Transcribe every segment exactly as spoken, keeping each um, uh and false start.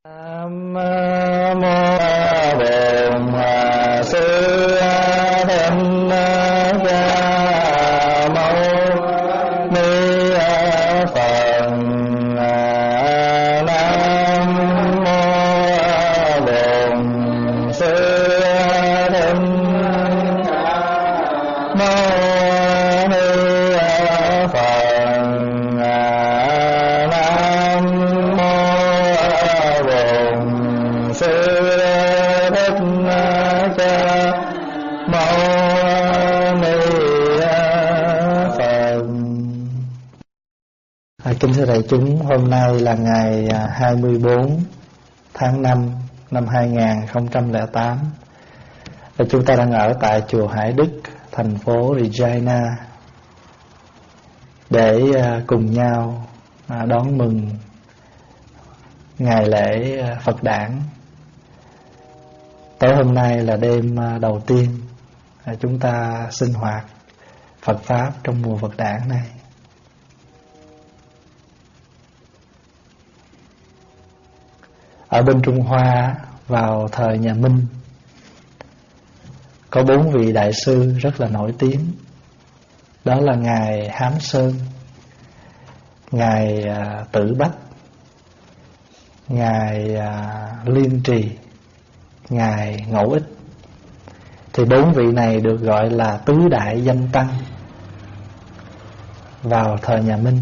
Nam mô Bổn Sư Thích Ca Mâu Ni Phật. Nam mô Bổn Sư Thích Ca Mâu Ni Phật. Kính thưa đại chúng, hôm nay là ngày hai mươi bốn tháng năm năm hai nghìn không trăm lẻ tám và chúng ta đang ở tại chùa Hải Đức, thành phố Regina để cùng nhau đón mừng ngày lễ Phật đản. Tối hôm nay là đêm đầu tiên chúng ta sinh hoạt Phật Pháp trong mùa Phật đản này. Ở bên Trung Hoa vào thời nhà Minh có bốn vị đại sư rất là nổi tiếng. Đó là Ngài Hám Sơn, Ngài Tử Bách, Ngài Liên Trì, Ngài Ngẫu Ích. Thì bốn vị này được gọi là tứ đại danh tăng vào thời nhà Minh.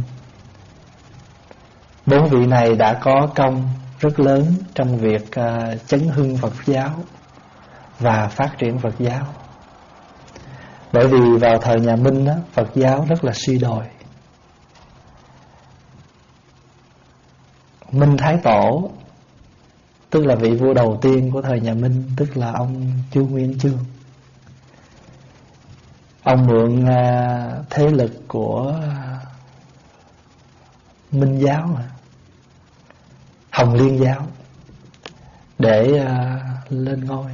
Bốn vị này đã có công rất lớn trong việc uh, chấn hưng Phật giáo và phát triển Phật giáo. Bởi vì vào thời nhà Minh đó, Phật giáo rất là suy đồi. Minh Thái Tổ, tức là vị vua đầu tiên của thời nhà Minh, tức là ông Chu Nguyên Chương. Ông mượn uh, thế lực của uh, Minh giáo mà, Hồng Liên giáo để uh, lên ngôi.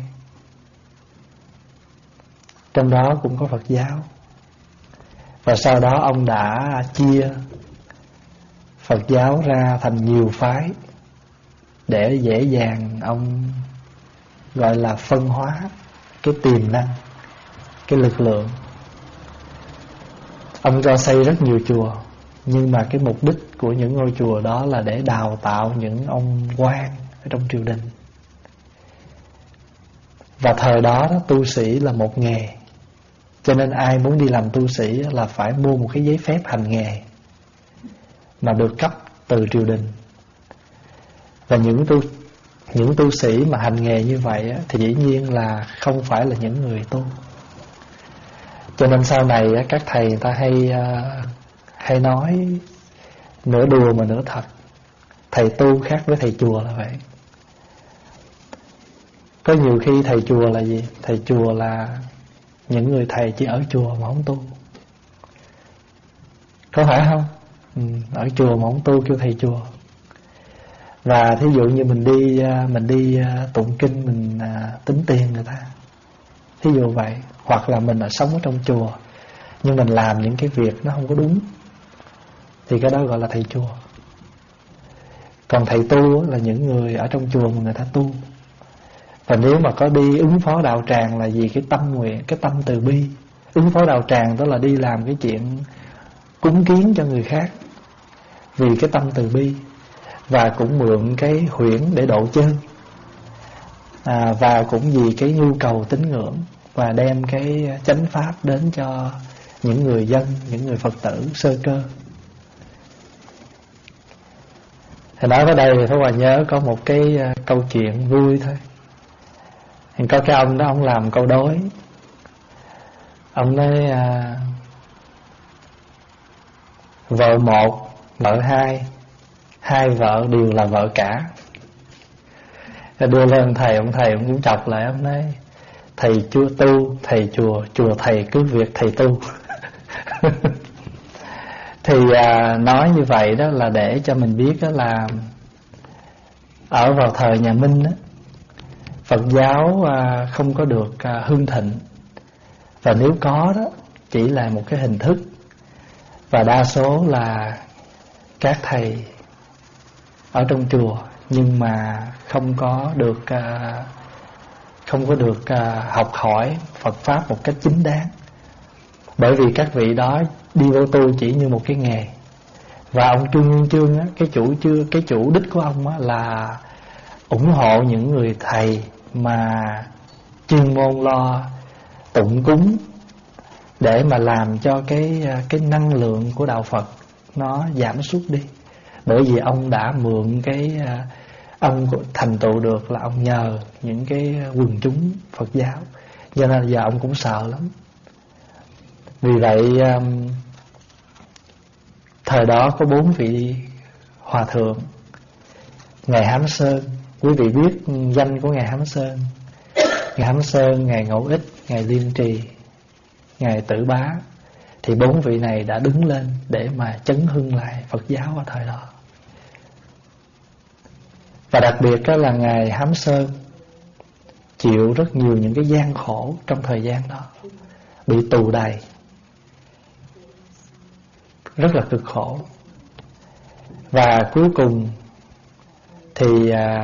Trong đó cũng có Phật giáo. Và sau đó ông đã chia Phật giáo ra thành nhiều phái để dễ dàng ông gọi là phân hóa cái tiềm năng, cái lực lượng. Ông cho xây rất nhiều chùa, nhưng mà cái mục đích của những ngôi chùa đó là để đào tạo những ông quan ở trong triều đình. Và thời đó, đó tu sĩ là một nghề, cho nên ai muốn đi làm tu sĩ là phải mua một cái giấy phép hành nghề mà được cấp từ triều đình. Và những tu những tu sĩ mà hành nghề như vậy thì dĩ nhiên là không phải là những người tu. Cho nên sau này các thầy người ta hay hay nói nửa đùa mà nửa thật, thầy tu khác với thầy chùa là vậy. Có nhiều khi thầy chùa là gì? Thầy chùa là những người thầy chỉ ở chùa mà không tu. Có phải không? Ừ, ở chùa mà không tu kêu thầy chùa. Và thí dụ như mình đi Mình đi tụng kinh, mình tính tiền người ta, thí dụ vậy. Hoặc là mình ở sống ở trong chùa nhưng mình làm những cái việc nó không có đúng, thì cái đó gọi là thầy chùa. Còn thầy tu là những người ở trong chùa mà người ta tu. Và nếu mà có đi ứng phó đạo tràng là vì cái tâm nguyện, cái tâm từ bi. Ứng phó đạo tràng đó là đi làm cái chuyện cúng kiến cho người khác vì cái tâm từ bi, và cũng mượn cái huyễn để độ chân, à, và cũng vì cái nhu cầu tín ngưỡng, và đem cái chánh pháp đến cho những người dân, những người Phật tử sơ cơ. Thì nói tới đây thì Pháp Hòa nhớ có một cái câu chuyện vui thôi. Thì có cái ông đó, ông làm câu đối. Ông nói à, vợ một, vợ hai, hai vợ đều là vợ cả. Rồi đưa lên thầy, ông thầy ông cũng chọc lại, ông nói thầy chưa tu, thầy chùa, chùa thầy cứ việc thầy tu. Thì à, nói như vậy đó là để cho mình biết đó là ở vào thời nhà Minh đó, Phật giáo à, không có được à, hưng thịnh. Và nếu có đó chỉ là một cái hình thức. Và đa số là các thầy ở trong chùa, nhưng mà không có được uh, không có được uh, học hỏi Phật pháp một cách chính đáng. Bởi vì các vị đó đi vô tu chỉ như một cái nghề. Và ông Trương Nguyên Chương á, cái chủ chưa cái chủ đích của ông á, là ủng hộ những người thầy mà chuyên môn lo tụng cúng để mà làm cho cái cái năng lượng của đạo Phật nó giảm sút đi. Bởi vì ông đã mượn cái ông thành tựu được là ông nhờ những cái quần chúng Phật giáo, cho nên giờ ông cũng sợ lắm. Vì vậy thời đó có bốn vị hòa thượng. Ngài Hám Sơn, quý vị biết danh của Ngài Hám Sơn. Ngài Hám Sơn, Ngài Ngẫu Ích, Ngài Liên Trì, Ngài Tử Bá. Thì bốn vị này đã đứng lên để mà chấn hưng lại Phật giáo ở thời đó. Và đặc biệt đó là Ngài Hám Sơn chịu rất nhiều những cái gian khổ trong thời gian đó, bị tù đày, rất là cực khổ. Và cuối cùng thì à,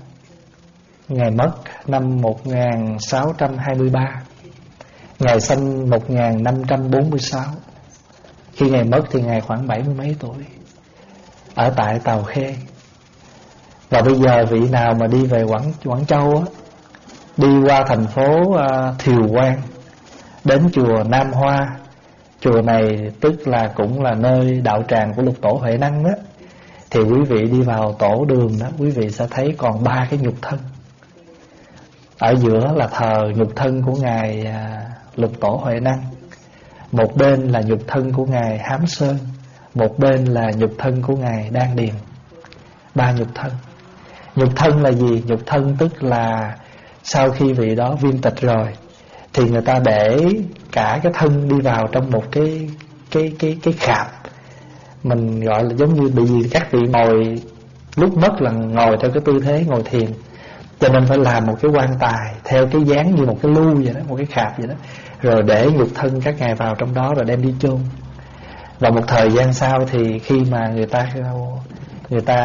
Ngài mất năm một nghìn sáu trăm hai mươi ba, Ngài sinh một nghìn năm trăm bốn mươi sáu. Khi Ngài mất thì Ngài khoảng bảy mươi mấy tuổi, ở tại Tàu Khê. Và bây giờ vị nào mà đi về Quảng, Quảng Châu á, đi qua thành phố à, Thiều Quang, đến chùa Nam Hoa. Chùa này tức là cũng là nơi đạo tràng của Lục Tổ Huệ Năng đó. Thì quý vị đi vào tổ đường đó, quý vị sẽ thấy còn ba cái nhục thân. Ở giữa là thờ nhục thân của Ngài à, Lục Tổ Huệ Năng. Một bên là nhục thân của Ngài Hám Sơn, một bên là nhục thân của Ngài Đan Điền. Ba nhục thân. Nhục thân là gì? Nhục thân tức là sau khi vị đó viên tịch rồi thì người ta để cả cái thân đi vào trong một cái cái cái cái khạp. Mình gọi là giống như bị các vị ngồi, lúc mất là ngồi theo cái tư thế ngồi thiền, cho nên phải làm một cái quan tài theo cái dáng như một cái lu vậy đó, một cái khạp vậy đó, rồi để nhục thân các ngài vào trong đó rồi đem đi chôn. Và một thời gian sau thì khi mà người ta người ta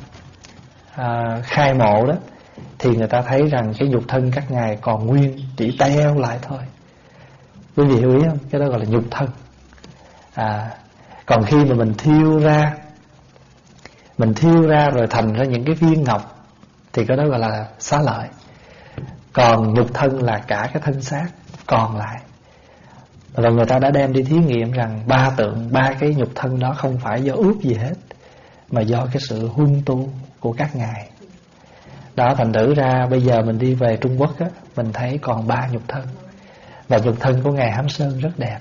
à, khai mộ đó, thì người ta thấy rằng cái nhục thân các ngài còn nguyên, chỉ teo lại thôi. Quý vị hiểu ý không? Cái đó gọi là nhục thân. À, còn khi mà mình thiêu ra, mình thiêu ra rồi thành ra những cái viên ngọc thì cái đó gọi là xá lợi. Còn nhục thân là cả cái thân xác còn lại. Rồi người ta đã đem đi thí nghiệm rằng ba tượng, ba cái nhục thân đó không phải do ướp gì hết, mà do cái sự huân tu của các ngài. Đó, thành thử ra bây giờ mình đi về Trung Quốc á, mình thấy còn ba nhục thân. Và nhục thân của Ngài Hám Sơn rất đẹp.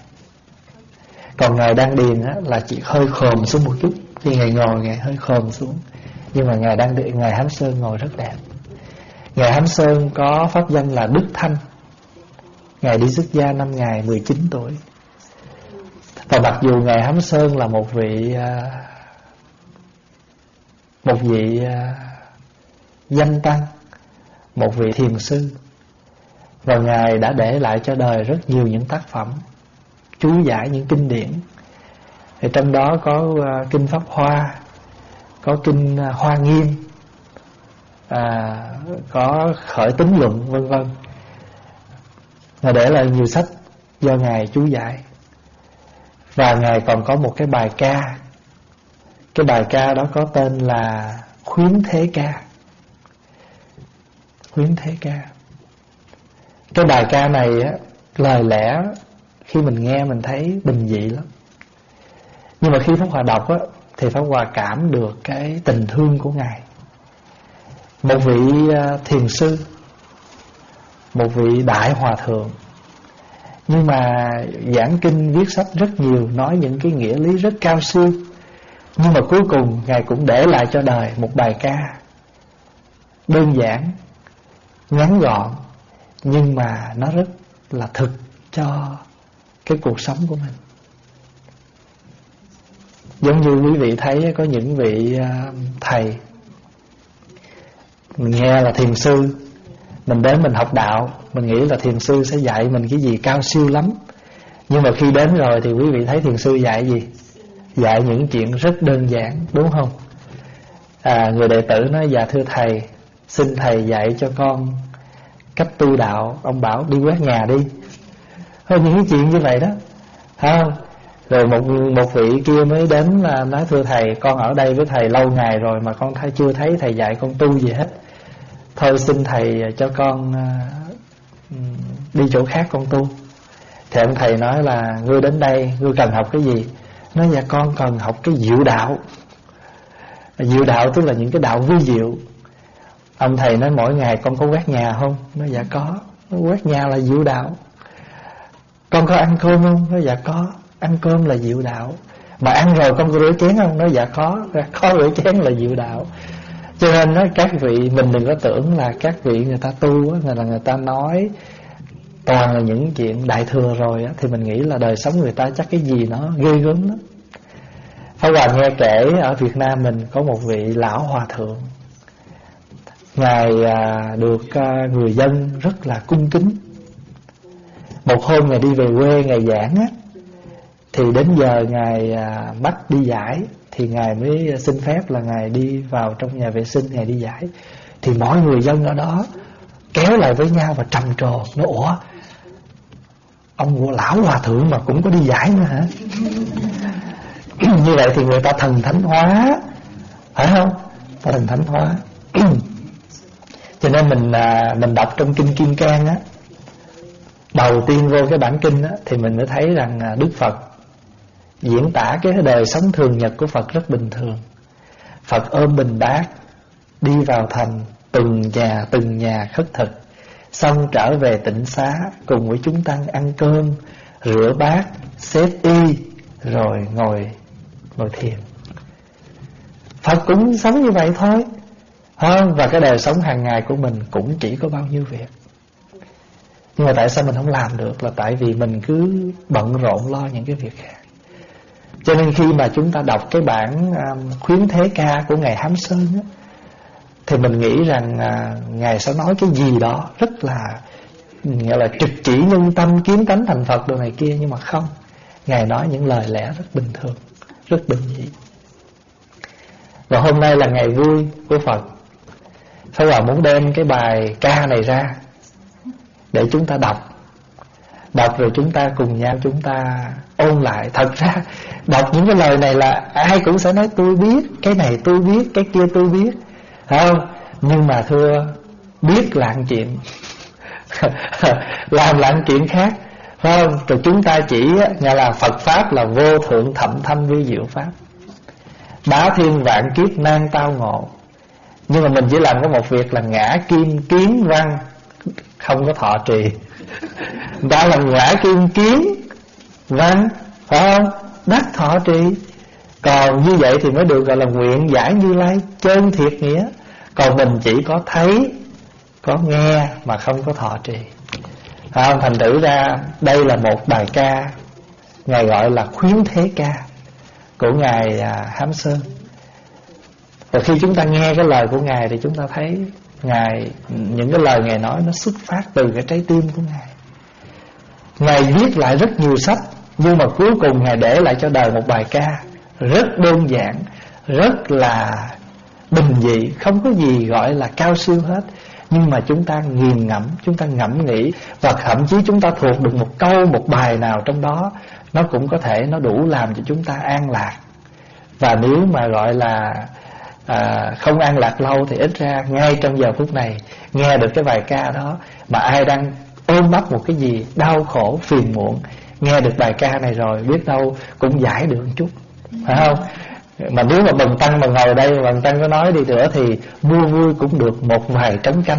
Còn Ngài Đan Điền á, là chỉ hơi khòm xuống một chút. Khi Ngài ngồi Ngài hơi khòm xuống, nhưng mà Ngài Đan Điền, Ngài Hám Sơn ngồi rất đẹp. Ngài Hám Sơn có pháp danh là Đức Thanh. Ngài đi xuất gia năm Ngài mười chín tuổi. Và mặc dù Ngài Hám Sơn là một vị Một vị danh tăng, một vị thiền sư, và Ngài đã để lại cho đời rất nhiều những tác phẩm chú giải những kinh điển. Thì trong đó có uh, kinh Pháp Hoa, có kinh uh, Hoa Nghiêm, à, có Khởi Tính Luận, vân vân. Ngài để lại nhiều sách do Ngài chú giải. Và Ngài còn có một cái bài ca. Cái bài ca đó có tên là Khuyến Thế Ca. Khuyến Thế Ca. Cái bài ca này á, lời lẽ khi mình nghe mình thấy bình dị lắm. Nhưng mà khi Pháp Hòa đọc á, thì Pháp Hòa cảm được cái tình thương của Ngài. Một vị thiền sư, một vị đại hòa thượng, nhưng mà giảng kinh viết sách rất nhiều, nói những cái nghĩa lý rất cao siêu. Nhưng mà cuối cùng Ngài cũng để lại cho đời một bài ca đơn giản, ngắn gọn, nhưng mà nó rất là thực cho cái cuộc sống của mình. Giống như quý vị thấy có những vị thầy, mình nghe là thiền sư, mình đến mình học đạo, mình nghĩ là thiền sư sẽ dạy mình cái gì cao siêu lắm. Nhưng mà khi đến rồi thì quý vị thấy thiền sư dạy gì? Dạy những chuyện rất đơn giản, đúng không? à, người đệ tử nói: dạ thưa thầy, xin thầy dạy cho con cách tu đạo. Ông bảo đi quét nhà đi. Thôi những cái chuyện như vậy đó, không? Rồi một một vị kia mới đến là nói: thưa thầy, con ở đây với thầy lâu ngày rồi mà con thấy chưa thấy thầy dạy con tu gì hết. Thôi xin thầy cho con uh, đi chỗ khác con tu. Thì ông thầy nói là: ngươi đến đây ngươi cần học cái gì? Nói: dạ con cần học cái diệu đạo. Diệu đạo tức là những cái đạo vi diệu. Ông thầy nói: mỗi ngày con có quét nhà không? Nói: dạ có. Nói: quét nhà là diệu đạo. Con có ăn cơm không? Nói: dạ có. Ăn cơm là diệu đạo. Mà ăn rồi con có rửa chén không? Nói: dạ có. Có rửa chén là diệu đạo. Cho nên nói các vị, mình đừng có tưởng là các vị người ta tu á, là người ta nói toàn là những chuyện đại thừa rồi á, thì mình nghĩ là đời sống người ta chắc cái gì nó ghê gớm lắm. Pháp Hòa nghe kể ở Việt Nam mình có một vị lão hòa thượng, ngài à, được à, người dân rất là cung kính. Một hôm ngài đi về quê ngài giảng á, thì đến giờ ngài à, bắt đi giải, thì ngài mới xin phép là ngài đi vào trong nhà vệ sinh ngài đi giải. Thì mọi người dân ở đó kéo lại với nhau và trầm trồ, nói: ủa, ông lão hòa thượng mà cũng có đi giải nữa hả? Như vậy thì người ta thần thánh hóa, phải không? Ta thần thánh hóa. Cho nên mình mình đọc trong kinh Kim Cang á, đầu tiên vô cái bản kinh á, thì mình mới thấy rằng Đức Phật diễn tả cái đời sống thường nhật của Phật rất bình thường. Phật ôm bình bát đi vào thành, từng nhà từng nhà khất thực, xong trở về tịnh xá cùng với chúng tăng ăn cơm, rửa bát, xếp y, rồi ngồi ngồi thiền. Phật cũng sống như vậy thôi, không? Và cái đời sống hàng ngày của mình cũng chỉ có bao nhiêu việc. Nhưng mà tại sao mình không làm được? Là tại vì mình cứ bận rộn lo những cái việc khác. Cho nên khi mà chúng ta đọc cái bản um, khuyến thế ca của Ngài Hám Sơn á, thì mình nghĩ rằng uh, Ngài sẽ nói cái gì đó rất là gọi là trực chỉ nhân tâm, kiến tánh thành Phật đồ này kia. Nhưng mà không, Ngài nói những lời lẽ rất bình thường, rất bình dị. Và hôm nay là ngày vui của Phật, Pháp Hòa muốn đem cái bài ca này ra để chúng ta đọc. Đọc rồi chúng ta cùng nhau chúng ta ôn lại. Thật ra đọc những cái lời này là ai cũng sẽ nói tôi biết, cái này tôi biết, cái kia tôi biết, phải không? Nhưng mà thưa, biết là một chuyện làm là một chuyện khác, phải không? Rồi chúng ta chỉ nghe là Phật Pháp là vô thượng thậm thâm vi diệu Pháp, bá thiên vạn kiếp nan tao ngộ. Nhưng mà mình chỉ làm có một việc là ngã kim kiến văn, không có thọ trì. Đã là ngã kim kiến văn, phải không? Đắc thọ trì. Còn như vậy thì mới được gọi là nguyện giải Như Lai chân thiệt nghĩa. Còn mình chỉ có thấy, có nghe mà không có thọ trì, phải không? Thành thử ra đây là một bài ca, Ngài gọi là khuyến thế ca của Ngài à, Hám Sơn. Và khi chúng ta nghe cái lời của Ngài thì chúng ta thấy Ngài, những cái lời Ngài nói nó xuất phát từ cái trái tim của Ngài. Ngài viết lại rất nhiều sách, nhưng mà cuối cùng Ngài để lại cho đời một bài ca rất đơn giản, rất là bình dị, không có gì gọi là cao siêu hết. Nhưng mà chúng ta nghiền ngẫm, chúng ta ngẫm nghĩ, và thậm chí chúng ta thuộc được một câu, một bài nào trong đó, nó cũng có thể nó đủ làm cho chúng ta an lạc. Và nếu mà gọi là à, không an lạc lâu thì ít ra ngay trong giờ phút này nghe được cái bài ca đó, mà ai đang ôm ấp một cái gì đau khổ phiền muộn, nghe được bài ca này rồi biết đâu cũng giải được một chút, phải không? Mà nếu mà Bần Tăng mà ngồi đây, Bần Tăng có nói đi nữa thì mua vui cũng được một vài trống canh.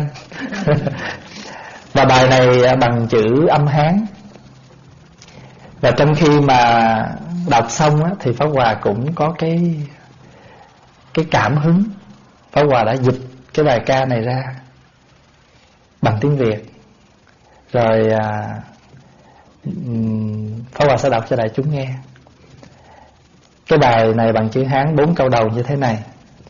Và bài này bằng chữ âm Hán. Và trong khi mà đọc xong á, thì Pháp Hòa cũng có cái cái cảm hứng. Pháp Hòa đã dịch cái bài ca này ra bằng tiếng Việt. Rồi à, Pháp Hòa sẽ đọc cho đại chúng nghe. Cái bài này bằng chữ Hán, bốn câu đầu như thế này: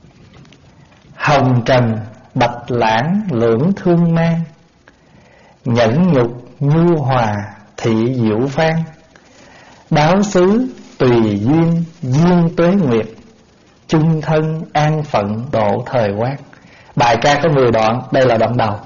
hồng trần bạch lãng lưỡng thương mang, nhẫn nhục nhu hòa thị diệu vang, đáo xứ tùy duyên duyên tuế nguyệt, chung thân an phận độ thời quát. Bài ca có mười đoạn, đây là đoạn đầu.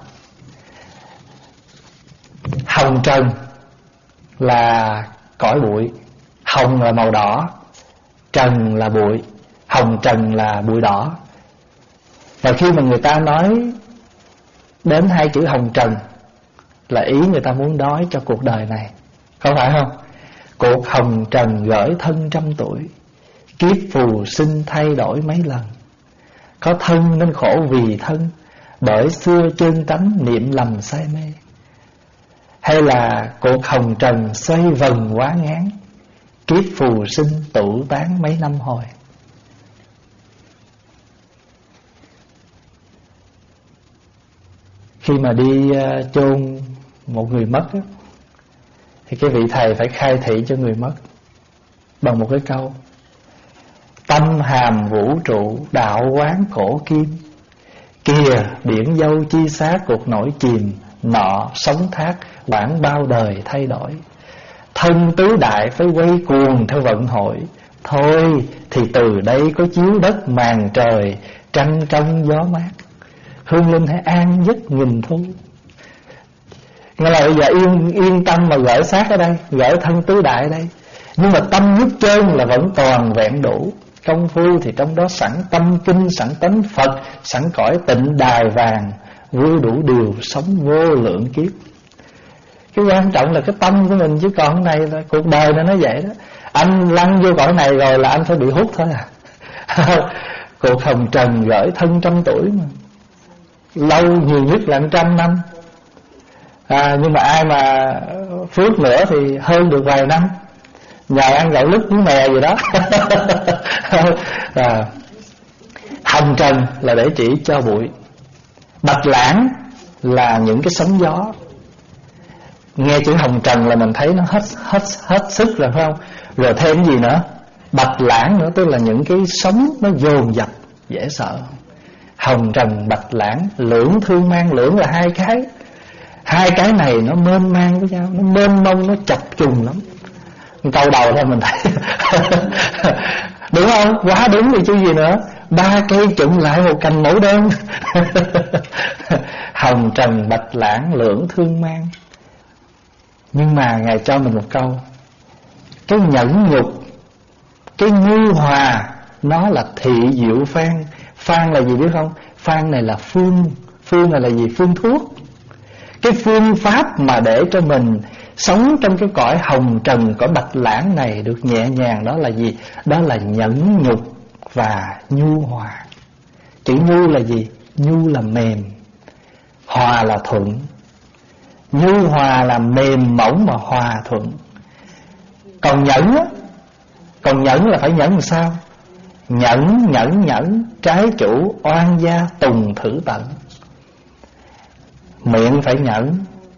Hồng trần là cõi bụi, hồng là màu đỏ, trần là bụi, hồng trần là bụi đỏ. Và khi mà người ta nói đến hai chữ hồng trần là ý người ta muốn nói cho cuộc đời này, không phải không? Cuộc hồng trần gửi thân trăm tuổi, kiếp phù sinh thay đổi mấy lần. Có thân nên khổ vì thân, bởi xưa chân tánh niệm lầm say mê. Hay là cuộc hồng trần xoay vần quá ngán, kiếp phù sinh tụ tán mấy năm hồi. Khi mà đi uh, chôn một người mất á, thì cái vị thầy phải khai thị cho người mất bằng một cái câu: tâm hàm vũ trụ đạo quán khổ kim, kìa biển dâu chi xá cuộc nổi chìm, nọ sống thác quãng bao đời thay đổi. Thân tứ đại phải quay cuồng theo vận hội, thôi thì từ đây có chiếu đất màn trời, trăng trong gió mát, hương linh hãy an giấc nghìn thu. Nghĩa là bây giờ yên, yên tâm mà gửi xác ở đây, gửi thân tứ đại ở đây, nhưng mà tâm nhất trơn là vẫn toàn vẹn đủ. Công phu thì trong đó sẵn tâm kinh, sẵn tánh Phật, sẵn cõi tịnh đài vàng, vui đủ điều sống vô lượng kiếp. Cái quan trọng là cái tâm của mình, chứ còn cái này là cuộc đời này nó vậy đó. Anh lăn vô cõi này rồi là anh phải bị hút thôi à. Cuộc hồng trần gửi thân trăm tuổi mà, lâu nhiều nhất là trăm năm à, nhưng mà ai mà phước nữa thì hơn được vài năm, nhờ ăn gạo lứt với mè gì đó. À, hồng trần là để chỉ cho bụi, bạch lãng là những cái sóng gió. Nghe chữ hồng trần là mình thấy nó hết hết hết sức rồi phải không? Rồi thêm cái gì nữa? Bạch lãng nữa, tức là những cái sóng nó dồn dập dễ sợ. Hồng trần bạch lãng, lưỡng thương mang, lưỡng là hai cái. Hai cái này nó mênh mang với nhau, nó mênh mông, nó chập trùng lắm. Câu đầu thôi mình thấy. Đúng không? Quá đúng rồi chứ gì nữa. Ba cây trụng lại một cành mẫu đơn. Hồng trần bạch lãng, lưỡng thương mang. Nhưng mà Ngài cho mình một câu: cái nhẫn nhục, cái nhu hòa, nó là thị diệu phan. Phan là gì biết không? Phan này là phương. Phương này là gì? Phương thuốc. Cái phương pháp mà để cho mình sống trong cái cõi hồng trần, cõi bạch lãng này được nhẹ nhàng, đó là gì? Đó là nhẫn nhục và nhu hòa. Chữ nhu là gì? Nhu là mềm, hòa là thuận. Nhu hòa là mềm mỏng mà hòa thuận. Còn nhẫn á, còn nhẫn là phải nhẫn làm sao? Nhẫn nhẫn nhẫn, trái chủ oan gia tùng thử tận. Miệng phải nhẫn,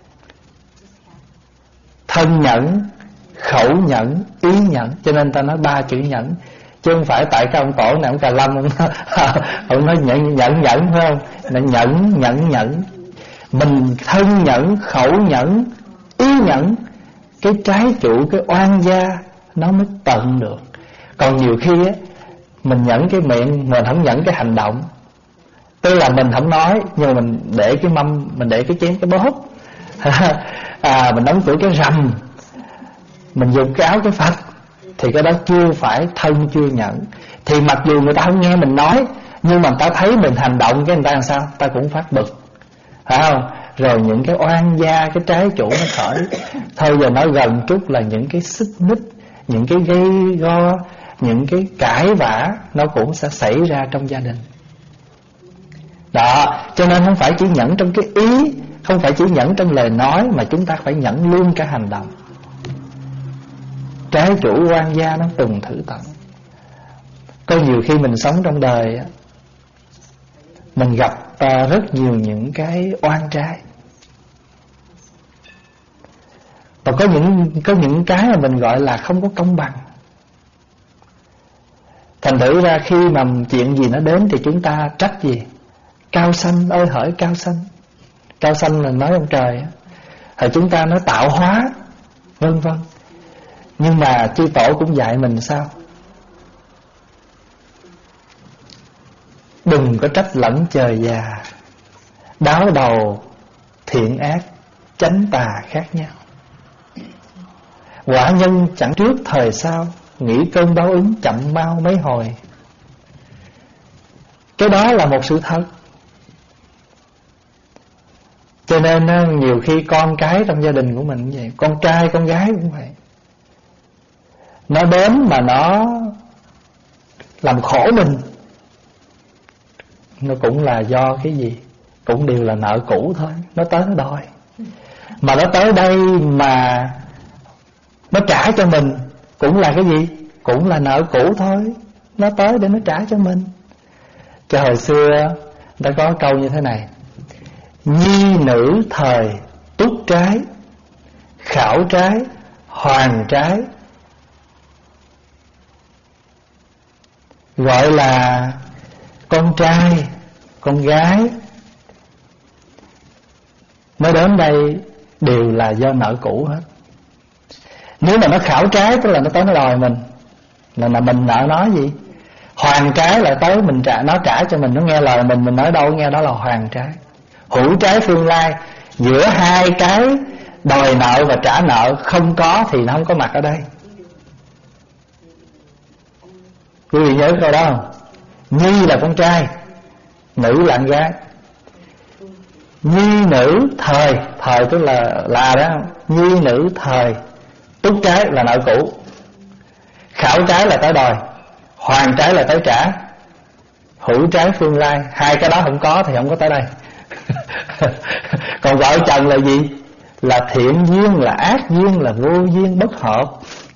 thân nhẫn, khẩu nhẫn, ý nhẫn. Cho nên ta nói ba chữ nhẫn, chứ không phải tại cái ông tổ này ông Cà Lâm ông, ông nói nhẫn nhẫn nhẫn phải không? Là nhẫn nhẫn nhẫn. Mình thân nhẫn, khẩu nhẫn, ý nhẫn, cái trái chủ, cái oan gia nó mới tận được. Còn nhiều khi á, mình nhẫn cái miệng, mình không nhẫn cái hành động. Tức là mình không nói, nhưng mà mình để cái mâm, mình để cái chén, cái bóp, à, mình đóng cửa cái rầm, mình dùng cái áo cái phật, thì cái đó chưa phải thân, chưa nhẫn. Thì mặc dù người ta không nghe mình nói, nhưng mà người ta thấy mình hành động, cái người ta làm sao? Ta cũng phát bực, phải không? Rồi những cái oan gia, cái trái chủ nó khởi. Thôi giờ nói gần chút là những cái xích mích, những cái gây go, những cái cãi vã, nó cũng sẽ xảy ra trong gia đình. Đó, cho nên không phải chỉ nhẫn trong cái ý, không phải chỉ nhẫn trong lời nói, mà chúng ta phải nhẫn luôn cả hành động. Trái chủ oan gia nó từng thử tận. Có nhiều khi mình sống trong đời, mình gặp rất nhiều những cái oan trái. Và có những, có những cái mà mình gọi là không có công bằng. Thành thử ra khi mà chuyện gì nó đến thì chúng ta trách gì? Cao sanh ơi hỡi cao sanh. Cao sanh là nói ông trời, rồi chúng ta nói tạo hóa, vân vân. Nhưng mà chư tổ cũng dạy mình sao? đừng có trách lẫn trời già. Đáo đầu thiện ác, chánh tà khác nhau. Quả nhân chẳng trước thời sau, nghĩ cơn báo ứng chậm mau mấy hồi. Cái đó là một sự thật. Cho nên nhiều khi con cái trong gia đình của mình cũng vậy, con trai con gái cũng vậy. Nó đến mà nó làm khổ mình, nó cũng là do cái gì? Cũng đều là nợ cũ thôi. Nó tới nó đòi. Mà nó tới đây mà nó trả cho mình cũng là cái gì? Cũng là nợ cũ thôi. Nó tới để nó trả cho mình. Cho hồi xưa đã có câu như thế này: nhi nữ thời túc trái, khảo trái, hoàn trái. Gọi là con trai, con gái nó đến đây đều là do nợ cũ hết. Nếu mà nó khảo trái tức là nó tới nó đòi mình, là, là mình nợ nó gì. Hoàn trái là tới mình trả, nó trả cho mình, nó nghe lời mình, mình nói đâu nghe đó là hoàn trái. Hữu trái phương lai, giữa hai cái đòi nợ và trả nợ không có thì nó không có mặt ở đây. Quý vị nhớ câu đó không? Nhi là con trai, nữ là con gái. Nhi nữ thời, thời tức là là đó. Nhi nữ thời túc trái là nợ cũ, khảo trái là tới đòi, hoàn trái là tới trả, hữu trái phương lai. Hai cái đó không có thì không có tới đây. Còn vợ chồng là gì? Là thiện duyên, là ác duyên, là vô duyên bất hợp.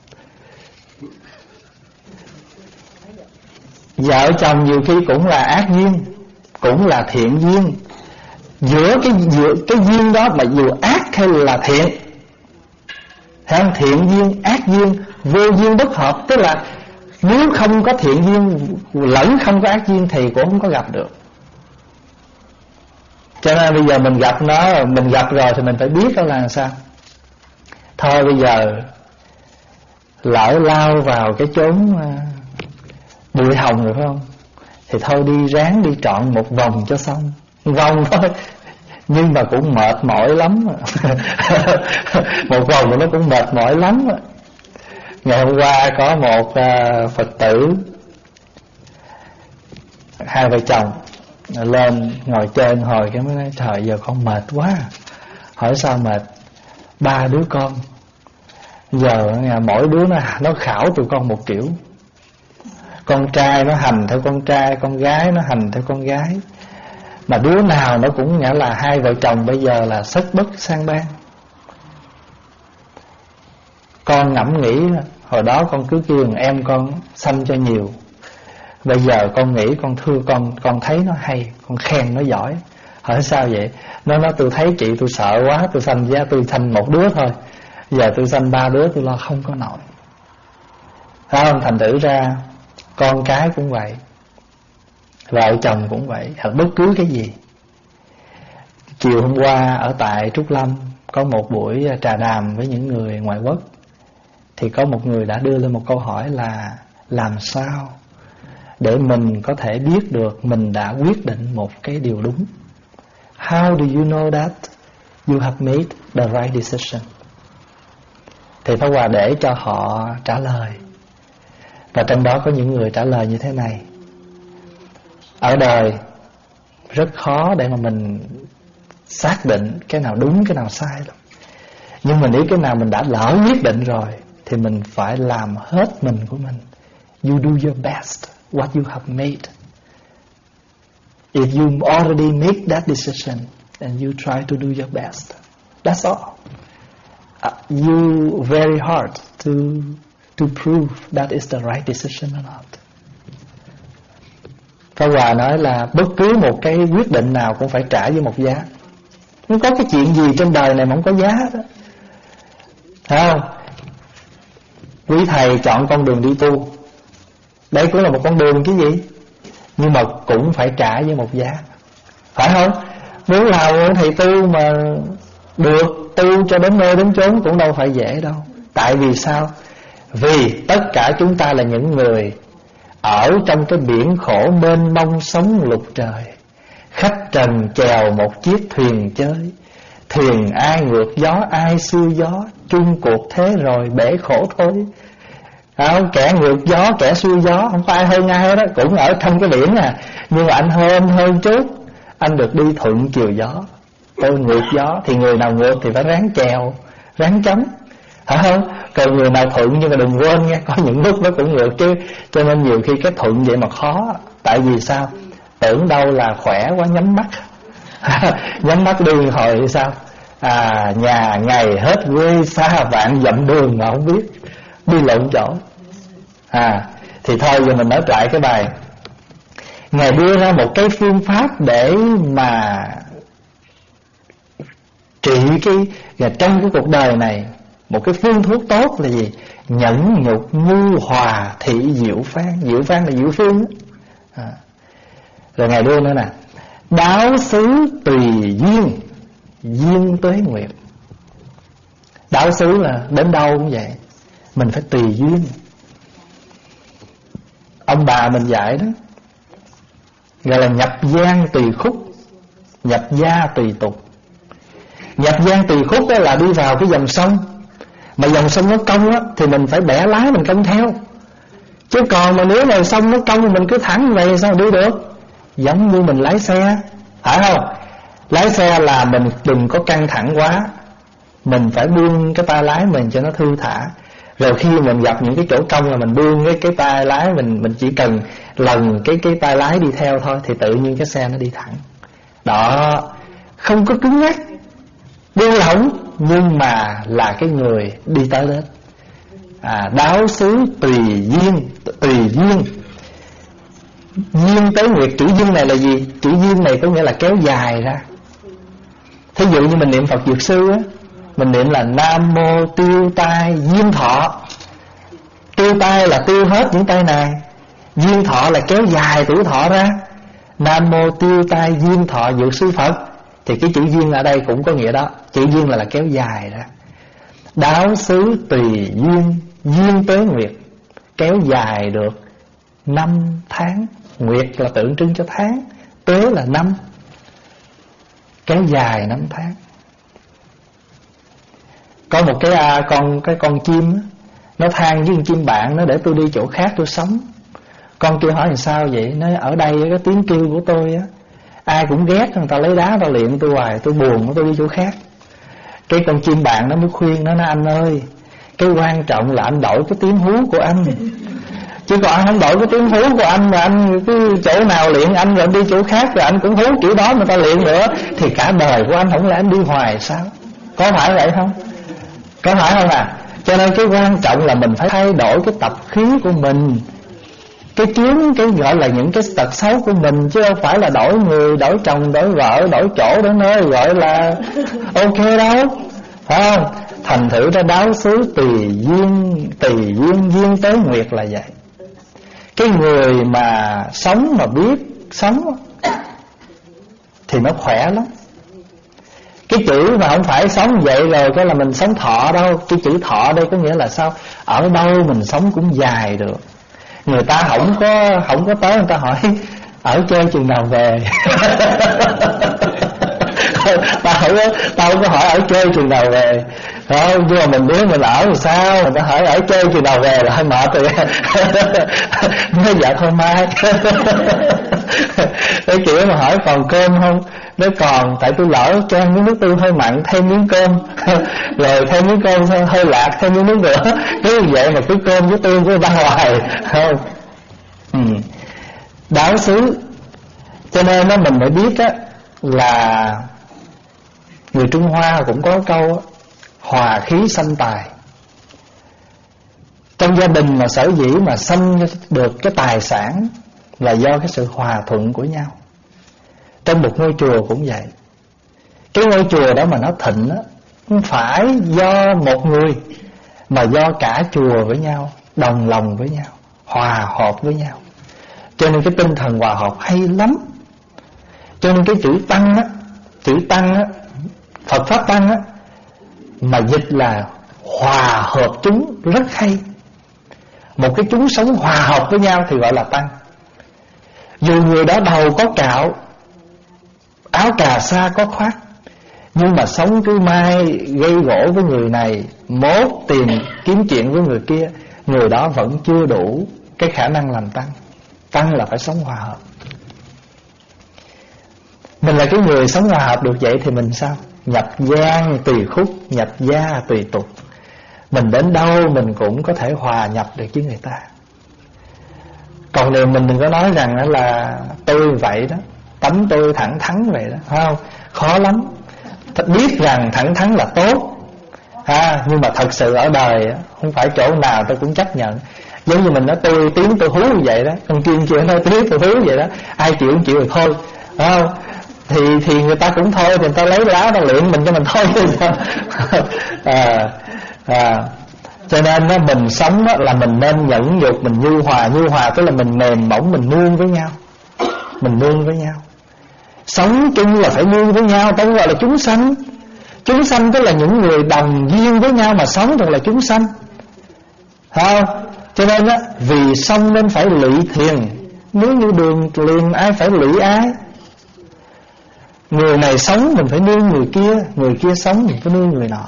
Vợ chồng nhiều khi cũng là ác duyên, cũng là thiện duyên. Giữa cái giữa cái duyên đó mà dù ác hay là thiện, thấy không? Thiện duyên, ác duyên, vô duyên bất hợp. Tức là nếu không có thiện duyên lẫn không có ác duyên thì cũng không có gặp được. Cho nên bây giờ mình gặp nó, mình gặp rồi thì mình phải biết đó là sao. Thôi bây giờ lỡ lao vào cái chốn bụi hồng rồi phải không? Thì thôi đi ráng đi trọn một vòng cho xong. Vòng thôi, nhưng mà cũng mệt mỏi lắm. Một vòng của nó cũng mệt mỏi lắm. Ngày hôm qua có một uh, Phật tử, hai vợ chồng lên ngồi chơi hồi cái mới nói trời giờ con mệt quá. Hỏi sao mệt? Ba đứa con giờ mỗi đứa nó, nó khảo tụi con một kiểu. Con trai nó hành theo con trai, con gái nó hành theo con gái. Mà đứa nào nó cũng nghĩa là hai vợ chồng bây giờ là sất bất sang ban. Con ngẫm nghĩ hồi đó con cứ kêu em con sanh cho nhiều, bây giờ con nghĩ con thương con, con thấy nó hay, con khen nó giỏi. Hỏi sao vậy? Nó nói tôi thấy chị tôi sợ quá, tôi sanh ra tôi sanh một đứa thôi, giờ tôi sanh ba đứa tôi lo không có nổi. Phải không? Thành thử ra con cái cũng vậy, vợ chồng cũng vậy, hoặc bất cứ cái gì. Chiều hôm qua ở tại Trúc Lâm có một buổi trà đàm với những người ngoại quốc. Thì có một người đã đưa lên một câu hỏi là làm sao để mình có thể biết được mình đã quyết định một cái điều đúng. How do you know that you have made the right decision? Thì Pháp Hòa để cho họ trả lời. Và trong đó có những người trả lời như thế này: ở đời rất khó để mà mình xác định cái nào đúng cái nào sai lắm. Nhưng mà nếu cái nào mình đã lỡ quyết định rồi thì mình phải làm hết mình của mình. You do your best what you have made. If you already make that decision, then you try to do your best. That's all. Uh, you very hard to to prove that is the right decision or not. Pháp Hòa nói là bất cứ một cái quyết định nào cũng phải trả với một giá. Không có cái chuyện gì trên đời này mà không có giá đó. Thấy không? Quý thầy chọn con đường đi tu, đấy cũng là một con đường chứ gì, nhưng mà cũng phải trả với một giá, phải không? Muốn làm thầy tu mà được tu cho đến nơi đến chốn cũng đâu phải dễ đâu. Tại vì sao? Vì tất cả chúng ta là những người ở trong cái biển khổ mênh mông sóng lục trời. Khách trần chèo một chiếc thuyền chơi, thuyền ai ngược gió ai xuôi gió, chung cuộc thế rồi bể khổ thôi. À, kẻ ngược gió kẻ xuôi gió, không có ai hơn ai đó, cũng ở trong cái biển à. Nhưng mà anh hơn hơn chút, anh được đi thuận chiều gió. Tôi ngược gió thì người nào ngược thì phải ráng chèo, ráng chống, phải không? Còn người nào thuận, nhưng mà đừng quên nha, có những lúc nó cũng ngược chứ. Cho nên nhiều khi cái thuận vậy mà khó. Tại vì sao? Tưởng đâu là khỏe quá nhắm mắt nhắm mắt đi hồi thì sao? À, nhà ngày hết quê xa vạn dặm đường mà không biết, đi lộn chỗ. À, thì thôi giờ mình nói lại cái bài. Ngài đưa ra một cái phương pháp để mà trị cái trong cái cuộc đời này. Một cái phương thuốc tốt là gì? Nhẫn nhục nhu hòa thị diệu phan. Diệu phan là diệu phương đó. À. Rồi Ngài đưa nữa nè: đáo xứ tùy duyên, duyên tuế nguyệt. Đáo xứ là đến đâu cũng vậy, mình phải tùy duyên. Ông bà mình dạy đó, gọi là nhập gian tùy khúc, nhập gia tùy tục. Nhập gian tùy khúc đó là đi vào cái dòng sông, mà dòng sông nó cong á thì mình phải bẻ lái mình cong theo. Chứ còn mà nếu mà sông nó cong mình cứ thẳng vậy sao đi được? Giống như mình lái xe, phải không? Lái xe là mình đừng có căng thẳng quá, mình phải buông cái tay lái mình cho nó thư thả. Rồi khi mình gặp những cái chỗ cong là mình buông cái cái tay lái, mình mình chỉ cần lần cái cái tay lái đi theo thôi, thì tự nhiên cái xe nó đi thẳng. Đó, không có cứng nhắc, buông lỏng, nhưng mà là cái người đi tới đến. À, đáo xứ tùy duyên, tùy duyên. Duyên tới nguyệt, chữ duyên này là gì? Chữ duyên này có nghĩa là kéo dài ra. Thí dụ như mình niệm Phật Dược Sư á, mình niệm là Nam Mô Tiêu Tai Duyên Thọ. Tiêu tai là tiêu hết những tai nạn, duyên thọ là kéo dài tuổi thọ ra. Nam Mô Tiêu Tai Duyên Thọ Dược Sư Phật. Thì cái chữ duyên ở đây cũng có nghĩa đó. Chữ duyên là, là kéo dài ra. Đáo xứ tùy duyên, duyên tới nguyệt, kéo dài được năm tháng. Nguyệt là tượng trưng cho tháng, tế là năm, kéo dài năm tháng. Có một cái à, con cái con chim á, nó than với con chim bạn nó: để tôi đi chỗ khác tôi sống. Con kia hỏi làm sao vậy? Nó: ở đây cái tiếng kêu của tôi á, ai cũng ghét, người ta lấy đá ta liệm tôi hoài, tôi buồn, tôi đi chỗ khác. Cái con chim bạn nó mới khuyên nó: nó anh ơi, cái quan trọng là anh đổi cái tiếng hú của anh. Chứ còn anh không đổi cái tiếng hú của anh mà anh cứ chỗ nào luyện anh rồi anh đi chỗ khác rồi anh cũng hú kiểu đó mà ta luyện nữa, thì cả đời của anh không lẽ anh đi hoài sao? Có phải vậy không? Có phải không à? Cho nên cái quan trọng là mình phải thay đổi cái tập khí của mình, cái kiến, cái gọi là những cái tật xấu của mình, chứ không phải là đổi người, đổi chồng, đổi vợ, đổi chỗ, đổi nơi gọi là ok đâu, phải không? Thành thử ra đáo xứ tùy duyên, tùy duyên, duyên tới nguyệt là vậy. Cái người mà sống mà biết sống thì nó khỏe lắm. Cái chữ mà không phải sống vậy rồi cái là mình sống thọ đâu. Cái chữ thọ đây có nghĩa là sao? Ở đâu mình sống cũng dài được. Người ta không có không có tới, người ta hỏi ở chơi chừng nào về. Tao không có, tao không có hỏi ở chơi chừng nào về, không? Nhưng mà mình biết mình ở làm sao, người ta hỏi ở chơi chừng nào về là hơi mệt rồi. Nói dạ thôi mai. Cái kiểu mà hỏi còn cơm không, nó còn, tại tôi lỡ cho ăn miếng nước tương hơi mặn, thêm miếng cơm. Rồi thêm miếng cơm hơi lạc, thêm miếng nước nữa. Cứ vậy mà cứ cơm với tương của người ta hoài, không? Ừ. Đáo xứ. Cho nên đó mình phải biết á, là người Trung Hoa cũng có câu á, hòa khí sanh tài. Trong gia đình mà sở dĩ mà sanh được cái tài sản là do cái sự hòa thuận của nhau. Trong một ngôi chùa cũng vậy. Cái ngôi chùa đó mà nó thịnh á, không phải do một người, mà do cả chùa với nhau, đồng lòng với nhau, hòa hợp với nhau. Cho nên cái tinh thần hòa hợp hay lắm. Cho nên cái chữ tăng á, chữ tăng á, Phật Pháp tăng á, mà dịch là hòa hợp chúng rất hay. một cái chúng sống hòa hợp với nhau thì gọi là tăng. Dù người đó đầu có cạo, áo cà sa có khoác, nhưng mà sống cứ mai gây gỗ với người này, mốt tìm kiếm chuyện với người kia, người đó vẫn chưa đủ cái khả năng làm tăng. Tăng là phải sống hòa hợp. Mình là cái người sống hòa hợp được vậy thì mình sao? Nhập gian tùy khúc, nhập gia tùy tục. Mình đến đâu mình cũng có thể hòa nhập được với người ta. Còn nếu mình đừng có nói rằng là tôi vậy đó, tánh tôi thẳng thắn vậy đó, phải không? Khó lắm. Biết rằng thẳng thắn là tốt ha, nhưng mà thật sự ở đời không phải chỗ nào tôi cũng chấp nhận. Giống như mình nói tôi tiếng tôi hú như vậy đó, con kia kia nói tiếng tôi hú vậy đó, ai chịu không chịu thì thôi, phải không? Thì thì người ta cũng thôi, thì người ta lấy lá ta luyện mình cho mình thôi chứ sao. à, à, cho nên đó, mình sống đó, là mình nên nhẫn nhục, mình nhu hòa. Nhu hòa tức là mình mềm mỏng, mình nương với nhau, mình nương với nhau. Sống chung là phải nương với nhau, ta gọi là chúng sanh. Chúng sanh tức là những người đồng duyên với nhau mà sống thật là chúng sanh, phải không? Cho nên á, vì sống nên phải lụy thiền. Nếu như đường liền ai phải lụy ai. Người này sống mình phải nương người kia, người kia sống mình phải nương người nọ.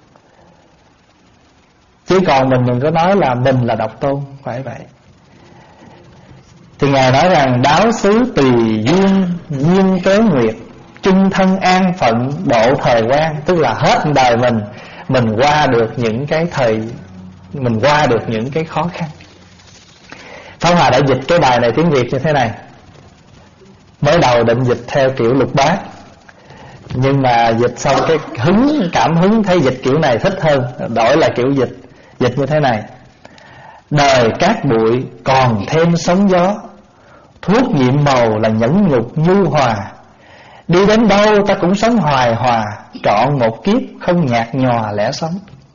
Chứ còn mình đừng có nói là mình là độc tôn, phải vậy. Thì Ngài nói rằng đáo xứ tùy duyên, duyên kế nguyệt, chung thân an phận độ thời quan. Tức là hết đời mình, mình qua được những cái thời, mình qua được những cái khó khăn. Pháp Hòa đã dịch cái bài này tiếng Việt như thế này. Mới đầu định dịch theo kiểu lục bát, nhưng mà dịch xong cái hứng, cảm hứng thấy dịch kiểu này thích hơn, đổi lại kiểu dịch. Dịch như thế này: đời cát bụi còn thêm sóng gió, thuốc nhiệm màu là nhẫn nhục nhu hòa. Đi đến đâu ta cũng sống hoài hòa, trọn một kiếp không nhạt nhòa lẽ sống.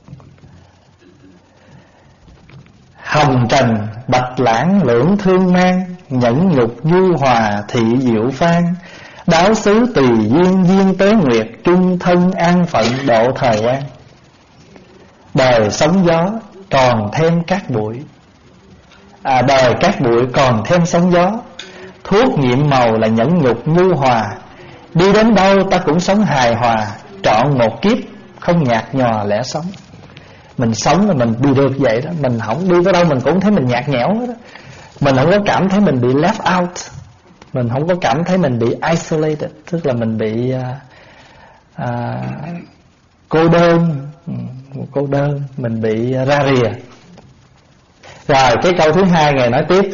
Hồng trần bạch lãng lưỡng thương mang, nhẫn nhục nhu hòa thị diệu phan. Đáo xứ tùy duyên duyên tế nguyệt, chung thân an phận độ thời quan. Đời sóng gió còn thêm cát bụi, à, đời cát bụi còn thêm sóng gió, thuốc nhiệm màu là nhẫn nhục nhu hòa. Đi đến đâu ta cũng sống hài hòa, trọn một kiếp không nhạt nhòa lẽ sống. Mình sống là mình đi được vậy đó. Mình không đi tới đâu mình cũng thấy mình nhạt nhẽo đó. Mình không có cảm thấy mình bị left out, mình không có cảm thấy mình bị isolated, tức là mình bị à, à, cô đơn, cô đơn, mình bị ra rìa. Rồi cái câu thứ hai Ngài nói tiếp: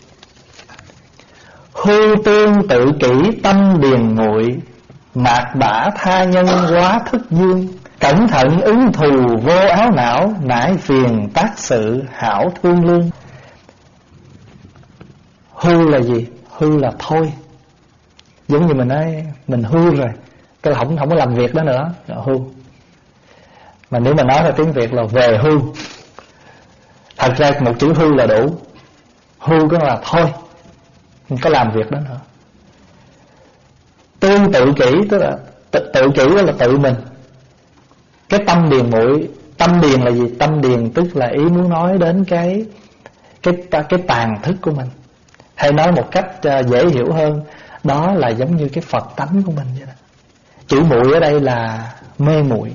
hư tương tự kỷ tâm điền nguội, mạt bả tha nhân quá thức dương. Cẩn thận ứng thù vô áo não, nãi phiền tác sự hảo thương lương. Hư là gì? Hư là thôi. Giống như mình nói mình hư rồi, cái là không, không có làm việc đó nữa, là hư. Mà nếu mà nói là tiếng Việt là về hư. Thật ra một chữ hư là đủ. Hư có là thôi, không có làm việc đó nữa. Tương tự kỷ tức là tự, tự kỷ đó là tự mình. Cái tâm điền muội, tâm điền là gì? Tâm điền tức là ý muốn nói đến cái cái cái tàn thức của mình. Hay nói một cách dễ hiểu hơn, đó là giống như cái Phật tánh của mình vậy đó. Chữ muội ở đây là mê muội.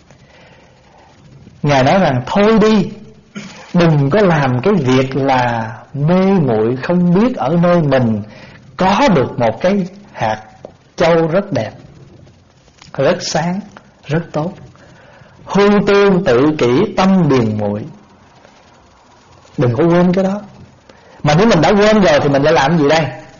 Ngài nói rằng thôi đi, đừng có làm cái việc là mê muội, không biết ở nơi mình có được một cái hạt châu rất đẹp, rất sáng, rất tốt. Hư tương tự kỷ tâm điền muội, đừng có quên cái đó. Mà nếu mình đã quên rồi thì mình lại làm gì đây?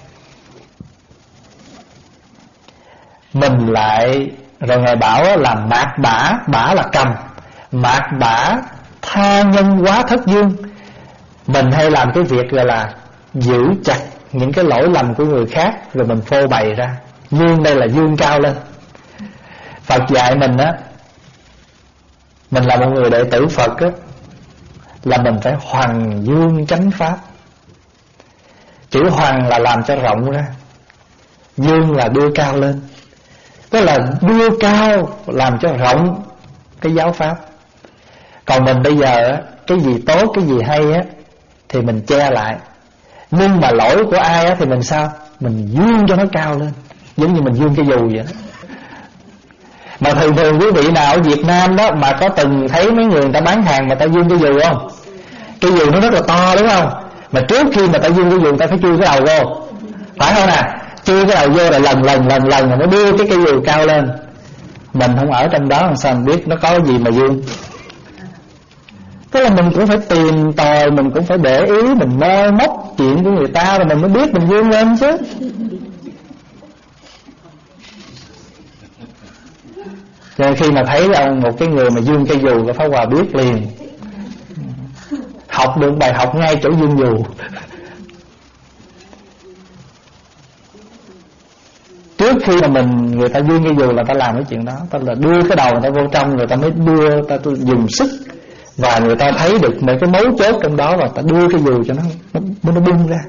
Mình lại, rồi Ngài bảo là mạt bả, bả là cầm, mạt bả tha nhân quá thất dương. Mình hay làm cái việc gọi là giữ chặt những cái lỗi lầm của người khác, rồi mình phô bày ra. Dương đây là dương cao lên. Phật dạy mình á, mình là một người đệ tử Phật á, là mình phải hoằng dương chánh pháp. Chữ hoằng là làm cho rộng ra, dương là đưa cao lên, tức là đưa cao làm cho rộng cái giáo pháp. Còn mình bây giờ á, cái gì tốt, cái gì hay á, thì mình che lại. Nhưng mà lỗi của ai á thì mình sao? Mình dương cho nó cao lên, giống như mình dương cái dù vậy đó. Mà thường thường quý vị nào ở Việt Nam đó mà có từng thấy mấy người người ta bán hàng mà ta dương cái dù không? Cái dù nó rất là to đúng không? Mà trước khi mà ta dương cái dù người ta phải chui cái đầu vô, phải không nè? Chui cái đầu vô rồi lần lần lần lần mà nó đưa cái cây dù cao lên. Mình không ở trong đó làm sao mình biết nó có cái gì mà dương. Tức là mình cũng phải tìm tòi, mình cũng phải để ý, mình moi móc chuyện của người ta rồi mình mới biết mình dương lên chứ. Cho nên khi mà thấy ông một cái người mà dương cây dù, Pháp Hòa biết liền, học được bài học ngay chỗ dương dù. Trước khi mà mình người ta dương cây dù là ta làm cái chuyện đó, ta là đưa cái đầu người ta vô trong, người ta mới đưa, ta dùng sức và người ta thấy được mấy cái mấu chốt trong đó, và ta đưa cái dù cho nó nó, nó bung ra.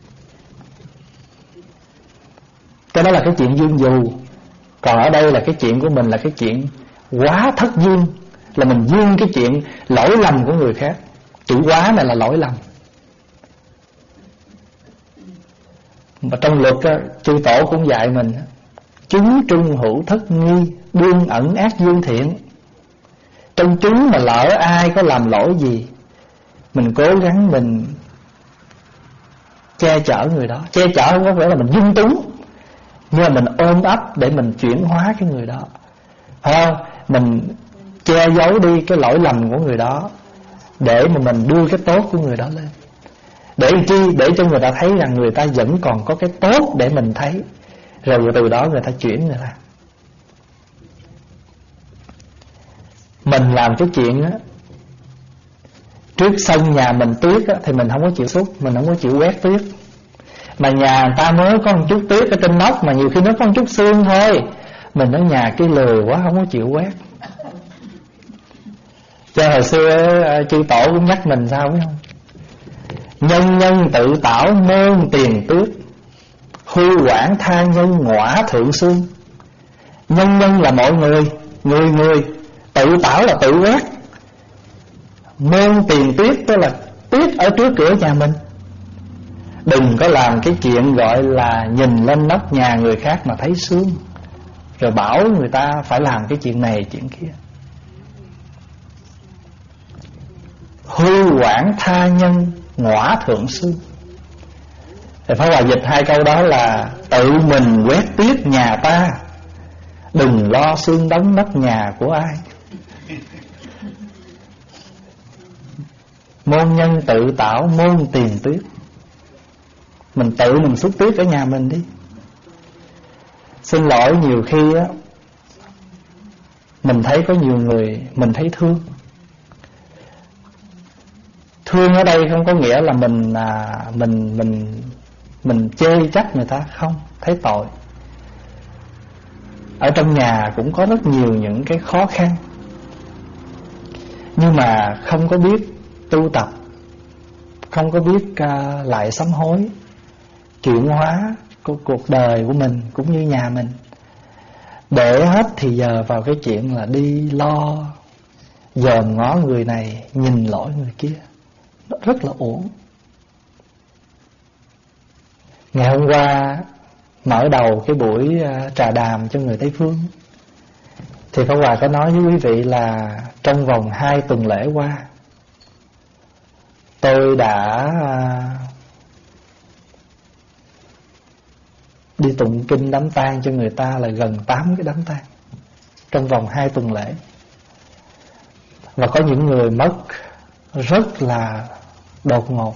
Cái đó là cái chuyện dương dù. Còn ở đây là cái chuyện của mình là cái chuyện quá thất dương, là mình dương cái chuyện lỗi lầm của người khác. Chữ quá này là lỗi lầm. Mà trong luật á, chư tổ cũng dạy mình chúng trung hữu thất nghi, đương ẩn ác dương thiện. Trong chúng mà lỡ ai có làm lỗi gì, mình cố gắng mình che chở người đó. Che chở không có nghĩa là mình dung túng, nhưng mà mình ôm ấp để mình chuyển hóa cái người đó, phải không? Mình che giấu đi cái lỗi lầm của người đó để mà mình đưa cái tốt của người đó lên. Để chi? Để cho người ta thấy rằng người ta vẫn còn có cái tốt để mình thấy, rồi từ đó người ta chuyển người ta. Mình làm cái chuyện á, trước sân nhà mình tuyết á, thì mình không có chịu xúc, mình không có chịu quét tuyết. Mà nhà người ta mới có một chút tuyết ở trên nóc, mà nhiều khi nó có một chút sương thôi, mình ở nhà cái lười quá không có chịu quét. Cho hồi xưa chư tổ cũng nhắc mình sao biết không? Nhân nhân tự tảo môn tiền tuyết, hư quản tha nhân ngõa thượng xương. Nhân nhân là mọi người, người người. Tự tảo là tự quét. Môn tiền tuyết tức là tuyết ở trước cửa nhà mình. Đừng có làm cái chuyện gọi là nhìn lên nóc nhà người khác mà thấy sướng, rồi bảo người ta phải làm cái chuyện này chuyện kia. Hư quản tha nhân ngõa thượng xương. Thì Pháp Hòa dịch hai câu đó là tự mình quét tuyết nhà ta, đừng lo xương đóng nóc nhà của ai. Môn nhân tự tạo môn tiền tuyết. Mình tự mình xúc tuyết ở nhà mình đi. Xin lỗi nhiều khi á, mình thấy có nhiều người mình thấy thương. Thương ở đây không có nghĩa là mình à, mình mình mình chê trách người ta, không, thấy tội. Ở trong nhà cũng có rất nhiều những cái khó khăn, nhưng mà không có biết tu tập, không có biết uh, lại sám hối, chuyển hóa của cuộc đời của mình cũng như nhà mình, để hết thì giờ vào cái chuyện là đi lo dòm ngó người này, nhìn lỗi người kia, nó rất là uổng. Ngày hôm qua mở đầu cái buổi uh, trà đàm cho người Tây Phương, thì Pháp Hòa có nói với quý vị là trong vòng hai tuần lễ qua, tôi đã uh, đi tụng kinh đám tang cho người ta là gần tám cái đám tang trong vòng hai tuần lễ. Và có những người mất rất là đột ngột.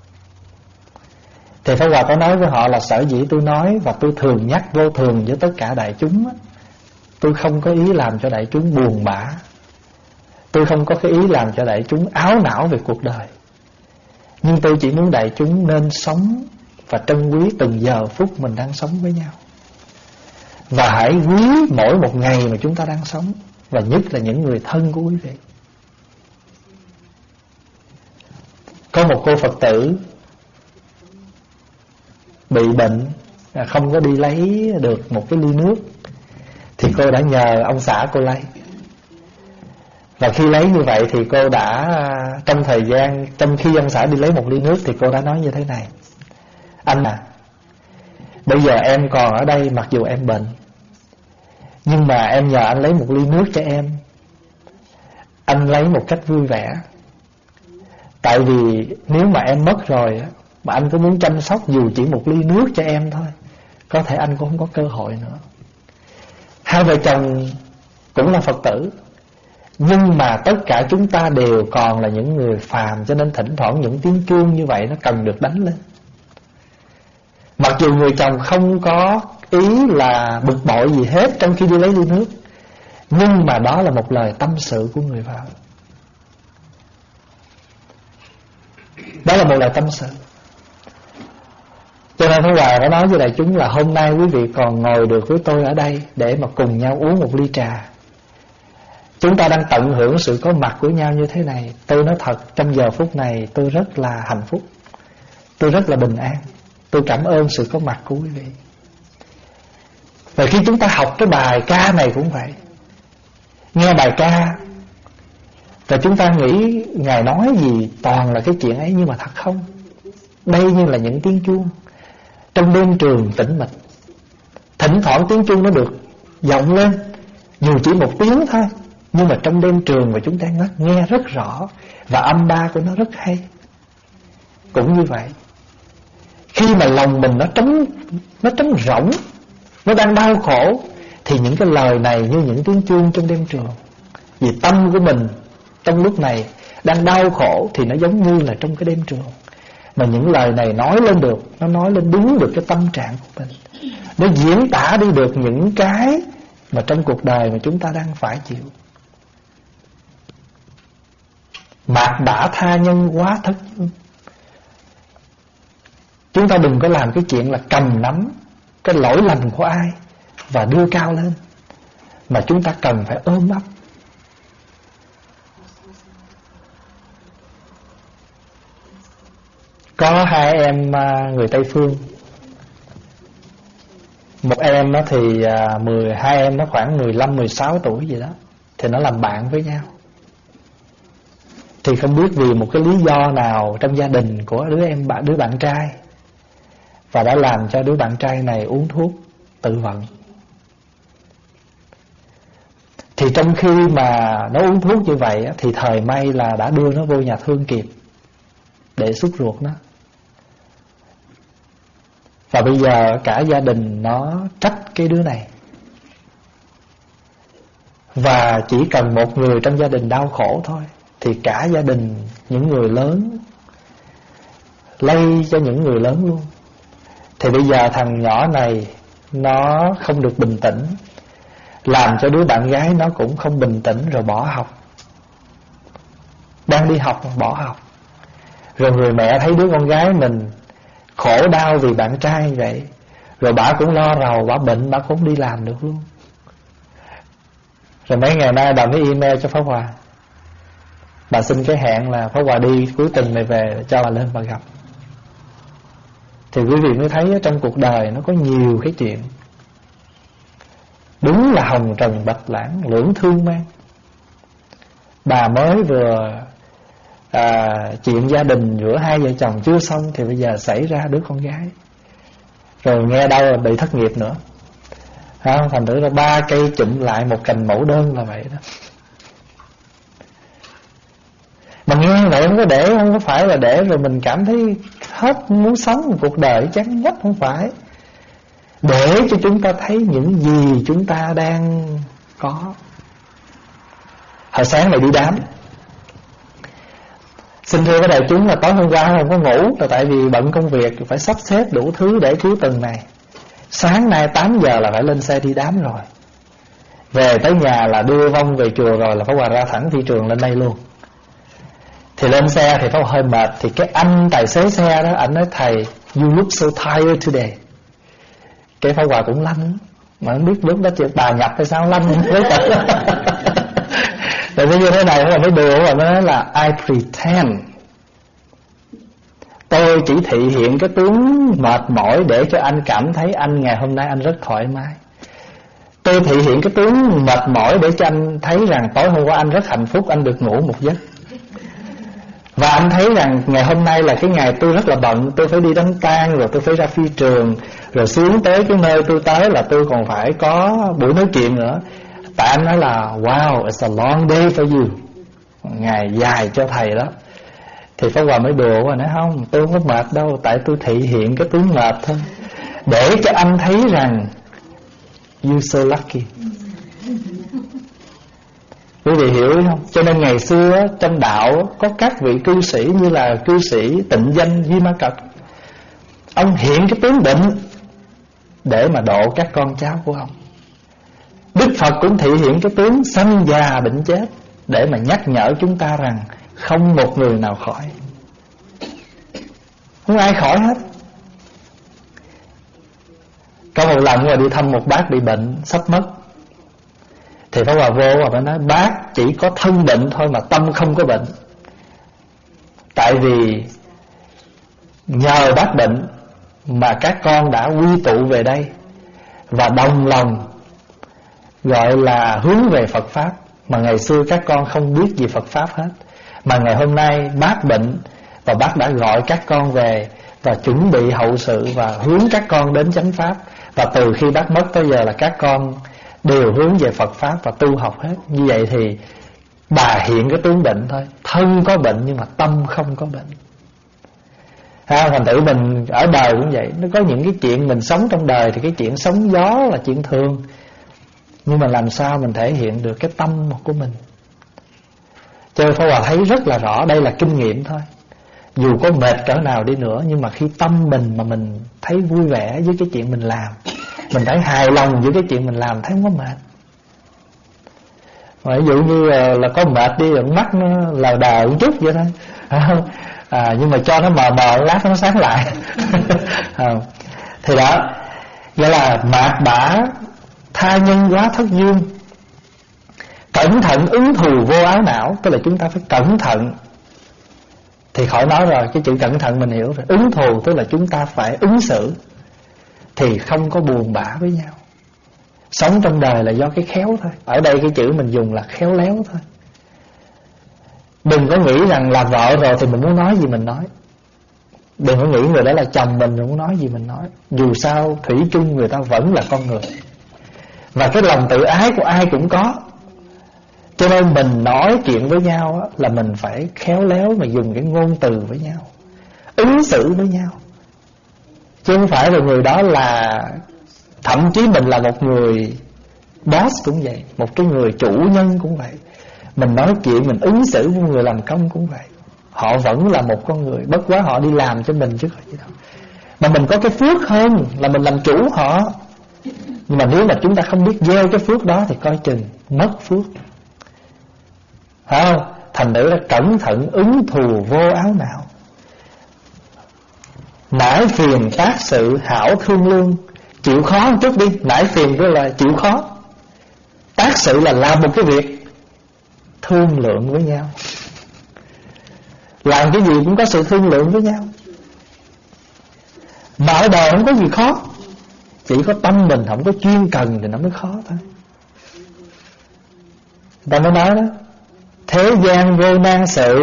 Thì Pháp Hòa có nói với họ là sở dĩ tôi nói và tôi thường nhắc vô thường với tất cả đại chúng á, tôi không có ý làm cho đại chúng buồn bã, tôi không có cái ý làm cho đại chúng áo não về cuộc đời, nhưng tôi chỉ muốn đại chúng nên sống và trân quý từng giờ phút mình đang sống với nhau. Và hãy quý mỗi một ngày mà chúng ta đang sống, và nhất là những người thân của quý vị. Có một cô Phật tử bị bệnh, không có đi lấy được một cái ly nước, thì cô đã nhờ ông xã cô lấy. Và khi lấy như vậy thì cô đã, trong thời gian, trong khi ông xã đi lấy một ly nước thì cô đã nói như thế này: anh à, bây giờ em còn ở đây mặc dù em bệnh, nhưng mà em nhờ anh lấy một ly nước cho em. Anh lấy một cách vui vẻ. Tại vì nếu mà em mất rồi mà anh có muốn chăm sóc dù chỉ một ly nước cho em thôi, có thể anh cũng không có cơ hội nữa. Hai vợ chồng cũng là Phật tử, nhưng mà tất cả chúng ta đều còn là những người phàm, cho nên thỉnh thoảng những tiếng chuông như vậy nó cần được đánh lên. Mặc dù người chồng không có ý là bực bội gì hết trong khi đi lấy ly nước, nhưng mà đó là một lời tâm sự của người vợ. Đó là một lời tâm sự. Cho nên Pháp Hòa đã nói với đại chúng là hôm nay quý vị còn ngồi được với tôi ở đây để mà cùng nhau uống một ly trà. Chúng ta đang tận hưởng sự có mặt của nhau như thế này. Tôi nói thật, trong giờ phút này tôi rất là hạnh phúc, tôi rất là bình an. Tôi cảm ơn sự có mặt của quý vị. Và khi chúng ta học cái bài ca này cũng vậy, nghe bài ca và chúng ta nghĩ Ngài nói gì toàn là cái chuyện ấy, nhưng mà thật không. Đây như là những tiếng chuông trong đêm trường tĩnh mịch. Thỉnh thoảng tiếng chuông nó được vọng lên, dù chỉ một tiếng thôi, nhưng mà trong đêm trường mà chúng ta nghe rất rõ, và âm ba của nó rất hay. Cũng như vậy, khi mà lòng mình nó trống Nó trống rỗng, nó đang đau khổ, thì những cái lời này như những tiếng chuông trong đêm trường. Vì tâm của mình trong lúc này đang đau khổ thì nó giống như là trong cái đêm trường. Mà những lời này nói lên được, nó nói lên đúng được cái tâm trạng của mình, nó diễn tả đi được những cái mà trong cuộc đời mà chúng ta đang phải chịu. Mạt đã tha nhân quá thất nhân. Chúng ta đừng có làm cái chuyện là cầm nắm cái lỗi lầm của ai và đưa cao lên, mà chúng ta cần phải ôm ấp. Có hai em người Tây Phương. Một em nó thì mười hai em nó khoảng mười lăm mười sáu tuổi gì đó, thì nó làm bạn với nhau. Thì không biết vì một cái lý do nào trong gia đình của đứa em bạn đứa bạn trai, và đã làm cho đứa bạn trai này uống thuốc tự vận. Thì trong khi mà nó uống thuốc như vậy thì thời may là đã đưa nó vô nhà thương kịp để xúc ruột nó. Và bây giờ cả gia đình nó trách cái đứa này. Và chỉ cần một người trong gia đình đau khổ thôi thì cả gia đình, những người lớn, lây cho những người lớn luôn. Thì bây giờ thằng nhỏ này nó không được bình tĩnh, làm cho đứa bạn gái nó cũng không bình tĩnh, rồi bỏ học. Đang đi học mà bỏ học. Rồi người mẹ thấy đứa con gái mình khổ đau vì bạn trai vậy, rồi bà cũng lo rầu, bà bệnh, bà cũng đi làm được luôn. Rồi mấy ngày nay bà mới email cho Pháp Hòa, bà xin cái hẹn là Pháp Hòa đi cuối tuần này về cho bà lên bà gặp. Thì quý vị mới thấy trong cuộc đời nó có nhiều cái chuyện đúng là hồng trần bạch lãng, lưỡng thương mang. Bà mới vừa à, chuyện gia đình giữa hai vợ chồng chưa xong thì bây giờ xảy ra đứa con gái, rồi nghe đâu là bị thất nghiệp nữa. à, Thành thử là ba cây chụm lại một cành mẫu đơn là vậy đó. Mà nghe vậy không có để, không có phải là để rồi mình cảm thấy hết muốn sống một cuộc đời chán ngắt, không phải. Để cho chúng ta thấy những gì chúng ta đang có. Hồi sáng này đi đám, xin thưa với đại chúng là tối hôm qua không có ngủ, là tại vì bận công việc, phải sắp xếp đủ thứ để cuối tuần này. Sáng nay tám giờ là phải lên xe đi đám rồi. Về tới nhà là đưa vong về chùa rồi là phải hòa ra thẳng thị trường lên đây luôn. Thì lên xe thì phải hơi mệt. Thì cái anh tài xế xe đó, anh nói thầy, you look so tired today. Cái Pháp Hòa cũng lanh, mà không biết lúc đó chị bà nhập hay sao lanh với tận. Tại vì như thế này là mới đùa, và mới nói là I pretend, tôi chỉ thị hiện cái tướng mệt mỏi để cho anh cảm thấy anh ngày hôm nay anh rất thoải mái. Tôi thể hiện cái tướng mệt mỏi để cho anh thấy rằng tối hôm qua anh rất hạnh phúc, anh được ngủ một giấc. Và anh thấy rằng ngày hôm nay là cái ngày tôi rất là bận, tôi phải đi đám tang, rồi tôi phải ra phi trường, rồi xuống tới cái nơi tôi tới là tôi còn phải có buổi nói chuyện nữa. Tại anh nói là wow, it's a long day for you, ngày dài cho thầy đó. Thì Pháp Hòa mới đùa và nói không, tôi không có mệt đâu, tại tôi thị hiện cái tướng mệt thôi, để cho anh thấy rằng you so lucky. Quý vị hiểu không? Cho nên ngày xưa trong đạo có các vị cư sĩ như là cư sĩ Tịnh Danh Di Ma Cật, ông hiện cái tướng bệnh để mà độ các con cháu của ông. Đức Phật cũng thị hiện cái tướng sanh già bệnh chết để mà nhắc nhở chúng ta rằng không một người nào khỏi, không ai khỏi hết. Có một lần mà đi thăm một bác bị bệnh sắp mất, thì Pháp Hòa vô và phải nói bác chỉ có thân bệnh thôi mà tâm không có bệnh. Tại vì nhờ bác bệnh mà các con đã quy tụ về đây và đồng lòng gọi là hướng về Phật Pháp. Mà ngày xưa các con không biết gì Phật Pháp hết, mà ngày hôm nay bác bệnh và bác đã gọi các con về và chuẩn bị hậu sự và hướng các con đến chánh Pháp. Và từ khi bác mất tới giờ là các con đều hướng về Phật Pháp và tu học hết. Như vậy thì bà hiện cái tướng bệnh thôi, thân có bệnh nhưng mà tâm không có bệnh. Ha, thành thử mình ở đời cũng vậy. Nó có những cái chuyện mình sống trong đời thì cái chuyện sóng gió là chuyện thường, nhưng mà làm sao mình thể hiện được cái tâm của mình. Cho nên Pháp Hòa thấy rất là rõ, đây là kinh nghiệm thôi. Dù có mệt cỡ nào đi nữa, nhưng mà khi tâm mình mà mình thấy vui vẻ với cái chuyện mình làm, mình thấy hài lòng với cái chuyện mình làm, thấy không có mệt. Ví dụ như là, là có mệt đi rồi mắt nó lờ đờ một chút vậy thôi, à, nhưng mà cho nó mờ mờ lát nó sáng lại. À, thì đó gọi là mạt bả tha nhân quá thất dương. Cẩn thận ứng thù vô áo não, tức là chúng ta phải cẩn thận. Thì khỏi nói rồi, cái chữ cẩn thận mình hiểu rồi. Ứng thù tức là chúng ta phải ứng xử, thì không có buồn bã với nhau. Sống trong đời là do cái khéo thôi. Ở đây cái chữ mình dùng là khéo léo thôi. Đừng có nghĩ rằng là vợ rồi thì mình muốn nói gì mình nói. Đừng có nghĩ người đó là chồng mình, mình muốn nói gì mình nói. Dù sao thủy chung người ta vẫn là con người, và cái lòng tự ái của ai cũng có. Cho nên mình nói chuyện với nhau á, là mình phải khéo léo mà dùng cái ngôn từ với nhau, ứng xử với nhau. Chứ không phải là người đó là, thậm chí mình là một người boss cũng vậy, một cái người chủ nhân cũng vậy. Mình nói chuyện, mình ứng xử với người làm công cũng vậy. Họ vẫn là một con người, bất quá họ đi làm cho mình chứ không gì đâu. Mà mình có cái phước hơn là mình làm chủ họ. Nhưng mà nếu mà chúng ta không biết gieo cái phước đó thì coi chừng mất phước. Phải không? Thành nữ là cẩn thận ứng thù vô áo não. Nãi phiền tác sự hảo thương lương. Chịu khó một chút đi. Nãi phiền tức là chịu khó, tác sự là làm một cái việc, thương lượng với nhau. Làm cái gì cũng có sự thương lượng với nhau. Mà ở đời không có gì khó, chỉ có tâm mình không có chuyên cần thì nó mới khó thôi. Ta mới nói đó, thế gian vô nan sự,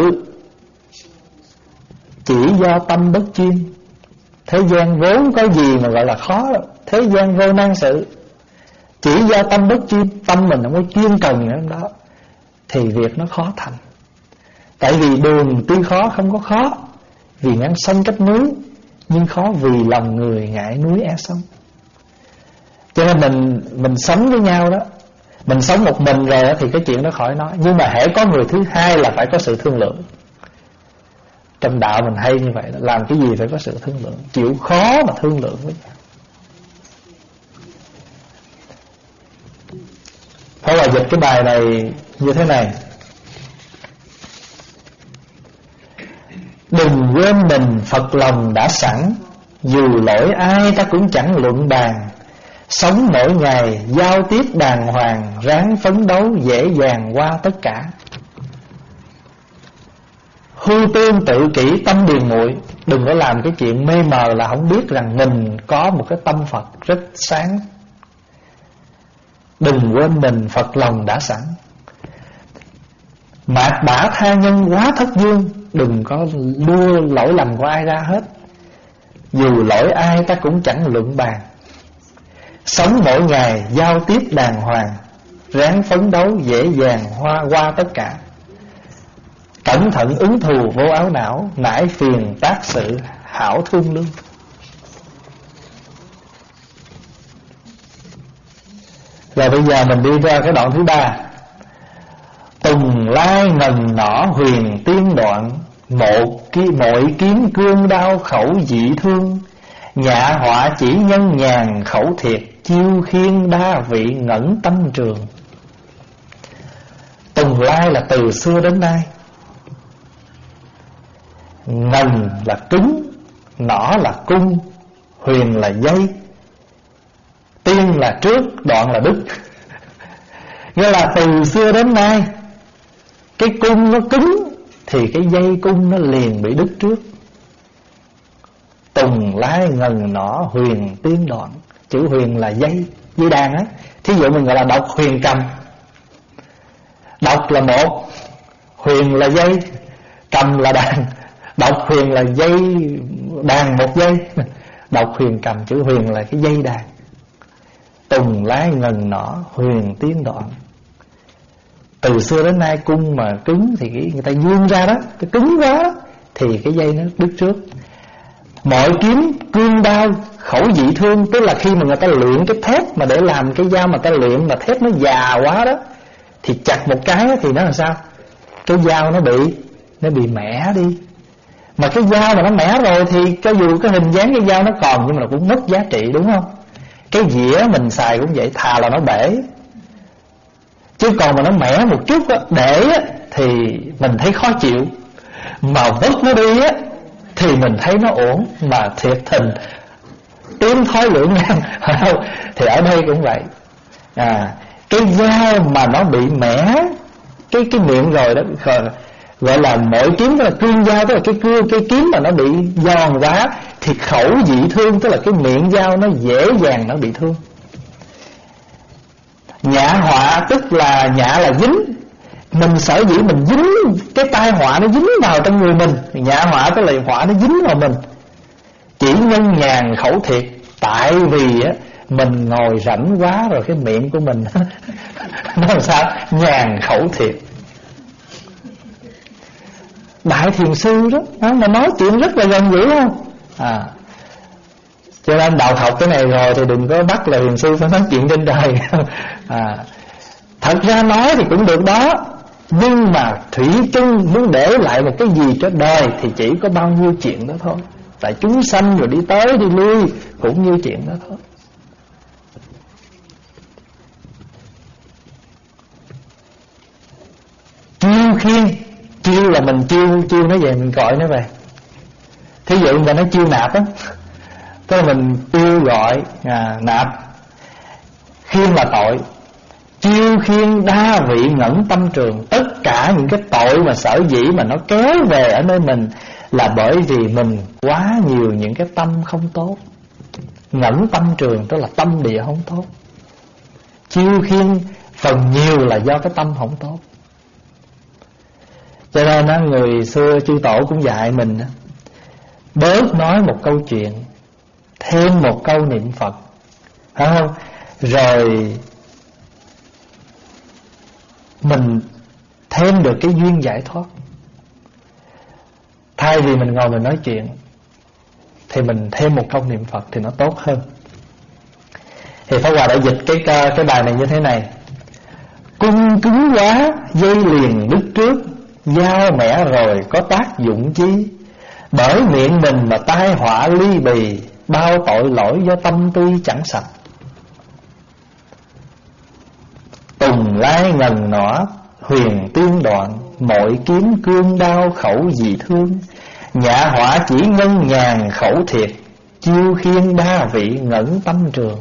chỉ do tâm bất chuyên. Thế gian vốn có gì mà gọi là khó đâu. Thế gian vô nan sự, chỉ do tâm bất chuyên. Tâm mình không có chuyên cần nữa đó, thì việc nó khó thành. Tại vì đường tuy khó không có khó, vì ngang sông cách núi, nhưng khó vì lòng người ngại núi e sông. Cho nên mình mình sống với nhau đó, mình sống một mình rồi thì cái chuyện đó khỏi nói. Nhưng mà hễ có người thứ hai là phải có sự thương lượng. Trong đạo mình hay như vậy đó, làm cái gì phải có sự thương lượng, chịu khó mà thương lượng với nhau. Phải là dịch cái bài này như thế này: đừng quên mình Phật lòng đã sẵn, dù lỗi ai ta cũng chẳng luận bàn. Sống mỗi ngày giao tiếp đàng hoàng, ráng phấn đấu dễ dàng qua tất cả. Hư tương tự kỷ tâm điền muội. Đừng có làm cái chuyện mê mờ là không biết rằng mình có một cái tâm Phật rất sáng. đừng quên mình Phật lòng đã sẵn. Mạt bả tha nhân quá thất dương, đừng có đưa lỗi lầm của ai ra hết. Dù lỗi ai ta cũng chẳng luận bàn. Sống mỗi ngày giao tiếp đàng hoàng, ráng phấn đấu dễ dàng hoa qua tất cả. Cẩn thận ứng thù vô áo não, nãi phiền tác sự hảo thương lương. Rồi bây giờ mình đi ra cái đoạn thứ ba. Tùng lai ngần nỏ huyền tiên đoạn, một ki mỗi kiếm cương đao khẩu dị thương. Nhạ họa chỉ nhân nhàn khẩu thiệt, chiêu khiên đa vị ngẩn tâm trường. Tùng lai là từ xưa đến nay. Ngần là cứng, nỏ là cung, huyền là dây, tiên là trước, đoạn là đứt. Nghĩa là từ xưa đến nay, cái cung nó cứng thì cái dây cung nó liền bị đứt trước. Tùng lai ngần nỏ huyền tiên đoạn. Chữ huyền là dây, dây đàn á. Thí dụ mình gọi là độc huyền cầm. Độc là một, huyền là dây, cầm là đàn. Độc huyền là dây, đàn một dây. Độc huyền cầm, chữ huyền là cái dây đàn. Tùng lai ngần nỏ huyền tiên đoạn. Từ xưa đến nay cung mà cứng thì người ta vươn ra đó, cái cứng quá đó, thì cái dây nó đứt trước. Mọi kiếm cương đao khẩu dị thương, tức là khi mà người ta luyện cái thép mà để làm cái dao mà ta luyện mà thép nó già quá đó, thì chặt một cái thì nó làm sao? Cái dao nó bị nó bị mẻ đi. Mà cái dao mà nó mẻ rồi thì cho dù cái hình dáng cái dao nó còn, nhưng mà nó cũng mất giá trị, đúng không? Cái dĩa mình xài cũng vậy, thà là nó bể. Chứ còn mà nó mẻ một chút á, để á, thì mình thấy khó chịu. Mà vứt nó đi á thì mình thấy nó ổn. Mà thiệt tình tiến thói lưỡng nan. Thì ở đây cũng vậy. à, Cái dao mà nó bị mẻ Cái cái miệng rồi đó, gọi là mỗi kiếm đó là cương dao, tức là cái cưa cái kiếm mà nó bị giòn quá, thì khẩu dị thương, tức là cái miệng dao nó dễ dàng nó bị thương. Nhạ họa tức là nhạ là dính. Mình sở dĩ mình dính, cái tai họa nó dính vào trong người mình. Nhạ họa tức là họa nó dính vào mình. Chỉ nhân nhàn khẩu thiệt, tại vì á mình ngồi rảnh quá rồi cái miệng của mình nó làm sao? Nhàn khẩu thiệt. Đại thiền sư đó, mà nói chuyện rất là gần gũi không? À, cho nên đạo học cái này rồi thì đừng có bắt là thiền sư phải nói chuyện trên đời. à, Thật ra nói thì cũng được đó, nhưng mà thủy chung muốn để lại một cái gì cho đời thì chỉ có bao nhiêu chuyện đó thôi. Tại chúng sanh rồi đi tới đi lui cũng như chuyện đó thôi. Chiêu khiên, chiêu là mình chiêu chiêu nó về mình gọi nó về. Thí dụ người ta nói chiêu nạp á, tức là mình kêu gọi à, nạp. Khiên là tội. Chiêu khiên đa vị ngẩn tâm trường. Tất cả những cái tội mà sở dĩ mà nó kéo về ở nơi mình là bởi vì mình quá nhiều những cái tâm không tốt. Ngẩn tâm trường tức là tâm địa không tốt. Chiêu khiên phần nhiều là do cái tâm không tốt. Cho nên á, người xưa chư tổ cũng dạy mình á, bớt nói một câu chuyện, thêm một câu niệm Phật, phải không? Rồi mình thêm được cái duyên giải thoát. Thay vì mình ngồi mình nói chuyện thì mình thêm một câu niệm Phật thì nó tốt hơn. Thì Pháp Hòa đã dịch cái cái bài này như thế này: cung cứng quá dây liền đứt trước, dao mẻ rồi có tác dụng chi? Bởi miệng mình mà tai họa ly bì, bao tội lỗi do tâm tuy chẳng sạch. Tùng lai ngần nỏ huyền tiên đoạn, mọi kiếm cương đao khẩu dị thương. Nhạ họa chỉ nhân nhàn khẩu thiệt, chiêu khiên đa vị ngẩn tâm trường.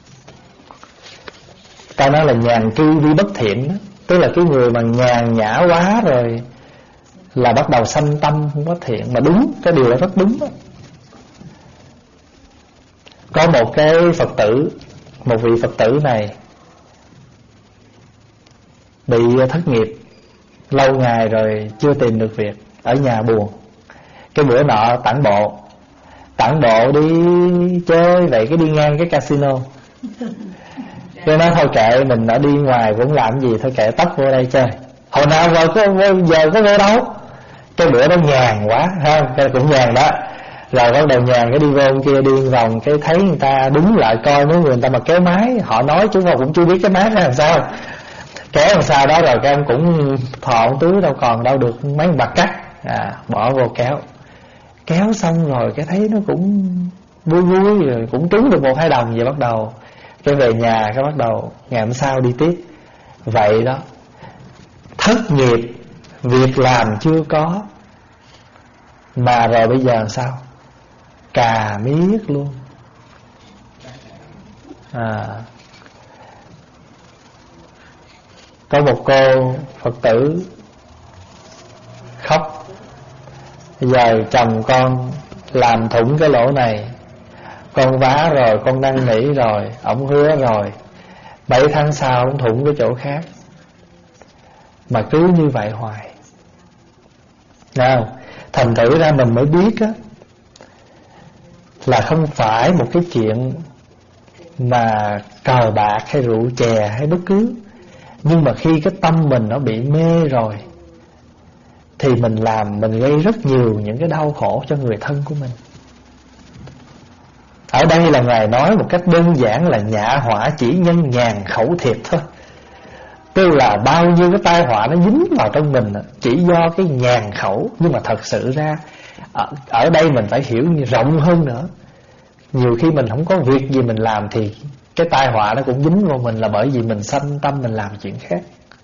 Ta nói là nhàn cư vi bất thiện đó, tức là cái người mà nhàn nhã quá rồi là bắt đầu sanh tâm không có thiện. Mà đúng, cái điều đó rất đúng đó. Có một cái Phật tử, một vị Phật tử này bị thất nghiệp lâu ngày rồi chưa tìm được việc, ở nhà buồn. Cái bữa nọ tản bộ Tản bộ đi chơi, vậy cái đi ngang cái casino. Cái nói thôi kệ, mình đã đi ngoài cũng làm gì, thôi kệ tấp vô đây chơi. Hồi nào giờ có giờ có vô đâu. Cái bữa đó nhàn quá ha, cái cũng nhàn đó. Rồi bắt đầu nhàn cái đi vô kia đi vòng, cái thấy người ta đứng lại coi mấy người, người ta mà kéo máy, họ nói chúng tôi cũng chưa biết cái máy ra làm sao. Kéo làm sao đó rồi các em cũng thọ túi đâu còn đâu được mấy bạc cắt, à, bỏ vô kéo. Kéo xong rồi cái thấy nó cũng vui vui, rồi cũng trúng được một hai đồng. Vậy bắt đầu cái về nhà, cái bắt đầu ngày hôm sau đi tiếp. Vậy đó, thất nghiệp, việc làm chưa có, mà rồi bây giờ làm sao? Cà miết luôn. À, có một cô Phật tử khóc, bây giờ chồng con làm thủng cái lỗ này, con vá rồi, con năn nỉ rồi, ổng hứa rồi, bảy tháng sau ổng thủng cái chỗ khác, mà cứ như vậy hoài. Nào, thành thử ra mình mới biết á, là không phải một cái chuyện mà cờ bạc hay rượu chè hay bất cứ, nhưng mà khi cái tâm mình nó bị mê rồi thì mình làm, mình gây rất nhiều những cái đau khổ cho người thân của mình. Ở đây là Ngài nói một cách đơn giản là nhạ họa chỉ nhân nhàn khẩu thiệt thôi. Tức là bao nhiêu cái tai họa nó dính vào trong mình chỉ do cái nhàn khẩu. Nhưng mà thật sự ra ở, ở đây mình phải hiểu rộng hơn nữa. Nhiều khi mình không có việc gì mình làm thì cái tai họa nó cũng dính vào mình, là bởi vì mình sanh tâm mình làm chuyện khác.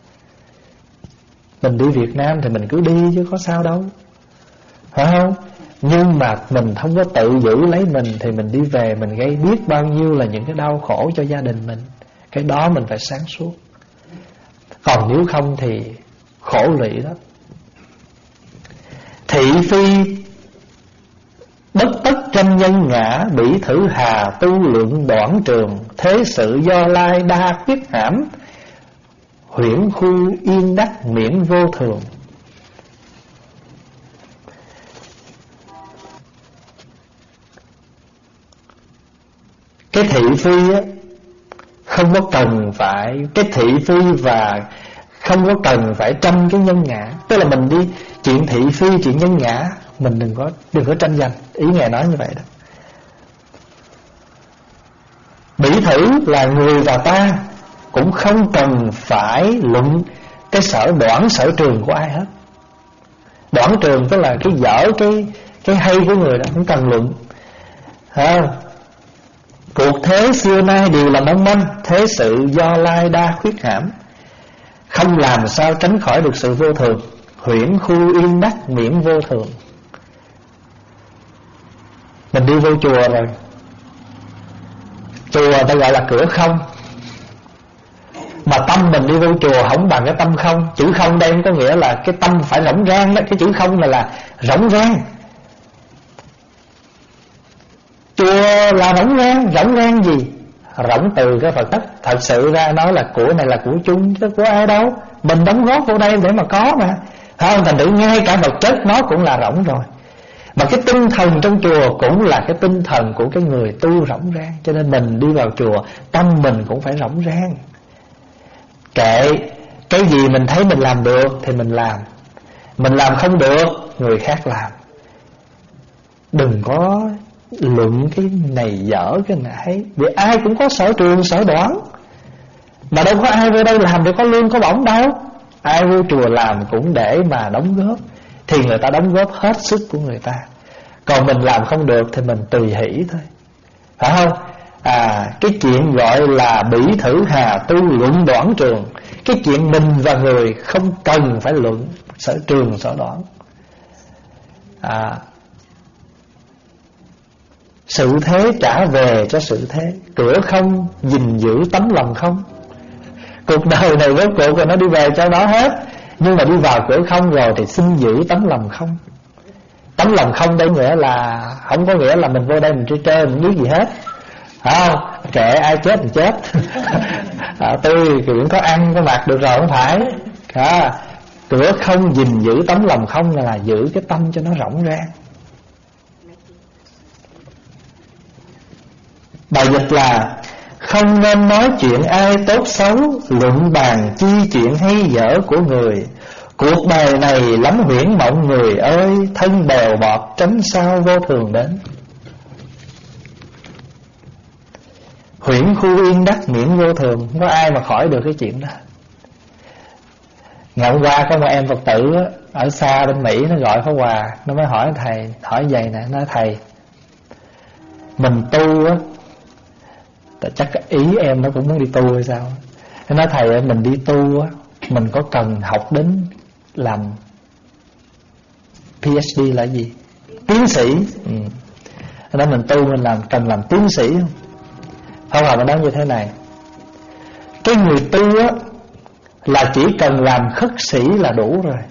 Mình đi Việt Nam thì mình cứ đi chứ có sao đâu, phải không? Nhưng mà mình không có tự giữ lấy mình thì mình đi về mình gây biết bao nhiêu là những cái đau khổ cho gia đình mình. Cái đó mình phải sáng suốt. Còn nếu không thì khổ lụy đó. Thị phi bất tất tranh nhân ngã, bỉ thử hà tu lượng đoạn trường, thế sự do lai đa khuyết hãm, huyễn khu yên đắc miễn vô thường. Cái thị phi á, không có cần phải, cái thị phi và không có cần phải tranh cái nhân ngã. Tức là mình đi chuyện thị phi, chuyện nhân ngã, mình đừng có đừng có tranh giành. Ý Ngài nói như vậy đó. Bỉ thử là người và ta cũng không cần phải luận cái sở đoản sở trường của ai hết. Đoản trường tức là cái dở, cái cái hay của người đó, không cần luận. À, cuộc thế xưa nay đều là mong manh, thế sự do lai đa khuyết hãm, không làm sao tránh khỏi được sự vô thường, huyễn khu yên đắc miễn vô thường. Mình đi vô chùa rồi, chùa ta gọi là cửa không, mà tâm mình đi vô chùa không bằng cái tâm không. Chữ không đây có nghĩa là cái tâm phải rỗng rang đó. Cái chữ không là là rỗng rang. Chùa là rỗng rang. Rỗng rang gì? Rỗng từ cái Phật đất. Thật sự ra nói là của này là của chung chứ của ai đâu. Mình đóng góp vô đây để mà có mà. Không, thành thử ngay cả vật chất nó cũng là rỗng rồi. Mà cái tinh thần trong chùa cũng là cái tinh thần của cái người tu rỗng rang. Cho nên mình đi vào chùa, tâm mình cũng phải rỗng rang. Kệ, cái gì mình thấy mình làm được thì mình làm, mình làm không được người khác làm. Đừng có luận cái này dở cái này, vì ai cũng có sở trường sở đoán. Mà đâu có ai vô đây làm để có lương có bổng đâu. Ai vô chùa làm cũng để mà đóng góp, thì người ta đóng góp hết sức của người ta. Còn mình làm không được thì mình tùy hỷ thôi, phải không? À, cái chuyện gọi là bỉ thử hà tu luận đoản trường. Cái chuyện mình và người không cần phải luận sở trường sở đoán. À, sự thế trả về cho sự thế, cửa không gìn giữ tấm lòng không. Cuộc đời này rốt cuộc rồi nó đi về cho nó hết. Nhưng mà đi vào cửa không rồi thì xin giữ tấm lòng không. Tấm lòng không đây nghĩa là không có nghĩa là mình vô đây mình chơi chơi mình biết gì hết. không? Kệ ai chết thì chết. À, tôi cũng có ăn có mặc được rồi, không phải à, cửa không gìn giữ tấm lòng không là giữ cái tâm cho nó rộng ra. Bài dịch là không nên nói chuyện ai tốt xấu, luận bàn chi chuyện hay dở của người. Cuộc đời này lắm huyễn mộng người ơi, thân bèo bọt tránh sao vô thường đến. Huyễn khu yên đắc miễn vô thường, không có ai mà khỏi được cái chuyện đó. Ngày hôm qua có một em Phật tử ở xa bên Mỹ, nó gọi Pháp Hòa, nó mới hỏi thầy, hỏi vậy nè, nói thầy, mình tu á, chắc ý em nó cũng muốn đi tu hay sao. Nó nói thầy ơi, mình đi tu á, mình có cần học đến làm P H D là gì? Tiến sĩ. Ừ. Nó mình tu mình làm cần làm tiến sĩ không? Không, là nó nói như thế này, cái người tu á là chỉ cần làm khất sĩ là đủ rồi.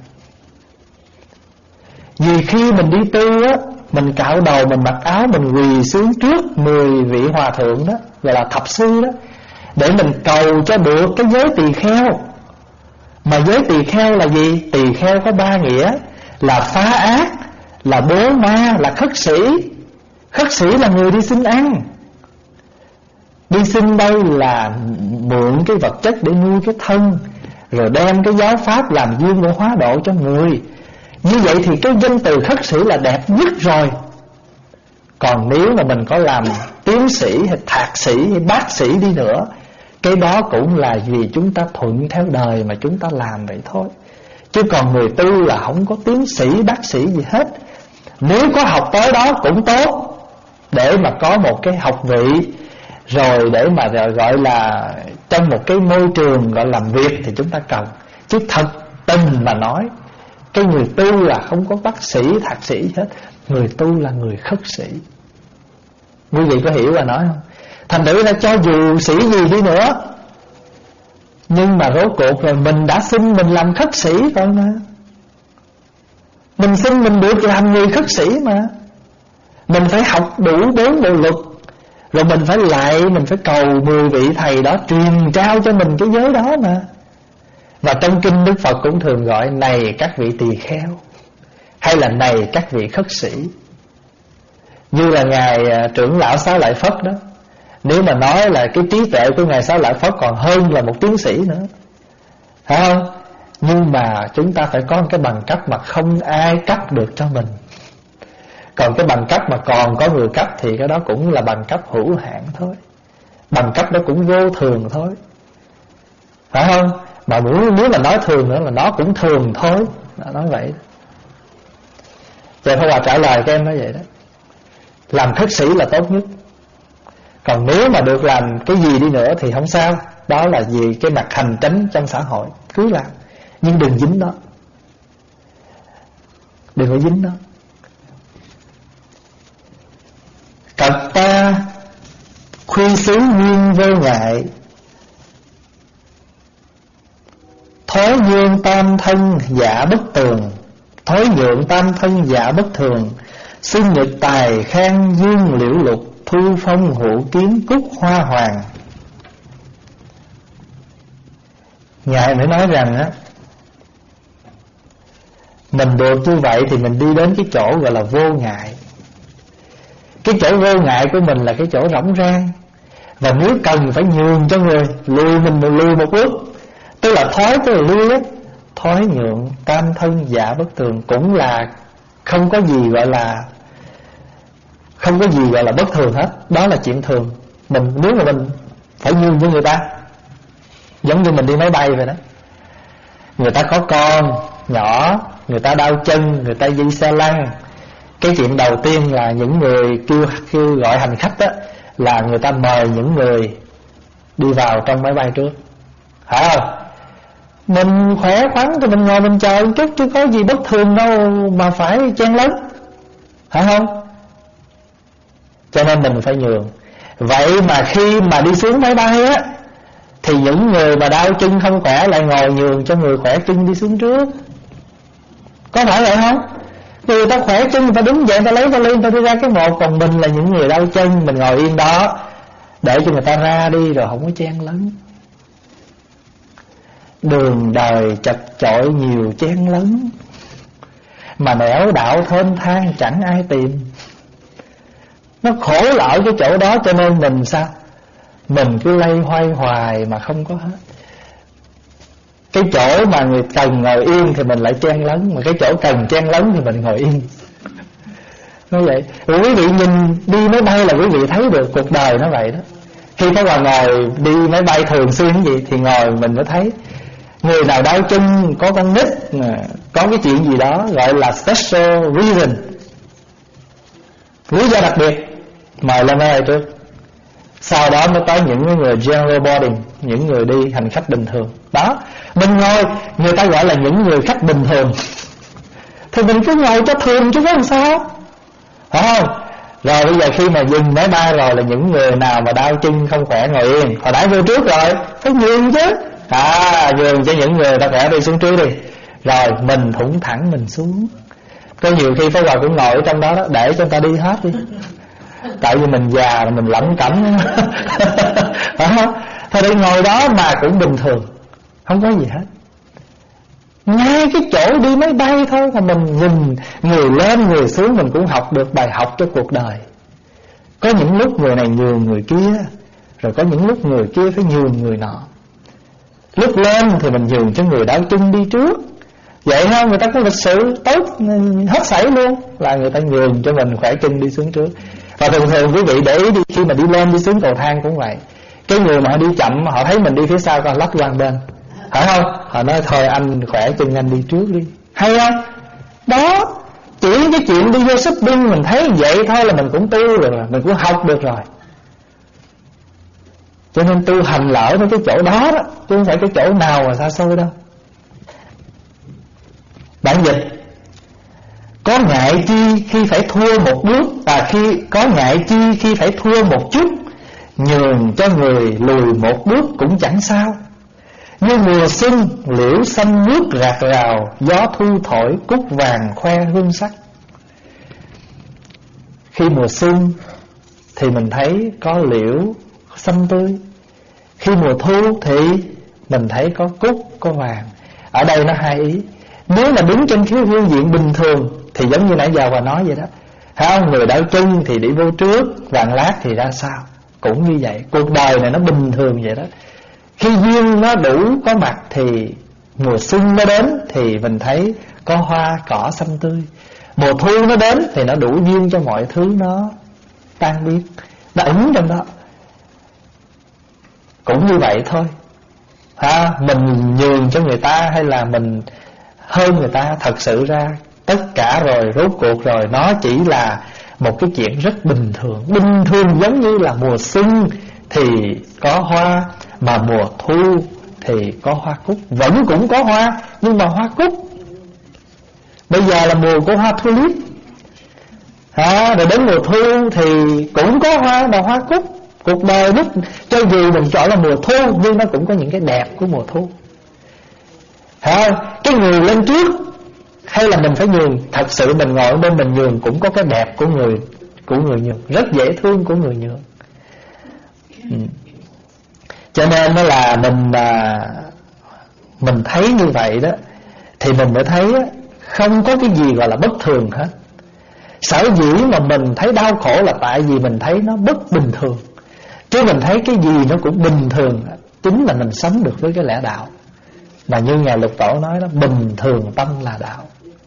Vì khi mình đi tu á, mình cạo đầu, mình mặc áo, mình quỳ xuống trước mười vị hòa thượng đó, gọi là thập sư đó, để mình cầu cho được cái giới tỳ kheo. Mà giới tỳ kheo là gì? Tỳ kheo có ba nghĩa, là phá ác, là bố ma, là khất sĩ. Khất sĩ là người đi xin ăn. Đi xin đây là mượn cái vật chất để nuôi cái thân, rồi đem cái giáo pháp làm duyên để hóa độ cho người. Như vậy thì cái danh từ khất sĩ là đẹp nhất rồi. Còn nếu mà mình có làm tiến sĩ hay thạc sĩ hay bác sĩ đi nữa, cái đó cũng là vì chúng ta thuận theo đời mà chúng ta làm vậy thôi. Chứ còn người tu là không có tiến sĩ bác sĩ gì hết. Nếu có học tới đó cũng tốt, để mà có một cái học vị, rồi để mà gọi là trong một cái môi trường gọi làm việc thì chúng ta cần. Chứ thật tình mà nói, cái người tu là không có bác sĩ, thạc sĩ gì hết. Người tu là người khất sĩ. Quý vị có hiểu là nói không? Thành thử ra cho dù sĩ gì đi nữa, nhưng mà rốt cuộc rồi mình đã xin mình làm khất sĩ rồi mà. Mình xin mình được làm người khất sĩ mà. Mình phải học đủ bốn bộ luật, rồi mình phải lại, mình phải cầu mười vị thầy đó truyền trao cho mình cái giới đó mà. Và trong kinh Đức Phật cũng thường gọi này các vị tỳ kheo, hay là này các vị khất sĩ. Như là Ngài trưởng lão Xá Lợi Phất đó, nếu mà nói là cái trí tuệ của Ngài Xá Lợi Phất còn hơn là một tiến sĩ nữa, phải không? Nhưng mà chúng ta phải có cái bằng cấp mà không ai cấp được cho mình. Còn cái bằng cấp mà còn có người cấp thì cái đó cũng là bằng cấp hữu hạn thôi. Bằng cấp đó cũng vô thường thôi, phải không? Mà nếu mà nói thường nữa là nó cũng thường thôi. Nói vậy. Vậy Pháp Hòa trả lời các em nói vậy đó. Làm khất sĩ là tốt nhất. Còn nếu mà được làm cái gì đi nữa thì không sao. Đó là vì cái mặt hành tránh trong xã hội, cứ làm. Nhưng đừng dính đó. Đừng có dính đó. Cật ta khuy xứ nguyên vô ngại, thói nhượng tam thân giả bất tường. Thói nhượng tam thân giả bất thường, sinh nhật tài khang dương liễu lục, thu phong hữu kiến cúc hoa hoàng. Ngài mới nói rằng á, mình được như vậy thì mình đi đến cái chỗ gọi là vô ngại. Cái chỗ vô ngại của mình là cái chỗ rỗng rang. Và nếu cần phải nhường cho người, lùi mình lùi một bước. Tức là thói tức là lui á. Thói nhượng tam thân giả bất thường cũng là không có gì gọi là không có gì gọi là bất thường hết. Đó là chuyện thường. Mình nếu mà mình phải nhường cho người ta, giống như mình đi máy bay vậy đó. Người ta có con nhỏ, người ta đau chân, người ta đi xe lăn. Cái chuyện đầu tiên là những người kêu, kêu gọi hành khách đó, là người ta mời những người đi vào trong máy bay trước, phải không? Mình khỏe khoắn thì mình ngồi mình chờ một chút, chứ có gì bất thường đâu mà phải chen lấn, phải không? Cho nên mình phải nhường. Vậy mà khi mà đi xuống máy bay á, thì những người mà đau chân không khỏe lại ngồi nhường cho người khỏe chân đi xuống trước. Có phải vậy không? Người ta khỏe chân, người ta đứng dậy, người ta lấy vali, người ta đi ra cái một. Còn mình là những người đau chân, mình ngồi yên đó. để cho người ta ra đi rồi không có chen lấn. Đường đời chật chội nhiều chen lấn, mà nẻo đạo thênh thang chẳng ai tìm. Nó khổ ở cái chỗ đó, cho nên mình sao? Mình cứ lay hoay hoài mà không có hết. Cái chỗ mà người cần ngồi yên thì mình lại chen lấn, mà cái chỗ cần chen lấn thì mình ngồi yên. Nói vậy. Rồi quý vị nhìn đi máy bay là quý vị thấy được cuộc đời nó vậy đó. Khi các bạn ngồi đi máy bay thường xuyên cái gì thì ngồi mình mới thấy. Người nào đau chân, có con nít, có cái chuyện gì đó gọi là special reason, lý do đặc biệt, mời lên máy bay trước. Sau đó mới tới những người general boarding, những người đi hành khách bình thường. Đó, mình ngồi, người ta gọi là những người khách bình thường, thì mình cứ ngồi cho thường chứ có làm sao, phải không? Rồi bây giờ khi mà dừng máy bay rồi là những người nào mà đau chân không khỏe ngồi yên. Hồi nãy vô trước rồi, phải nhường chứ. À, nhường cho những người ta khỏe đi xuống trước đi. Rồi mình thủng thẳng mình xuống. Có nhiều khi Pháp Hòa cũng ngồi ở trong đó đó, để cho người ta đi hết đi. Tại vì mình già rồi mình lẩm cẩm. Phải không? Thôi để ngồi đó mà cũng bình thường, không có gì hết. Ngay cái chỗ đi máy bay thôi mà mình nhìn người lên người xuống, mình cũng học được bài học cho cuộc đời. Có những lúc người này nhường người kia, rồi có những lúc người kia phải nhường người nọ. Lúc lên thì mình nhường cho người đau chân đi trước, vậy không? Người ta có lịch sự tốt hết sảy luôn, là người ta nhường cho mình khỏe chân đi xuống trước. Và thường thường quý vị để ý đi, khi mà đi lên đi xuống cầu thang cũng vậy. Cái người mà họ đi chậm, họ thấy mình đi phía sau còn lách qua bên, phải không? Họ nói thôi anh khỏe chân anh đi trước đi. Hay không? Đó, chỉ cái chuyện đi vô shopping mình thấy vậy thôi là mình cũng tu rồi, mình cũng học được rồi. Cho nên tu hành lỡ với cái chỗ đó đó, chứ không phải cái chỗ nào mà xa xôi đâu. Bản dịch: có ngại chi khi phải thua một bước, à khi có ngại chi khi phải thua một chút, nhường cho người lùi một bước cũng chẳng sao. Như mùa xuân liễu xanh mướt rạc rào, gió thu thổi cúc vàng khoe hương sắc. Khi mùa xuân thì mình thấy có liễu xanh tươi, khi mùa thu thì mình thấy có cúc, có vàng. Ở đây nó hai ý. Nếu mà đứng trên cái phương diện bình thường thì giống như nãy giờ bà nói vậy đó, phải không? Người đau chân thì đi vô trước, vàng lát thì ra sau. Cũng như vậy, cuộc đời này nó bình thường vậy đó. Khi duyên nó đủ có mặt thì mùa xuân nó đến thì mình thấy có hoa cỏ xanh tươi. Mùa thu nó đến thì nó đủ duyên cho mọi thứ nó tan biến, nó ẩn trong đó. Cũng như vậy thôi ha, mình nhường cho người ta hay là mình hơn người ta, thật sự ra tất cả rồi rốt cuộc rồi nó chỉ là một cái chuyện rất bình thường. Bình thường giống như là mùa xuân thì có hoa, mà mùa thu thì có hoa cúc. Vẫn cũng có hoa, nhưng mà hoa cúc. Bây giờ là mùa của hoa tulip à, rồi đến mùa thu thì cũng có hoa mà hoa cúc. Cuộc đời lúc cho dù mình chọn là mùa thu, nhưng nó cũng có những cái đẹp của mùa thu. À, cái người lên trước hay là mình phải nhường? Thật sự mình ngồi bên mình nhường cũng có cái đẹp của người của người nhường, rất dễ thương của người nhường. ừ. Cho nên nó là mình à, mình thấy như vậy đó thì mình mới thấy không có cái gì gọi là bất thường hết. Sở dĩ mà mình thấy đau khổ là tại vì mình thấy nó bất bình thường, chứ mình thấy cái gì nó cũng bình thường. Chính là mình sống được với cái lẽ đạo. Mà như Ngài Lục Tổ nói đó, bình thường tâm là đạo.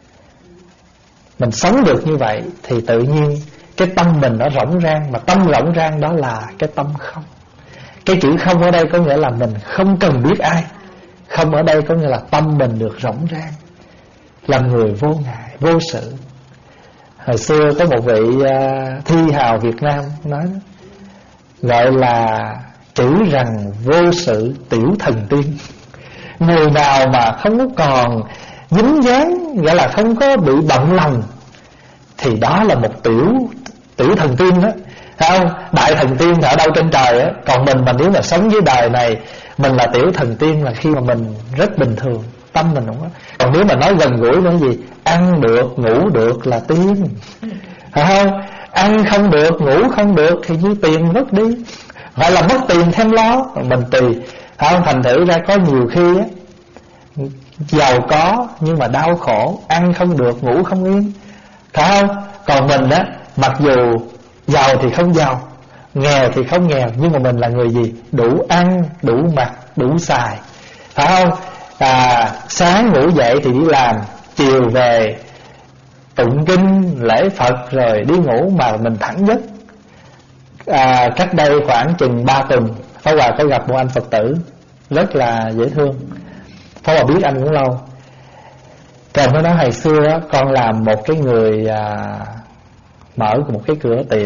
Mình sống được như vậy thì tự nhiên cái tâm mình nó rỗng rang. Mà tâm rỗng rang đó là cái tâm không. Cái chữ không ở đây có nghĩa là mình không cần biết ai. Không ở đây có nghĩa là tâm mình được rỗng rang, làm người vô ngại, vô sự. Hồi xưa có một vị uh, thi hào Việt Nam nói đó, gọi là chữ rằng vô sự tiểu thần tiên. Người nào mà không có còn dính dáng, gọi là không có bị bận lòng, thì đó là một tiểu tiểu thần tiên đó, phải không? Đại thần tiên thì ở đâu trên trời á. Còn mình mà nếu mà sống dưới đời này, mình là tiểu thần tiên là khi mà mình rất bình thường, tâm mình không có. Còn nếu mà nói gần gũi nữa gì, ăn được, ngủ được là tiên, phải không? Ăn không được, ngủ không được thì như tiền mất đi, Gọi là mất tiền thêm lo. Mình tùy, không? Thành thử ra có nhiều khi á, giàu có nhưng mà đau khổ, ăn không được, ngủ không yên, phải không? Còn mình á, mặc dù giàu thì không giàu, nghèo thì không nghèo, nhưng mà mình là người gì? Đủ ăn, đủ mặc, đủ xài, phải không? À, sáng ngủ dậy thì đi làm, chiều về tụng kinh, lễ Phật rồi đi ngủ mà mình thẳng giấc. À, cách đây khoảng chừng ba tuần, Pháp Hòa có gặp một anh Phật tử rất là dễ thương. Pháp Hòa biết anh cũng lâu. Rồi mới nói hồi xưa đó, con làm một cái người à, mở một cái cửa tiệm,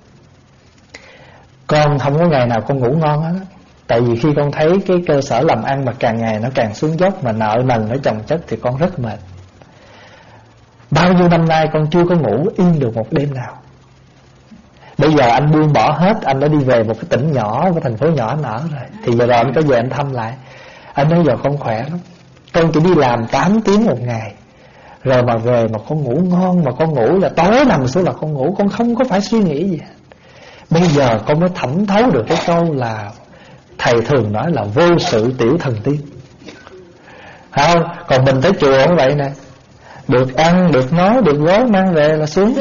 con không có ngày nào con ngủ ngon hết. Tại vì khi con thấy cái cơ sở làm ăn mà càng ngày nó càng xuống dốc, mà nợ nần nó chồng chất thì con rất mệt. Bao nhiêu năm nay con chưa có ngủ yên được một đêm nào. Bây giờ anh buông bỏ hết, anh đã đi về một cái tỉnh nhỏ, một thành phố nhỏ anh ở rồi. Thì giờ rồi anh có về anh thăm lại. Anh nói giờ con khỏe lắm, con chỉ đi làm tám tiếng một ngày, rồi mà về mà con ngủ ngon. Mà con ngủ là tối nằm xuống là con ngủ, con không có phải suy nghĩ gì hết. Bây giờ con mới thẩm thấu được cái câu là thầy thường nói là vô sự tiểu thần tiên, phải không? Còn mình tới chùa cũng vậy nè, được ăn, được nói, được gói mang về là xuống.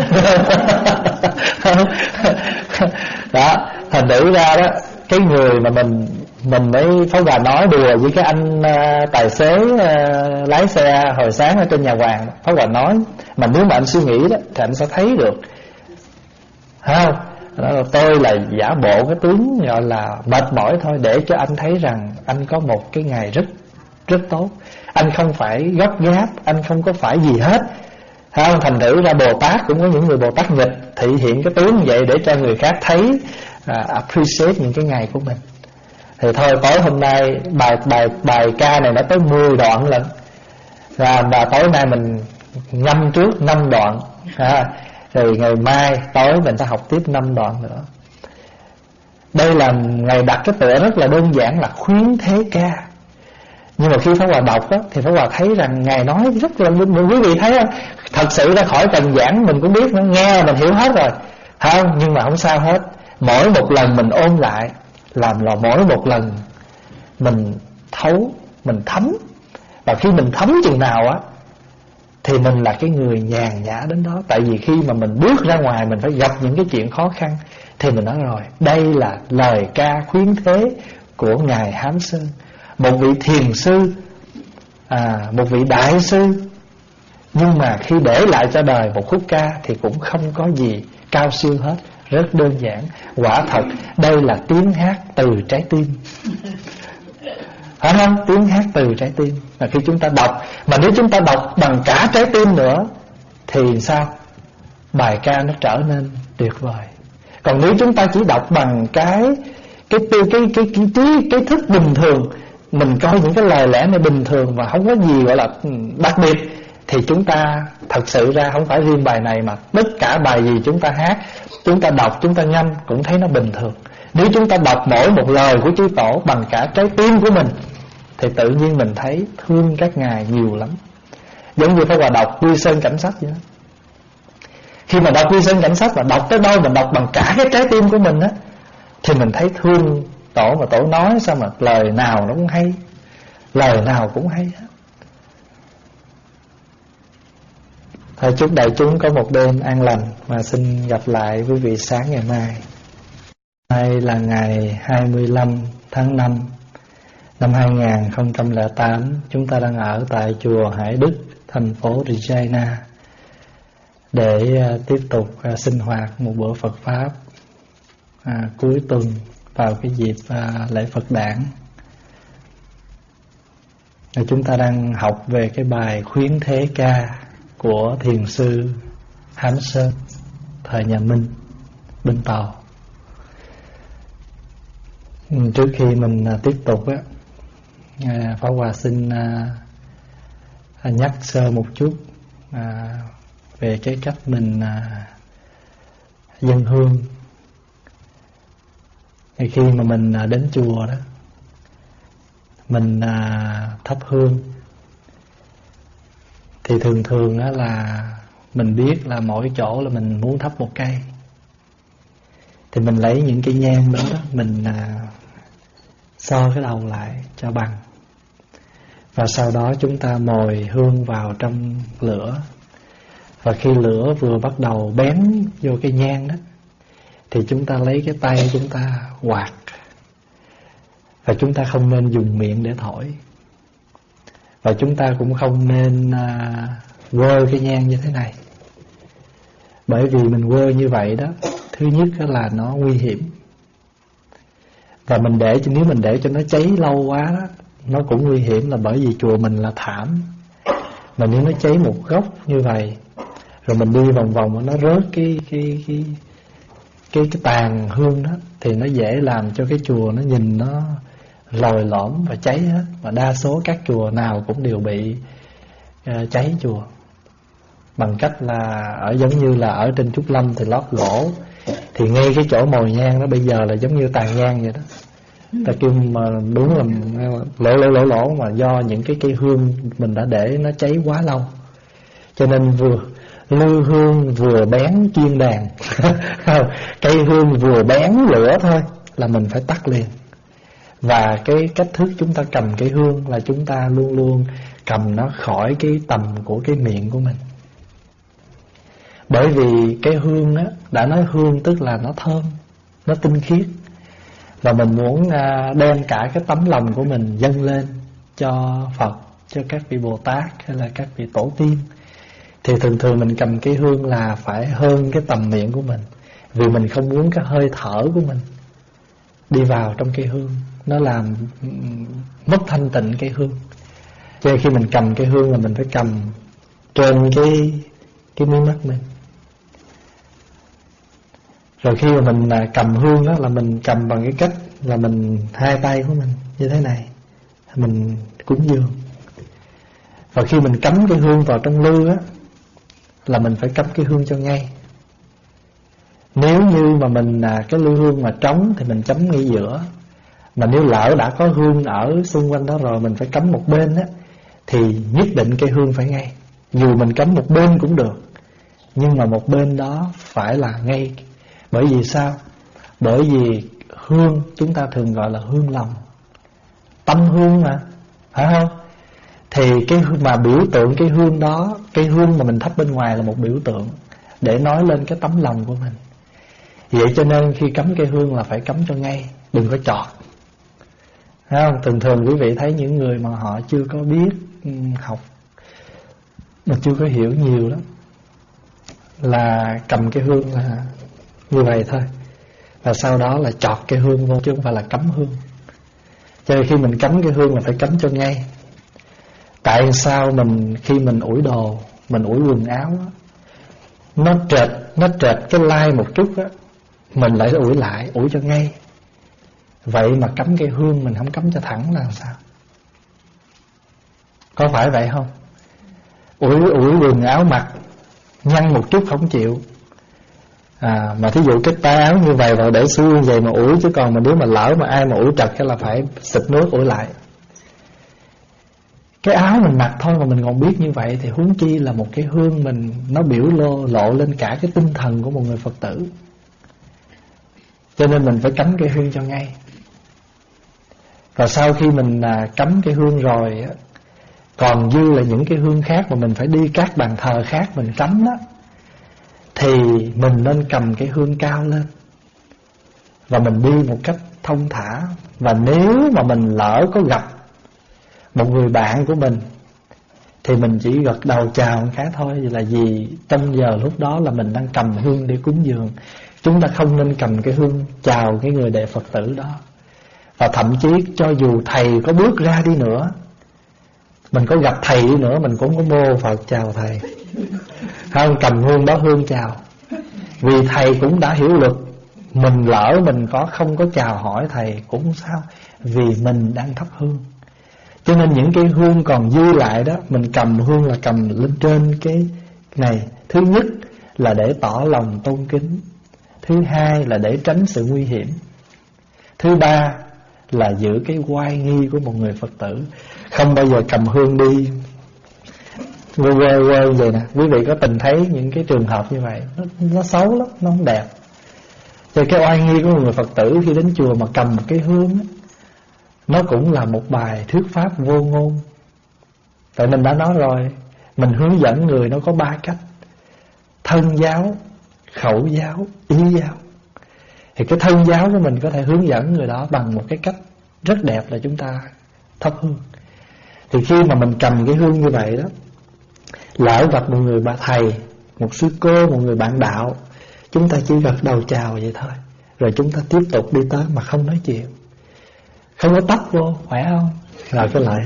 Đó, thành thử ra đó, cái người mà mình mình mới Pháp Hòa nói đùa với cái anh uh, tài xế uh, lái xe hồi sáng ở trên nhà Hoàng. Pháp Hòa nói mà nếu mà anh suy nghĩ đó thì anh sẽ thấy được, phải không? Đó là tôi là giả bộ cái tướng gọi là mệt mỏi thôi, để cho anh thấy rằng anh có một cái ngày rất rất tốt. Anh không phải gấp gáp, anh không có phải gì hết, phải không? Thành thử ra Bồ Tát cũng có những người Bồ Tát nghịch, thể hiện cái tướng như vậy để cho người khác thấy, uh, appreciate những cái ngày của mình. Thì thôi tối hôm nay bài bài bài ca này đã tới mười đoạn lận, và, và tối nay mình ngâm trước năm đoạn, à, rồi ngày mai tối mình sẽ học tiếp năm đoạn nữa. Đây là ngày đặt cái tựa rất là đơn giản là khuyến thế ca. Nhưng mà khi Pháp Hòa đọc đó, thì Pháp Hòa thấy rằng Ngài nói rất là, quý vị thấy không? Thật sự ra khỏi cần giảng mình cũng biết, nó nghe mình hiểu hết rồi, không? Nhưng mà không sao hết. Mỗi một lần mình ôn lại, làm là mỗi một lần mình thấu, mình thấm. Và khi mình thấm chừng nào á, thì mình là cái người nhàn nhã đến đó. Tại vì khi mà mình bước ra ngoài, mình phải gặp những cái chuyện khó khăn, thì mình nói rồi, đây là lời ca khuyến thế của Ngài Hám Sơn, một vị thiền sư, à, một vị đại sư. Nhưng mà khi để lại cho đời một khúc ca thì cũng không có gì cao siêu hết, rất đơn giản. Quả thật đây là tiếng hát từ trái tim, phải không? Tiếng hát từ trái tim. Và khi chúng ta đọc, mà nếu chúng ta đọc bằng cả trái tim nữa thì sao? Bài ca nó trở nên tuyệt vời. Còn nếu chúng ta chỉ đọc bằng cái cái cái cái cái cái, cái, cái thức bình thường, mình coi những cái lời lẽ này bình thường và không có gì gọi là đặc biệt, thì chúng ta thật sự ra không phải riêng bài này mà tất cả bài gì chúng ta hát, chúng ta đọc, chúng ta ngâm cũng thấy nó bình thường. Nếu chúng ta đọc mỗi một lời của chư Tổ bằng cả trái tim của mình thì tự nhiên mình thấy thương các ngài nhiều lắm. Giống như Pháp Hòa đọc Quy Sơn Cảnh Sách vậy đó. Khi mà đọc Quy Sơn Cảnh Sách mà đọc tới đâu mình đọc bằng cả cái trái tim của mình á, thì mình thấy thương Tổ. Mà Tổ nói sao mà lời nào nó cũng hay, lời nào cũng hay hết. Thôi chúc đại chúng có một đêm an lành, và xin gặp lại quý vị sáng ngày mai. Nay là ngày hai mươi lăm tháng năm năm hai nghìn không trăm lẻ tám. Chúng ta đang ở tại chùa Hải Đức, thành phố Regina, để uh, tiếp tục uh, sinh hoạt một bữa Phật Pháp uh, cuối tuần vào cái dịp uh, lễ Phật đản. uh, Chúng ta đang học về cái bài khuyến thế ca của thiền sư Hám Sơn thời nhà Minh bên Tàu. Trước khi mình uh, tiếp tục á, uh, Pháp Hòa xin uh, nhắc sơ một chút uh, về cái cách mình à, dâng hương. Thì khi mà mình à, đến chùa đó, mình à, thắp hương, thì thường thường đó là mình biết là mỗi chỗ là mình muốn thắp một cây. Thì mình lấy những cái nhang đó, đó mình à, so cái đầu lại cho bằng. Và sau đó chúng ta mồi hương vào trong lửa. Và khi lửa vừa bắt đầu bén vô cái nhang đó, thì chúng ta lấy cái tay chúng ta quạt. Và chúng ta không nên dùng miệng để thổi. Và chúng ta cũng không nên à, quơ cái nhang như thế này. Bởi vì mình quơ như vậy đó, thứ nhất là nó nguy hiểm. Và mình để cho nếu mình để cho nó cháy lâu quá đó, nó cũng nguy hiểm, là bởi vì chùa mình là thảm. Mà nếu nó cháy một góc như vậy, rồi mình đi vòng vòng nó rớt cái cái cái cái cái tàn hương đó, thì nó dễ làm cho cái chùa nó nhìn nó lồi lõm và cháy hết. Và đa số các chùa nào cũng đều bị uh, cháy chùa. Bằng cách là ở giống như là ở trên Trúc Lâm thì lót gỗ, thì ngay cái chỗ mồi nhang đó bây giờ là giống như tàn nhang vậy đó. Ta kêu mà đúng là lỗ lỗ lỗ lỗ mà do những cái cây hương mình đã để nó cháy quá lâu. Cho nên vừa lư hương vừa bén chiên đàn cây hương vừa bén lửa thôi là mình phải tắt liền. Và cái cách thức chúng ta cầm cái hương là chúng ta luôn luôn cầm nó khỏi cái tầm của cái miệng của mình. Bởi vì cái hương á, đã nói hương tức là nó thơm, nó tinh khiết. Và mình muốn đem cả cái tấm lòng của mình dâng lên cho Phật, cho các vị Bồ Tát hay là các vị Tổ tiên. Thì thường thường mình cầm cái hương là phải hơn cái tầm miệng của mình. Vì mình không muốn cái hơi thở của mình đi vào trong cây hương, nó làm mất thanh tịnh cây hương. Cho nên khi mình cầm cây hương là mình phải cầm trên cái cái mí mắt mình. Rồi khi mà mình cầm hương đó là mình cầm bằng cái cách là mình hai tay của mình như thế này, mình cúng dường. Và khi mình cắm cái hương vào trong lư á, là mình phải cắm cái hương cho ngay. Nếu như mà mình cái lư hương mà trống thì mình chấm ngay giữa. Mà nếu lỡ đã có hương ở xung quanh đó rồi, mình phải cắm một bên á, thì nhất định cây hương phải ngay. Dù mình cắm một bên cũng được, nhưng mà một bên đó phải là ngay. Bởi vì sao? Bởi vì hương chúng ta thường gọi là hương lòng, tâm hương mà, phải không? Thì cái mà biểu tượng cái hương đó, cái hương mà mình thắp bên ngoài là một biểu tượng để nói lên cái tấm lòng của mình. Vậy cho nên khi cắm cây hương là phải cắm cho ngay, đừng có chọt. Thấy không? Thường thường quý vị thấy những người mà họ chưa có biết học, mà chưa có hiểu nhiều đó, là cầm cái hương là như vậy thôi. Và sau đó là chọt cái hương vô, chứ không phải là cắm hương. Cho nên khi mình cắm cái hương là phải cắm cho ngay. Tại sao mình khi mình ủi đồ, mình ủi quần áo á, nó trệt, nó trệt cái lai một chút á, mình lại ủi lại, ủi cho ngay. Vậy mà cắm cây hương mình không cắm cho thẳng là sao? Có phải vậy không? Ủi, ủi quần áo mặc nhăn một chút không chịu. À, mà thí dụ cái tay áo như vậy rồi để xuôi vậy mà ủi, chứ còn mà nếu mà lỡ mà ai mà ủi trật cái là phải xịt nước ủi lại. Cái áo mình mặc thôi mà mình còn biết như vậy, thì huống chi là một cái hương mình, nó biểu lộ, lộ lên cả cái tinh thần của một người Phật tử. Cho nên mình phải cắm cái hương cho ngay. Và sau khi mình à, cắm cái hương rồi á, còn dư là những cái hương khác mà mình phải đi các bàn thờ khác mình cắm đó, thì mình nên cầm cái hương cao lên và mình đi một cách thông thả. Và nếu mà mình lỡ có gặp một người bạn của mình thì mình chỉ gật đầu chào một cái thôi. Vậy là gì? Trong giờ lúc đó là mình đang cầm hương để cúng dường. Chúng ta không nên cầm cái hương chào cái người đệ Phật tử đó. Và thậm chí cho dù thầy có bước ra đi nữa, mình có gặp thầy đi nữa, mình cũng có mô Phật chào thầy, không cầm hương đó hương chào. Vì thầy cũng đã hiểu luật. Mình lỡ mình có không có chào hỏi thầy cũng không sao, vì mình đang thắp hương. Cho nên những cái hương còn dư lại đó, mình cầm hương là cầm lên trên cái này. Thứ nhất là để tỏ lòng tôn kính. Thứ hai là để tránh sự nguy hiểm. Thứ ba là giữ cái oai nghi của một người Phật tử. Không bao giờ cầm hương đi quơ quơ quơ vậy nè. Quý vị có từng thấy những cái trường hợp như vậy? Nó, nó xấu lắm, nó không đẹp. Cho cái oai nghi của một người Phật tử khi đến chùa mà cầm một cái hương á, nó cũng là một bài thuyết pháp vô ngôn. Tại mình đã nói rồi, mình hướng dẫn người nó có ba cách: thân giáo, khẩu giáo, ý giáo. Thì cái thân giáo của mình có thể hướng dẫn người đó bằng một cái cách rất đẹp là chúng ta thắp hương. Thì khi mà mình cầm cái hương như vậy đó, lỡ gặp một người bà thầy, một sư cô, một người bạn đạo, chúng ta chỉ gật đầu chào vậy thôi, rồi chúng ta tiếp tục đi tới mà không nói chuyện, không có tấp vô, khỏe không? Rồi cái lại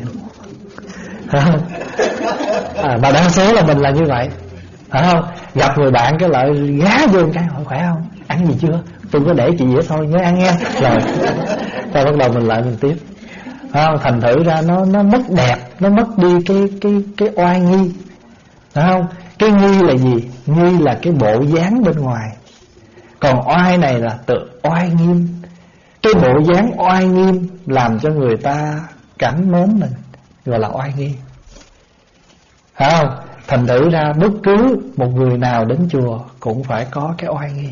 à, mà đa số là mình là như vậy, phải không? Gặp người bạn cái lại gá vô cái hỏi khỏe không? Ăn gì chưa? Tôi có để chị vậy thôi nhớ ăn nghe. Rồi rồi bắt đầu mình lại mình tiếp, phải không? Thành thử ra nó nó mất đẹp, nó mất đi cái cái cái oai nghi, phải không? Cái nghi là gì? Nghi là cái bộ dáng bên ngoài, còn oai này là tự oai nghiêm. Cái bộ dáng oai nghiêm làm cho người ta cảm mến mình, gọi là oai nghi, phải không? Thành thử ra bất cứ một người nào đến chùa cũng phải có cái oai nghi.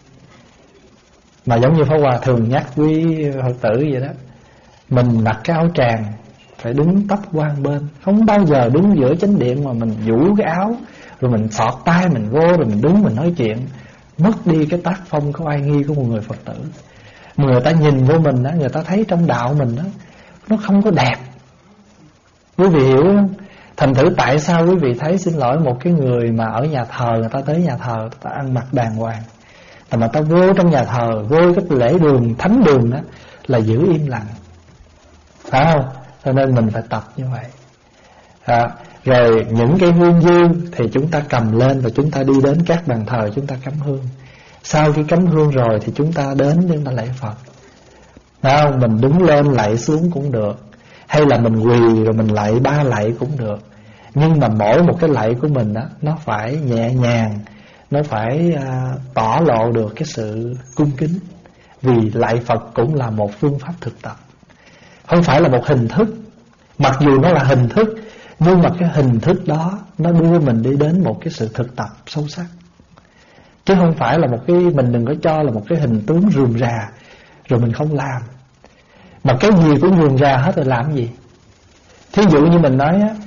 Mà giống như Pháp Hòa thường nhắc quý Phật tử vậy đó, mình mặc cái áo tràng phải đứng tấp quan bên, không bao giờ đứng giữa chánh điện mà mình vũ cái áo rồi mình xọt tay mình vô rồi mình đứng mình nói chuyện, mất đi cái tác phong cái oai nghi của một người Phật tử. Người ta nhìn vô mình đó, người ta thấy trong đạo mình đó, nó không có đẹp. Quý vị hiểu không? Thành thử tại sao quý vị thấy, xin lỗi, một cái người mà ở nhà thờ, người ta tới nhà thờ, người ta ăn mặc đàng hoàng,แต่mà ta vô trong nhà thờ, vô cái lễ đường, thánh đường đó là giữ im lặng, phải không? Cho nên mình phải tập như vậy. À, rồi những cái hương dư thì chúng ta cầm lên và chúng ta đi đến các bàn thờ, chúng ta cắm hương. Sau khi cắm hương rồi thì chúng ta đến chúng ta lạy Phật, phải không? Mình đứng lên lạy xuống cũng được, hay là mình quỳ rồi mình lạy ba lạy cũng được. Nhưng mà mỗi một cái lạy của mình đó, nó phải nhẹ nhàng, nó phải à, tỏ lộ được cái sự cung kính. Vì lạy Phật cũng là một phương pháp thực tập, không phải là một hình thức. Mặc dù nó là hình thức, nhưng mà cái hình thức đó nó đưa mình đi đến một cái sự thực tập sâu sắc, chứ không phải là một cái, mình đừng có cho là một cái hình tướng rườm rà rồi mình không làm. Mà cái gì cũng rườm rà hết rồi làm gì? Thí dụ như mình nói á,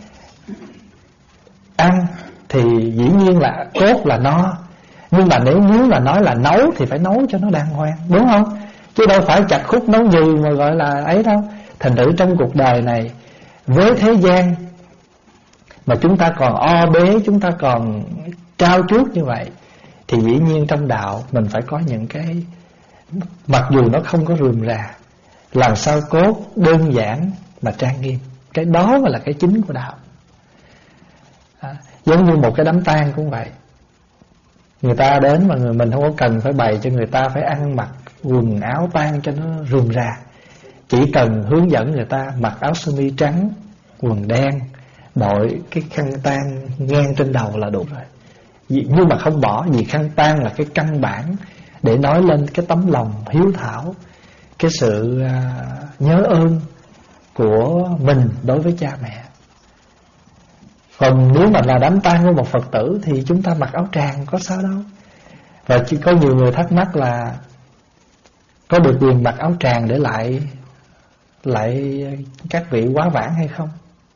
ăn thì dĩ nhiên là cốt là no, nhưng mà nếu muốn là nói là nấu thì phải nấu cho nó đàng hoàng, đúng không? Chứ đâu phải chặt khúc nấu nhừ mà gọi là ấy đâu. Thành thử trong cuộc đời này, với thế gian mà chúng ta còn o bế, chúng ta còn trao chuốt như vậy, thì dĩ nhiên trong đạo mình phải có những cái, mặc dù nó không có rườm rà, làm sao cốt đơn giản mà trang nghiêm. Cái đó mới là cái chính của đạo. À, giống như một cái đám tang cũng vậy. Người ta đến mà người mình không có cần phải bày cho người ta phải ăn mặc quần áo tang cho nó rườm rà, chỉ cần hướng dẫn người ta mặc áo sơ mi trắng, quần đen, đội cái khăn tang ngang trên đầu là đủ rồi. Nhưng mà không bỏ, vì khăn tang là cái căn bản để nói lên cái tấm lòng hiếu thảo, cái sự uh, nhớ ơn của mình đối với cha mẹ. Còn nếu mà là đám tang của một Phật tử thì chúng ta mặc áo tràng có sao đâu. Và chỉ có nhiều người thắc mắc là có được quyền mặc áo tràng để lại lại các vị quá vãng hay không?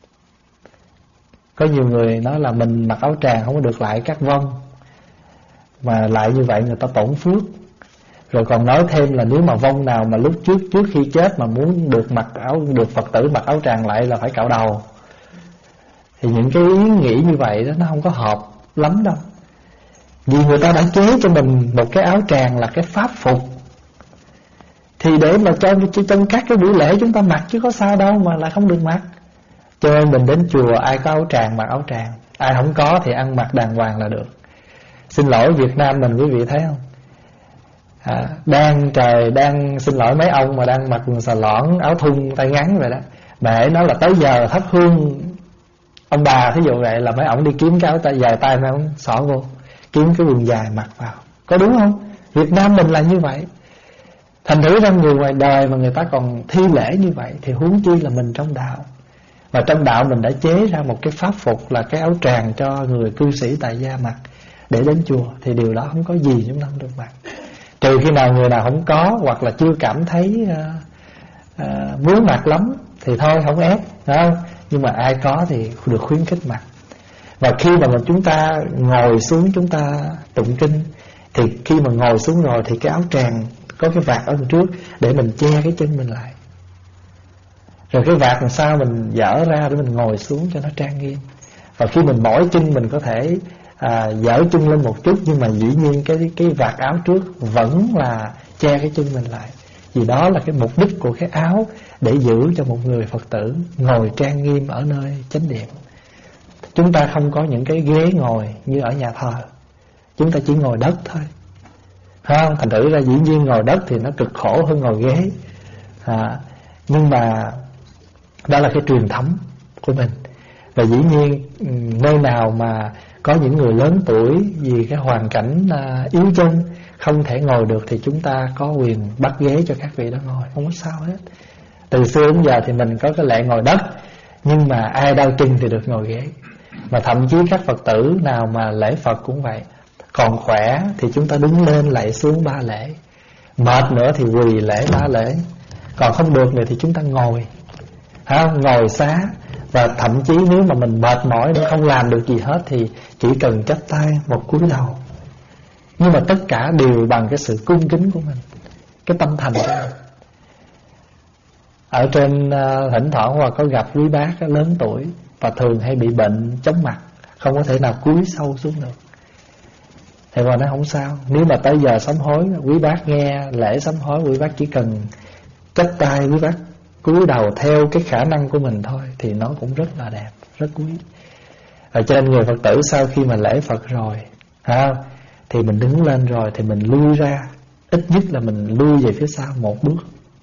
Có nhiều người nói là mình mặc áo tràng không có được lại các vong, mà lại như vậy người ta tổn phước. Rồi còn nói thêm là nếu mà vong nào mà lúc trước trước khi chết mà muốn được mặc áo, được Phật tử mặc áo tràng lại là phải cạo đầu. Thì những cái ý nghĩ như vậy đó nó không có hợp lắm đâu. Vì người ta đã chế cho mình một cái áo tràng là cái pháp phục, thì để mà cho trong các cái buổi lễ chúng ta mặc, chứ có sao đâu mà lại không được mặc. Cho nên mình đến chùa ai có áo tràng mặc áo tràng, ai không có thì ăn mặc đàng hoàng là được. Xin lỗi Việt Nam mình, quý vị thấy không? À, đang trời đang xin lỗi mấy ông mà đang mặc quần xà lõn, áo thun tay ngắn vậy đó, mẹ nói là tới giờ thắp hương ông bà, thí dụ vậy là mấy ông đi kiếm cái áo tay dài tay mấy ông xỏ vô, kiếm cái quần dài mặc vào, có đúng không? Việt Nam mình là như vậy. Thành thử ra người ngoài đời mà người ta còn thi lễ như vậy thì huống chi là mình trong đạo. Mà trong đạo mình đã chế ra một cái pháp phục là cái áo tràng cho người cư sĩ tại gia mặc để đến chùa, thì điều đó không có gì chúng ta không được mặc. Trừ khi nào người nào không có, hoặc là chưa cảm thấy uh, uh, muốn mặc lắm thì thôi không ép, phải không? Nhưng mà ai có thì được khuyến khích mặc. Và khi mà mình chúng ta ngồi xuống chúng ta tụng kinh, thì khi mà ngồi xuống rồi thì cái áo tràng có cái vạt ở đằng trước để mình che cái chân mình lại. Rồi cái vạt làm sao mình dỡ ra để mình ngồi xuống cho nó trang nghiêm. Và khi mình mỏi chân mình có thể à, dỡ chân lên một chút, nhưng mà dĩ nhiên cái cái vạt áo trước vẫn là che cái chân mình lại. Vì đó là cái mục đích của cái áo, để giữ cho một người Phật tử ngồi trang nghiêm ở nơi chánh điện. Chúng ta không có những cái ghế ngồi như ở nhà thờ, chúng ta chỉ ngồi đất thôi, không? Thành thử ra dĩ nhiên ngồi đất thì nó cực khổ hơn ngồi ghế, à, nhưng mà đó là cái truyền thống của mình. Và dĩ nhiên nơi nào mà có những người lớn tuổi vì cái hoàn cảnh à, yếu chân không thể ngồi được thì chúng ta có quyền bắt ghế cho các vị đó ngồi, không có sao hết. Từ xưa đến giờ thì mình có cái lệ ngồi đất, nhưng mà ai đau chân thì được ngồi ghế. Mà thậm chí các Phật tử nào mà lễ Phật cũng vậy, còn khỏe thì chúng ta đứng lên lạy xuống ba lễ, mệt nữa thì quỳ lễ ba lễ, còn không được nữa thì chúng ta ngồi, không? Ngồi xá. Và thậm chí nếu mà mình mệt mỏi nữa không làm được gì hết thì chỉ cần chắp tay một cúi đầu. Nhưng mà tất cả đều bằng cái sự cung kính của mình, cái tâm thành của mình. Ở trên uh, thỉnh thoảng hoặc có gặp quý bác uh, lớn tuổi và thường hay bị bệnh chóng mặt, không có thể nào cúi sâu xuống được. Thì mà nó không sao. Nếu mà tới giờ sám hối, quý bác nghe lễ sám hối, quý bác chỉ cần chắp tay, quý bác cúi đầu theo cái khả năng của mình thôi, thì nó cũng rất là đẹp, rất quý. Ở trên người Phật tử sau khi mà lễ Phật rồi, ha, thì mình đứng lên rồi thì mình lui ra, ít nhất là mình lui về phía sau một bước.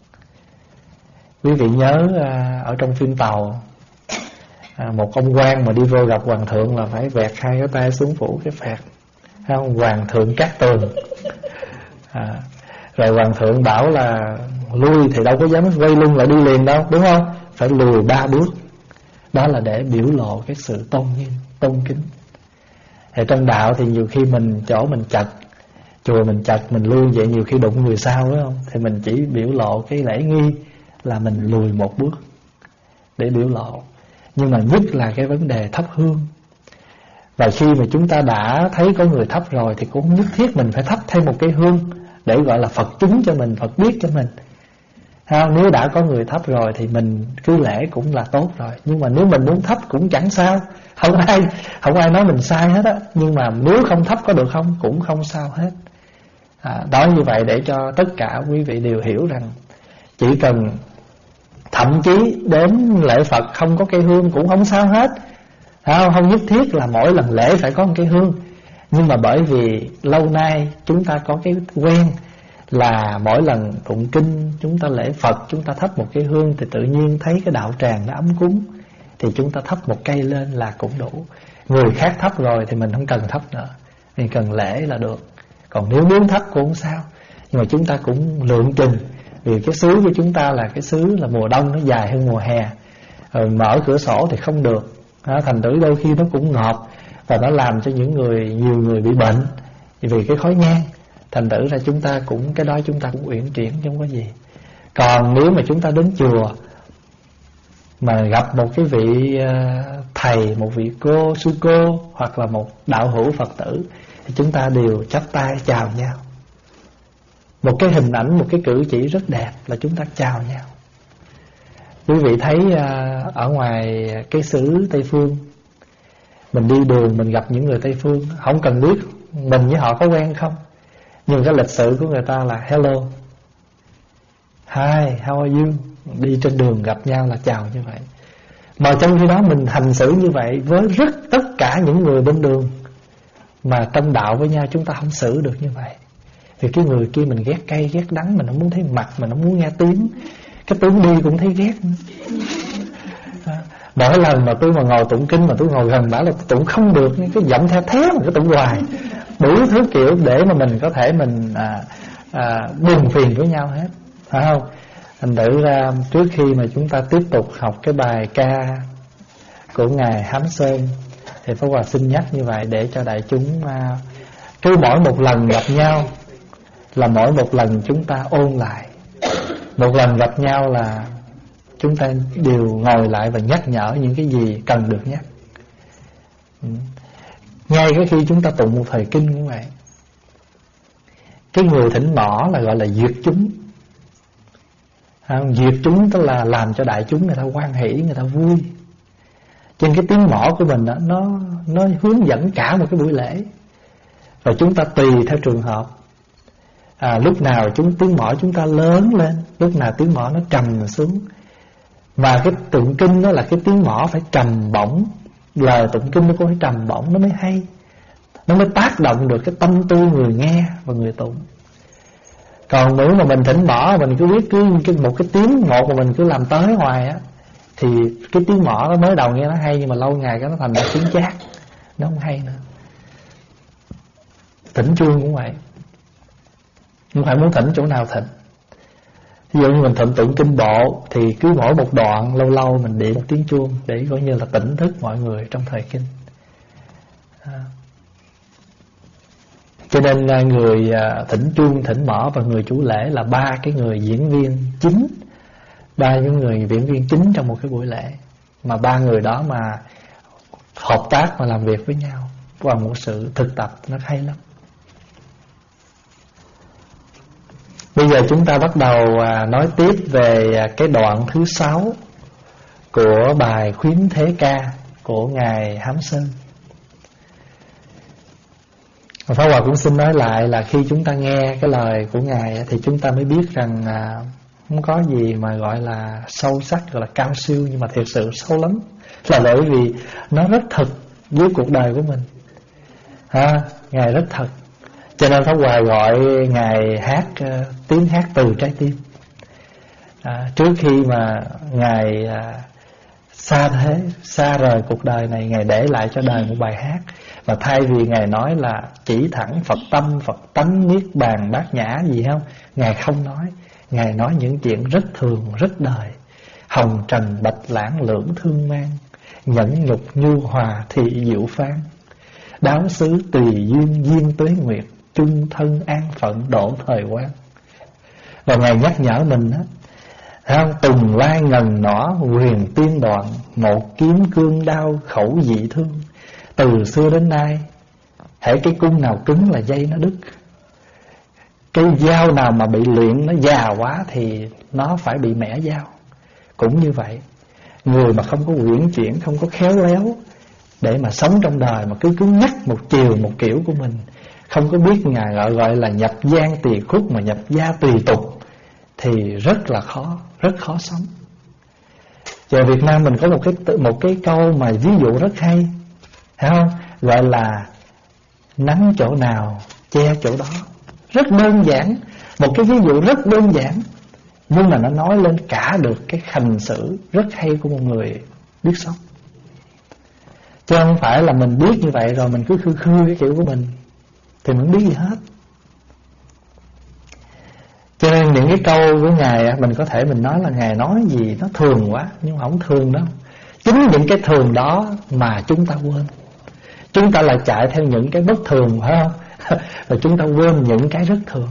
Quý vị nhớ à, ở trong phim Tàu, à, một ông quan mà đi vô gặp hoàng thượng là phải vẹt hai cái tay xuống phủ cái phạt, không? Hoàng thượng Cát Tường, à, rồi hoàng thượng bảo là lui thì đâu có dám quay lưng lại đi liền đâu, đúng không? Phải lùi ba bước. Đó là để biểu lộ cái sự tôn nghiêm, tôn kính. Thì trong đạo thì nhiều khi mình chỗ mình chật, chùa mình chật, mình lui vậy nhiều khi đụng người sau, đúng không? Thì mình chỉ biểu lộ cái lễ nghi là mình lùi một bước để biểu lộ. Nhưng mà nhất là cái vấn đề thắp hương. Và khi mà chúng ta đã thấy có người thắp rồi thì cũng nhất thiết mình phải thắp thêm một cái hương để gọi là Phật chứng cho mình, Phật biết cho mình. Ha, nếu đã có người thắp rồi thì mình cứ lễ cũng là tốt rồi. Nhưng mà nếu mình muốn thắp cũng chẳng sao, không ai không ai nói mình sai hết á. Nhưng mà nếu không thắp có được không cũng không sao hết. À, đó như vậy để cho tất cả quý vị đều hiểu rằng chỉ cần thậm chí đến lễ Phật không có cây hương cũng không sao hết. Không, không nhất thiết là mỗi lần lễ phải có một cây hương. Nhưng mà bởi vì lâu nay chúng ta có cái quen là mỗi lần tụng kinh chúng ta lễ Phật, chúng ta thắp một cái hương thì tự nhiên thấy cái đạo tràng nó ấm cúng, thì chúng ta thắp một cây lên là cũng đủ. Người khác thắp rồi thì mình không cần thắp nữa, mình cần lễ là được. Còn nếu muốn thắp cũng không sao, nhưng mà chúng ta cũng lượng chừng. Vì cái xứ của chúng ta là cái xứ là mùa đông nó dài hơn mùa hè, rồi mở cửa sổ thì không được, thành thử đôi khi nó cũng ngọt và nó làm cho những người nhiều người bị bệnh vì cái khói nhang. Thành thử ra chúng ta cũng cái đó chúng ta cũng uyển chuyển chứ không có gì. Còn nếu mà chúng ta đến chùa mà gặp một cái vị thầy, một vị cô, sư cô hoặc là một đạo hữu Phật tử thì chúng ta đều chắp tay chào nhau. Một cái hình ảnh, một cái cử chỉ rất đẹp là chúng ta chào nhau. Quý vị thấy ở ngoài cái xứ Tây Phương, mình đi đường mình gặp những người Tây Phương, không cần biết mình với họ có quen không, nhưng cái lịch sự của người ta là hello, hi, how are you. Đi trên đường gặp nhau là chào như vậy. Mà trong khi đó mình hành xử như vậy với rất tất cả những người bên đường, mà trong đạo với nhau chúng ta không xử được như vậy. Vì cái người kia mình ghét cay ghét đắng, mình không muốn thấy mặt, mình không muốn nghe tiếng, cái tướng đi cũng thấy ghét. Mỗi lần mà tôi mà ngồi tụng kinh mà tôi ngồi gần bảo là tụng không được, cái giọng theo thế mà cái tụng hoài, đủ thứ kiểu để mà mình có thể mình à, à, buồn phiền với nhau hết, phải không? Thành thử ra trước khi mà chúng ta tiếp tục học cái bài ca của ngài Hám Sơn thì Pháp Hòa xin nhắc như vậy để cho đại chúng à, cứ mỗi một lần gặp nhau là mỗi một lần chúng ta ôn lại, một lần gặp nhau là chúng ta đều ngồi lại và nhắc nhở những cái gì cần được nhắc. Ngay cái khi chúng ta tụng một thời kinh cũng vậy. Cái người thỉnh mỏ là gọi là duyệt chúng. Duyệt chúng tức là làm cho đại chúng người ta hoan hỷ, người ta vui. Trên cái tiếng mỏ của mình đó, nó nó hướng dẫn cả một cái buổi lễ. Rồi chúng ta tùy theo trường hợp. À, lúc nào chúng tiếng mỏ chúng ta lớn lên, lúc nào tiếng mỏ nó trầm xuống. Và cái tụng kinh đó là cái tiếng mỏ phải trầm bổng, lời tụng kinh nó cũng phải trầm bổng, nó mới hay, nó mới tác động được cái tâm tư người nghe và người tụng. Còn nếu mà mình thỉnh mỏ, mình cứ biết cứ một cái tiếng một mà mình cứ làm tới hoài á, thì cái tiếng mỏ nó mới đầu nghe nó hay, nhưng mà lâu ngày cái nó thành ra tiếng chát, nó không hay nữa. Thỉnh chuông cũng vậy, không phải muốn thỉnh chỗ nào thỉnh. Ví dụ như mình thỉnh tụng kinh bộ thì cứ mỗi một đoạn lâu lâu mình điểm một tiếng chuông để coi như là tỉnh thức mọi người trong thời kinh. À. Cho nên người thỉnh chuông, thỉnh mõ và người chủ lễ là ba cái người diễn viên chính, ba những người diễn viên chính trong một cái buổi lễ. Mà ba người đó mà hợp tác và làm việc với nhau và một sự thực tập nó hay lắm. Bây giờ chúng ta bắt đầu nói tiếp về cái đoạn thứ sáu của bài Khuyến Thế Ca của Ngài Hám Sơn. Pháp Hòa cũng xin nói lại là khi chúng ta nghe cái lời của Ngài thì chúng ta mới biết rằng không có gì mà gọi là sâu sắc, gọi là cao siêu, nhưng mà thực sự sâu lắm. Là bởi vì nó rất thật với cuộc đời của mình. Ha, Ngài rất thật. Cho nên Pháp Hòa gọi Ngài hát uh, tiếng hát từ trái tim. à, Trước khi mà Ngài uh, xa thế, xa rời cuộc đời này, Ngài để lại cho đời một bài hát. Và thay vì Ngài nói là chỉ thẳng Phật tâm, Phật tánh, niết bàn, bát nhã gì không, Ngài không nói. Ngài nói những chuyện rất thường, rất đời. Hồng trần bạch lãng lưỡng thương mang, nhẫn nhục nhu hòa thị diệu phán. Đáo xứ tùy duyên duyên tuế nguyệt, chung thân an phận độ thời quan. Và Ngài nhắc nhở mình á, tùng lai ngần nỏ huyền tiên đoạn, một kiếm cương đao khẩu dị thương. Từ xưa đến nay, hễ cái cung nào cứng là dây nó đứt. Cái dao nào mà bị luyện nó già quá thì nó phải bị mẻ dao. Cũng như vậy, người mà không có uyển chuyển, không có khéo léo để mà sống trong đời, mà cứ cứng nhắc một chiều một kiểu của mình, không có biết Ngài gọi, gọi là nhập gian tỳ khúc mà nhập gia tùy tục, thì rất là khó, rất khó sống. Giờ Việt Nam mình có một cái một cái câu mà ví dụ rất hay, thấy không? Gọi là nắng chỗ nào che chỗ đó. Rất đơn giản, một cái ví dụ rất đơn giản, nhưng mà nó nói lên cả được cái hành xử rất hay của một người biết sống. Chứ không phải là mình biết như vậy rồi mình cứ khư khư cái kiểu của mình thì mình không biết gì hết. Cho nên những cái câu của Ngài mình có thể mình nói là Ngài nói gì nó thường quá, nhưng mà không thường đâu. Chính những cái thường đó mà chúng ta quên. Chúng ta lại chạy theo những cái bất thường, phải không? Và chúng ta quên những cái rất thường.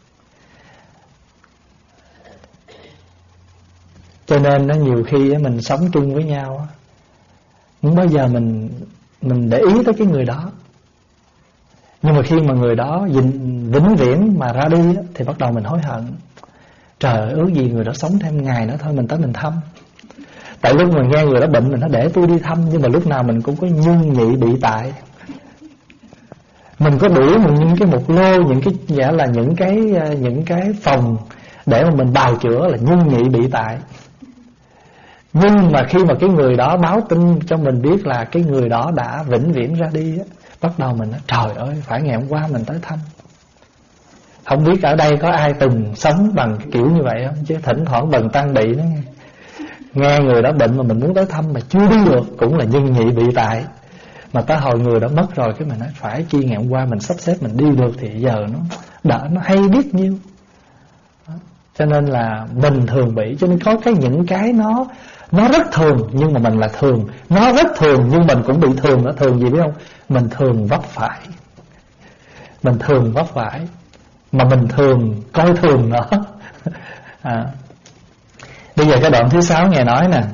Cho nên nó nhiều khi mình sống chung với nhau, không bao giờ mình mình để ý tới cái người đó. Nhưng mà khi mà người đó vĩnh viễn mà ra đi thì bắt đầu mình hối hận. Trời ơi, ước gì người đó sống thêm ngày nữa thôi, mình tới mình thăm. Tại lúc mà nghe người đó bệnh mình nói để tôi đi thăm, nhưng mà lúc nào mình cũng có nhung nhị bị tại. Mình có đủ những cái một lô, những cái giả là những cái những cái phòng để mà mình bào chữa là nhung nhị bị tại. Nhưng mà khi mà cái người đó báo tin cho mình biết là cái người đó đã vĩnh viễn ra đi á, bắt đầu mình nói trời ơi, phải ngày hôm qua mình tới thăm. Không biết ở đây có ai từng sống bằng kiểu như vậy không? Chứ thỉnh thoảng bần tăng bị đó nghe. Nghe người đó bệnh mà mình muốn tới thăm mà chưa đi được, cũng là nhân nhị bị tại. Mà tới hồi người đó mất rồi, cái mình nói phải chi ngày hôm qua mình sắp xếp mình đi được thì giờ nó đỡ, nó hay biết nhiêu. Cho nên là mình thường bị. Cho nên có cái những cái nó Nó rất thường nhưng mà mình là thường. Nó rất thường nhưng mình cũng bị thường. Nó thường gì biết không? Mình thường vấp phải. Mình thường vấp phải. mà mình thường coi thường nó. À. Bây giờ cái đoạn thứ sáu Ngài nói nè: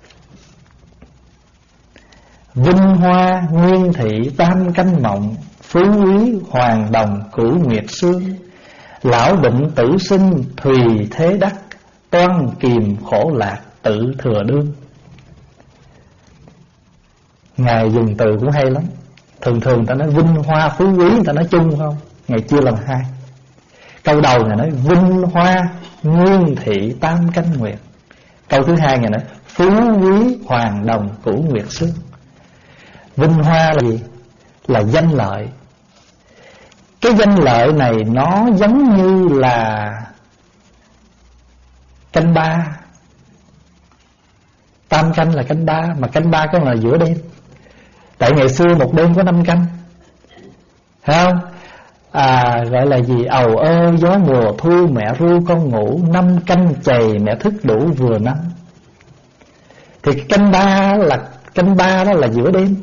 vinh hoa nguyên thị tam canh mộng, phú quý hoàng đồng cửu nguyệt xương. Lão bệnh tử sinh thùy thế đắc, toan kìm khổ lạc tự thừa đương. Ngài dùng từ cũng hay lắm. Thường thường ta nói vinh hoa phú quý, người ta nói chung không? Ngài chia làm hai. Câu đầu Ngài nói vinh hoa nguyên thị tam canh nguyệt. Câu thứ hai Ngài nói phú quý hoàng đồng cửu nguyệt xương. Vinh hoa là gì? Là danh lợi. Cái danh lợi này nó giống như là canh ba. Tam canh là canh ba, mà canh ba có là giữa đêm. Tại ngày xưa một đêm có năm canh, thấy không? À, gọi là gì? Ầu ơ gió mùa thu mẹ ru con ngủ, năm canh chày mẹ thức đủ vừa năm. Thì canh ba là canh ba đó là giữa đêm.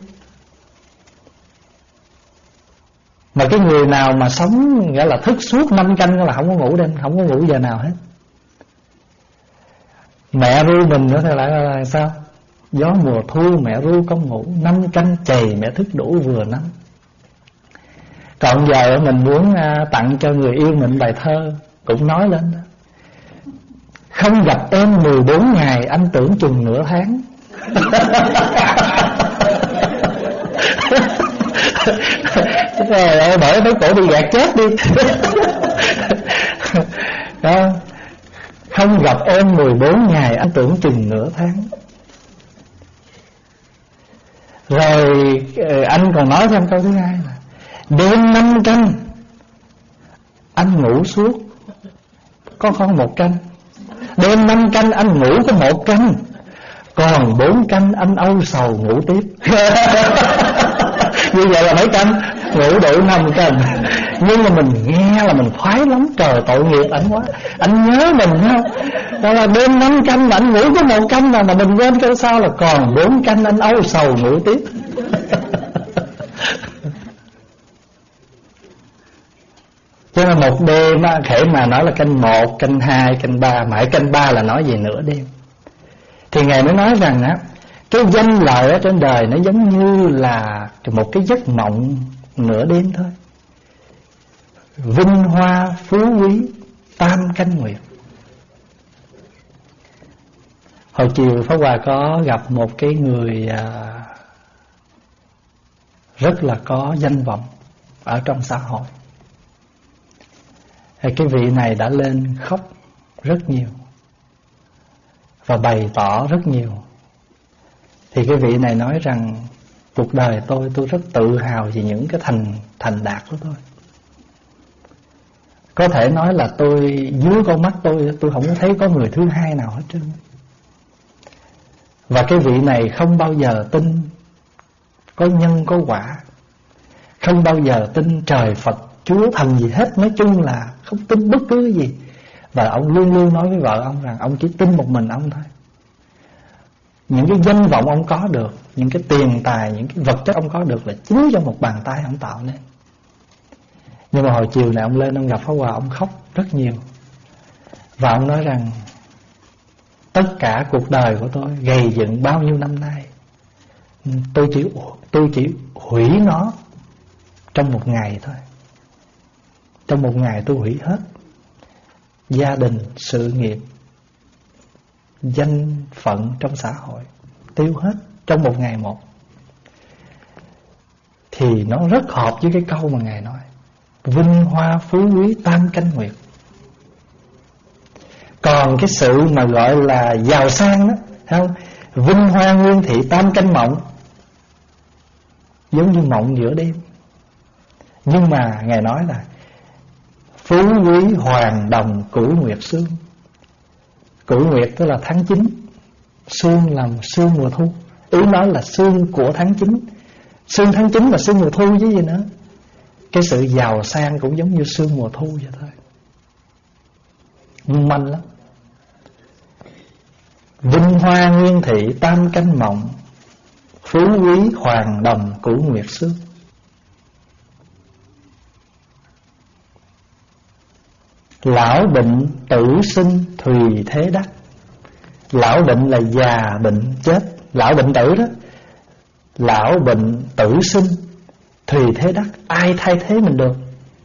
Mà cái người nào mà sống nghĩa là thức suốt năm canh là không có ngủ đêm, không có ngủ giờ nào hết. Mẹ ru mình nữa thì lại là, là sao? Gió mùa thu mẹ ru con ngủ, năm canh chày mẹ thức đủ vừa năm. Còn giờ mình muốn tặng cho người yêu mình bài thơ cũng nói lên đó: không gặp em mười bốn ngày, anh tưởng chừng nửa tháng. Rồi bởi mấy cổ đi gạt chết đi. Đó. Không gặp em mười bốn ngày, anh tưởng chừng nửa tháng. Rồi anh còn nói thêm câu thứ hai là đêm năm canh anh ngủ suốt có không một canh. Đêm năm canh anh ngủ có một canh, còn bốn canh anh âu sầu ngủ tiếp. Như vậy là mấy canh? Ngủ đủ năm canh. Nhưng mà mình nghe là mình khoái lắm. Trời, tội nghiệp ảnh quá, anh nhớ mình không? Đó là đêm năm canh mà anh ngủ có một canh mà, mà mình quên cái sao là còn bốn canh anh âu sầu ngủ tiếp. Cho nên một đêm á, khể mà nói là canh một, canh hai, canh ba, mãi canh ba là nói về nửa đêm. Thì Ngài mới nói rằng á, cái danh lợi ở trên đời nó giống như là một cái giấc mộng nửa đêm thôi. Vinh hoa phú quý tam canh nguyệt. Hồi chiều Pháp Hòa có gặp một cái người à, rất là có danh vọng ở trong xã hội. Thì cái vị này đã lên khóc rất nhiều và bày tỏ rất nhiều. Thì cái vị này nói rằng cuộc đời tôi, tôi rất tự hào về những cái thành thành đạt của tôi. Có thể nói là tôi, dưới con mắt tôi, tôi không thấy có người thứ hai nào hết trơn. Và cái vị này không bao giờ tin có nhân có quả, không bao giờ tin trời Phật Chúa thần gì hết. Nói chung là không tin bất cứ cái gì. Và ông luôn luôn nói với vợ ông rằng ông chỉ tin một mình ông thôi. Những cái danh vọng ông có được, những cái tiền tài, những cái vật chất ông có được là chính do một bàn tay ông tạo nên. Nhưng mà hồi chiều này ông lên, ông gặp Pháp Hòa, ông khóc rất nhiều. Và ông nói rằng tất cả cuộc đời của tôi gầy dựng bao nhiêu năm nay, Tôi chỉ, tôi chỉ hủy nó trong một ngày thôi. Trong một ngày tôi hủy hết. Gia đình, sự nghiệp, danh phận trong xã hội, tiêu hết trong một ngày một. Thì nó rất hợp với cái câu mà Ngài nói: vinh hoa phú quý tam canh nguyệt. Còn cái sự mà gọi là giàu sang đó, thấy không? Vinh hoa nguyên thị tam canh mộng, giống như mộng giữa đêm. Nhưng mà Ngài nói là phú quý hoàng đồng cửu nguyệt sương. Cửu nguyệt tức là tháng chín, sương là sương mùa thu. Ý nói là sương của tháng chín, sương tháng chín và sương mùa thu chứ gì nữa. Cái sự giàu sang cũng giống như sương mùa thu vậy thôi, nhưng manh lắm. Vinh hoa nguyên thị tam canh mộng, phú quý hoàng đồng cửu nguyệt sương. Lão bệnh tử sinh thùy thế đắc. Lão bệnh là già bệnh chết, lão bệnh tử đó. Lão bệnh tử sinh thùy thế đắc, ai thay thế mình được?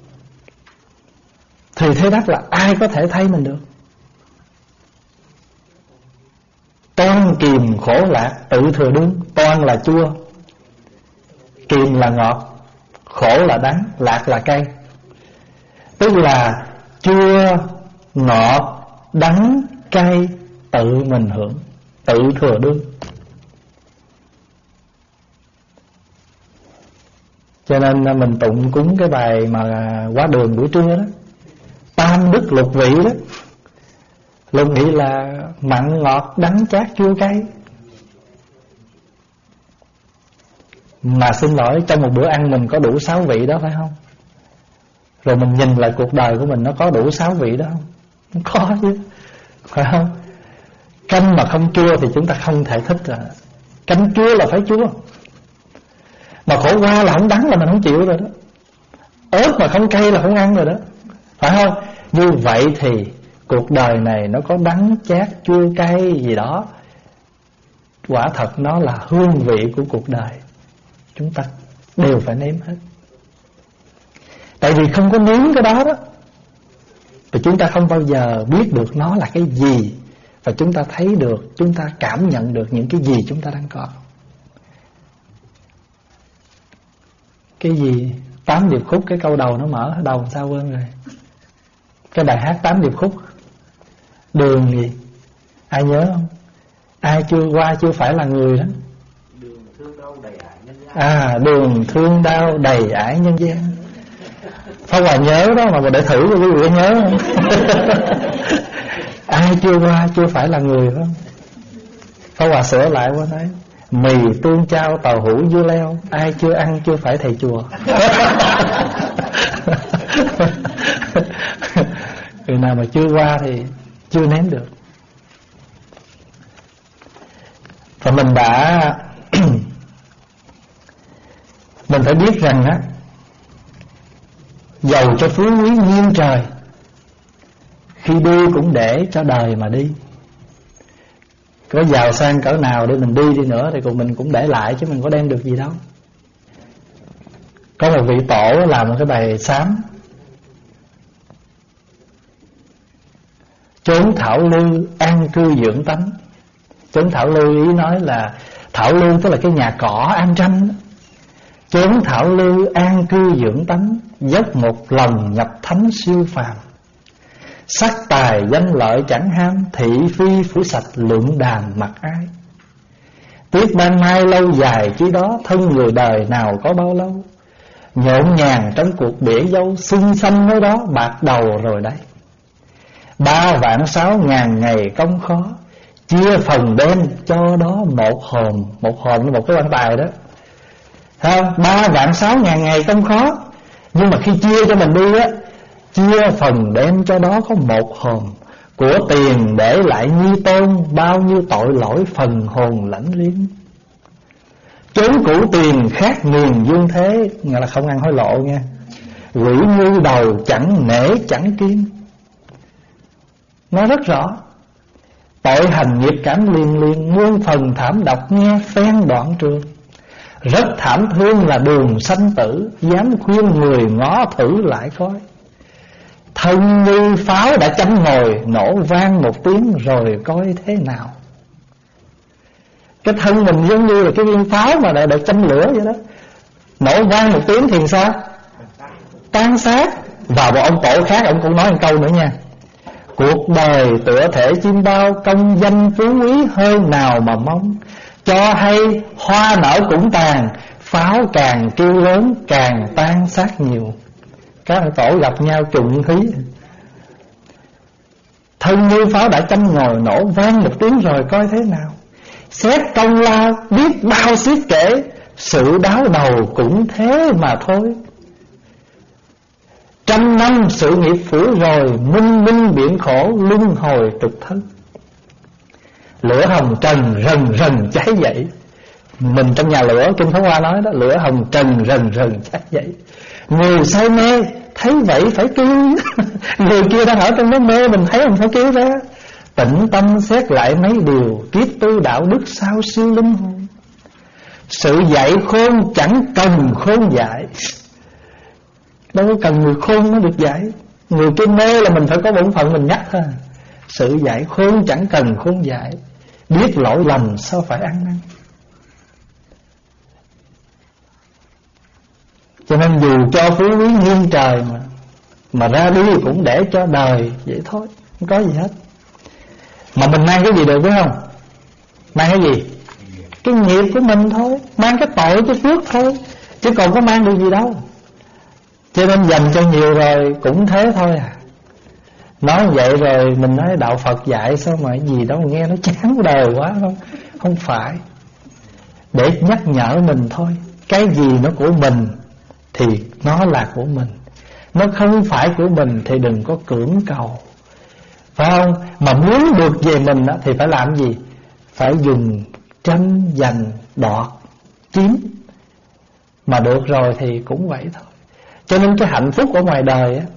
Thùy thế đắc là ai có thể thay mình được? Toan kiềm khổ lạc tự thừa đương. Toan là chua, kiềm là ngọt, khổ là đắng, lạc là cay. Tức là chua, ngọt, đắng, cay tự mình hưởng, tự thừa đương. Cho nên mình tụng cúng cái bài mà quá đường buổi trưa đó, tam đức lục vị đó. Lục vị là mặn ngọt đắng chát chua cay. Mà xin lỗi, trong một bữa ăn mình có đủ sáu vị đó phải không? Rồi mình nhìn lại cuộc đời của mình, nó có đủ sáu vị đó không? Không có chứ, phải không? Canh mà không chua thì chúng ta không thể thích rồi. Canh chua là phải chua, mà khổ qua là không đắng là mình không chịu rồi đó. Ớt mà không cay là không ăn rồi đó, phải không? Như vậy thì cuộc đời này nó có đắng chát chua cay gì đó, quả thật nó là hương vị của cuộc đời. Chúng ta đều phải nếm hết. Tại vì không có nếm cái đó đó thì chúng ta không bao giờ biết được nó là cái gì, và chúng ta thấy được, chúng ta cảm nhận được những cái gì chúng ta đang có. Cái gì? Tám điệp khúc, cái câu đầu nó mở đầu sao quên rồi. Cái bài hát tám điệp khúc. Đường gì? Ai nhớ không? Ai chưa qua chưa phải là người đó. Đường thương đau đầy ải nhân gian. À, đường thương đau đầy ải nhân gian. Pháp Hòa nhớ đó mà để thử cho quý vị có nhớ không? Ai chưa qua chưa phải là người đó. Pháp Hòa sửa lại qua đấy. Mì tương chao tàu hũ dưa leo, ai chưa ăn chưa phải thầy chùa. Người nào mà chưa qua thì chưa nếm được. Và mình đã mình phải biết rằng á, giàu cho phú quý nhiên trời, khi đi cũng để cho đời mà đi. Có giàu sang cỡ nào để mình đi đi nữa thì mình cũng để lại, chứ mình có đem được gì đâu. Có một vị tổ làm một cái bài sám: chốn thảo lư an cư dưỡng tánh. Chốn thảo lư ý nói là thảo lư tức là cái nhà cỏ an tranh. Chốn thảo lư an cư dưỡng tánh, dốc một lòng nhập thánh siêu phàm. Sắc tài danh lợi chẳng ham, thị phi phủ sạch lượng đàm mặc ai. Tiếc ban mai lâu dài chứ đó, thân người đời nào có bao lâu. Nhộn nhàng trong cuộc bể dâu, xinh xăm nơi đó bạc đầu rồi đấy. Ba vạn sáu ngàn ngày công khó, chia phần đem cho đó một hồn. Một hồn là một cái quan tài đó, thấy không? Ba vạn sáu ngàn ngày công khó, nhưng mà khi chia cho mình đi á, chia phần đem cho đó có một hồn. Của tiền để lại nhi tôn, bao nhiêu tội lỗi phần hồn lãnh liếng. Chốn cũ tiền khác miền dương thế, nghĩa là không ăn hối lộ nha. Quỷ ngu đầu chẳng nể chẳng kiên. Nói rất rõ. Tội hành nghiệp cảm liền liền, muôn phần thảm độc nghe phen đoạn trường. Rất thảm thương là đường sanh tử, dám khuyên người ngó thử lại coi. Thân như pháo đã châm ngồi, nổ vang một tiếng rồi coi thế nào. Cái thân mình giống như là cái viên pháo mà đã được châm lửa vậy đó. Nổ vang một tiếng thì sao? Tan xác. Và một ông tổ khác, ông cũng nói một câu nữa nha: cuộc đời tựa thể chim bao, công danh phú quý hơi nào mà mong. Cho hay hoa nở cũng tàn, pháo càng kêu lớn càng tan xác nhiều. Các ông tổ gặp nhau trùng khí. Thân như pháo đã châm ngồi, nổ vang một tiếng rồi coi thế nào. Xét công lao biết bao xiết kể, sự đáo đầu cũng thế mà thôi. Trăm năm sự nghiệp phủ rồi, minh minh biển khổ luân hồi trục thân. Lửa hồng trần rần rần cháy dậy. Mình trong nhà lửa, Kinh Pháp Hoa nói đó, lửa hồng trần rần rần cháy dậy. Người say mê thấy vậy phải kêu. Người kia đang ở trong đó mê, mình thấy mình phải kêu ra. Tĩnh tâm xét lại mấy điều, kiếp tu đạo đức sao siêu linh hồn. Sự dạy khôn chẳng cần khôn dạy. Đâu có cần người khôn nó được dạy. Người kia mê là mình phải có bổn phận mình nhắc thôi. Sự dạy khôn chẳng cần khôn dạy. Biết lỗi lầm sao phải ăn năn. Cho nên dù cho phú quý nghiêng trời mà Mà ra đi cũng để cho đời vậy thôi, không có gì hết. Mà mình mang cái gì được biết không? Mang cái gì? Cái nghiệp của mình thôi. Mang cái tội cái phước thôi, chứ còn có mang được gì đâu. Cho nên dành cho nhiều rồi cũng thế thôi à. Nói vậy rồi mình nói đạo Phật dạy sao mà gì đâu nghe nó chán đời quá. Không, không phải. Để nhắc nhở mình thôi. Cái gì nó của mình thì nó là của mình. Nó không phải của mình thì đừng có cưỡng cầu, phải không? Mà muốn được về mình á, thì phải làm gì? Phải dùng tranh giành đoạt chiếm. Mà được rồi thì cũng vậy thôi. Cho nên cái hạnh phúc ở ngoài đời á,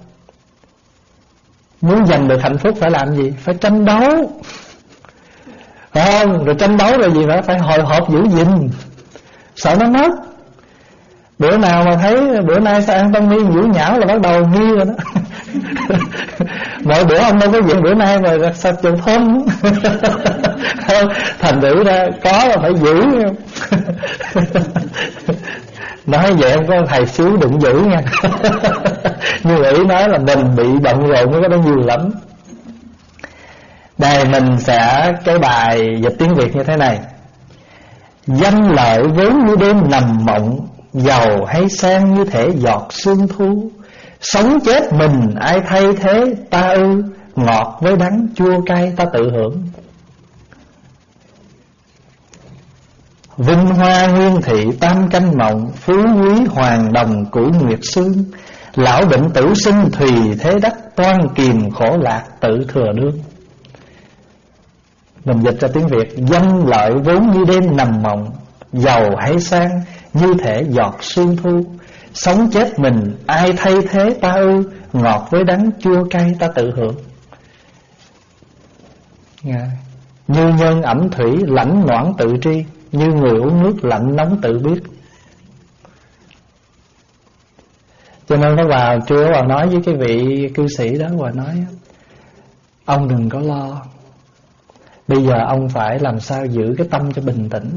muốn giành được hạnh phúc phải làm gì? Phải tranh đấu, phải không? Rồi tranh đấu rồi gì phải phải hồi hộp giữ gìn, sợ nó mất. Bữa nào mà thấy bữa nay sao ăn Tân Niên vũ nhão là bắt đầu nghi rồi đó. Mọi bữa ông đâu có chuyện bữa nay mà sao chừng thơm. Thành thử ra có là phải giữ. Nói vậy không có thầy xíu đừng giữ nha. Như ý nói là mình bị bận rộn với cái đó nhiều lắm. Đây mình sẽ cái bài dịch tiếng Việt như thế này. Danh lợi vốn như đêm nằm mộng, giàu hay sang như thể giọt sương thu. Sống chết mình ai thay thế ta ư, ngọt với đắng chua cay ta tự hưởng. Vinh hoa nguyên thị tam canh mộng, phú quý hoàng đồng cửu nguyệt sương. Lão định tử sinh thùy thế đắc, toan kiềm khổ lạc tự thừa đương. Mình dịch ra tiếng Việt. Danh lợi vốn như đêm nằm mộng, giàu hay sang như thể giọt sương thu. Sống chết mình ai thay thế ta ư, ngọt với đắng chua cay ta tự hưởng. Nghe. Như nhân ẩm thủy lãnh noãn tự tri, như người uống nước lạnh nóng tự biết. Cho nên có bà trưa bà nói với cái vị cư sĩ đó, bà nói ông đừng có lo, bây giờ ông phải làm sao giữ cái tâm cho bình tĩnh.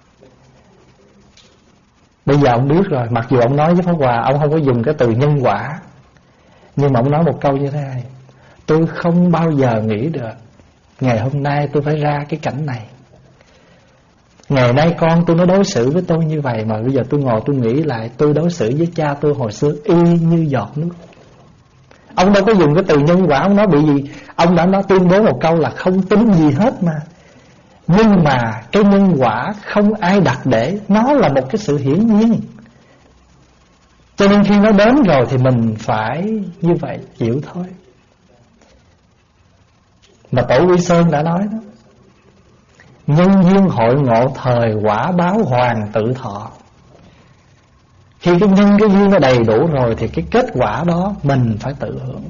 Bây giờ ông biết rồi, mặc dù ông nói với Pháp Hòa ông không có dùng cái từ nhân quả, nhưng mà ông nói một câu như thế này: tôi không bao giờ nghĩ được ngày hôm nay tôi phải ra cái cảnh này. Ngày nay con tôi nó đối xử với tôi như vậy, mà bây giờ tôi ngồi tôi nghĩ lại, tôi đối xử với cha tôi hồi xưa y như giọt nước. Ông đâu có dùng cái từ nhân quả. Ông nói bị gì? Ông đã nói tuyên bố một câu là không tính gì hết mà. Nhưng mà cái nhân quả không ai đặt để, nó là một cái sự hiển nhiên. Cho nên khi nó đến rồi thì mình phải như vậy, chịu thôi. Mà Tổ Quy Sơn đã nói đó: nhân duyên hội ngộ thời quả báo hoàng tự thọ. Khi cái nhân cái duyên nó đầy đủ rồi thì cái kết quả đó mình phải tự hưởng.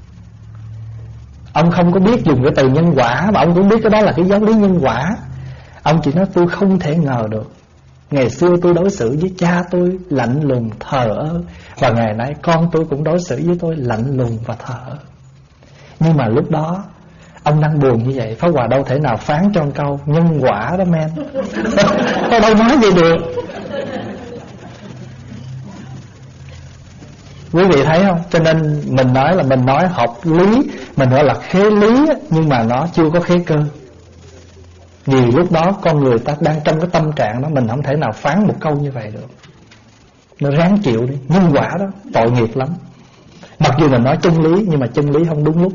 Ông không có biết dùng cái từ nhân quả, mà ông cũng biết cái đó là cái giáo lý nhân quả. Ông chỉ nói tôi không thể ngờ được ngày xưa tôi đối xử với cha tôi lạnh lùng thờ ơ, và ngày nay con tôi cũng đối xử với tôi lạnh lùng và thờ ơ. Nhưng mà lúc đó ông đang buồn như vậy, Pháp Hòa đâu thể nào phán cho một câu nhân quả đó men. Tôi đâu nói vậy được. Quý vị thấy không? Cho nên mình nói là mình nói học lý, mình gọi là khế lý, nhưng mà nó chưa có khế cơ. Vì lúc đó con người ta đang trong cái tâm trạng đó, mình không thể nào phán một câu như vậy được. Nó ráng chịu đi. Nhân quả đó tội nghiệp lắm. Mặc dù mình nói chân lý, nhưng mà chân lý không đúng lúc.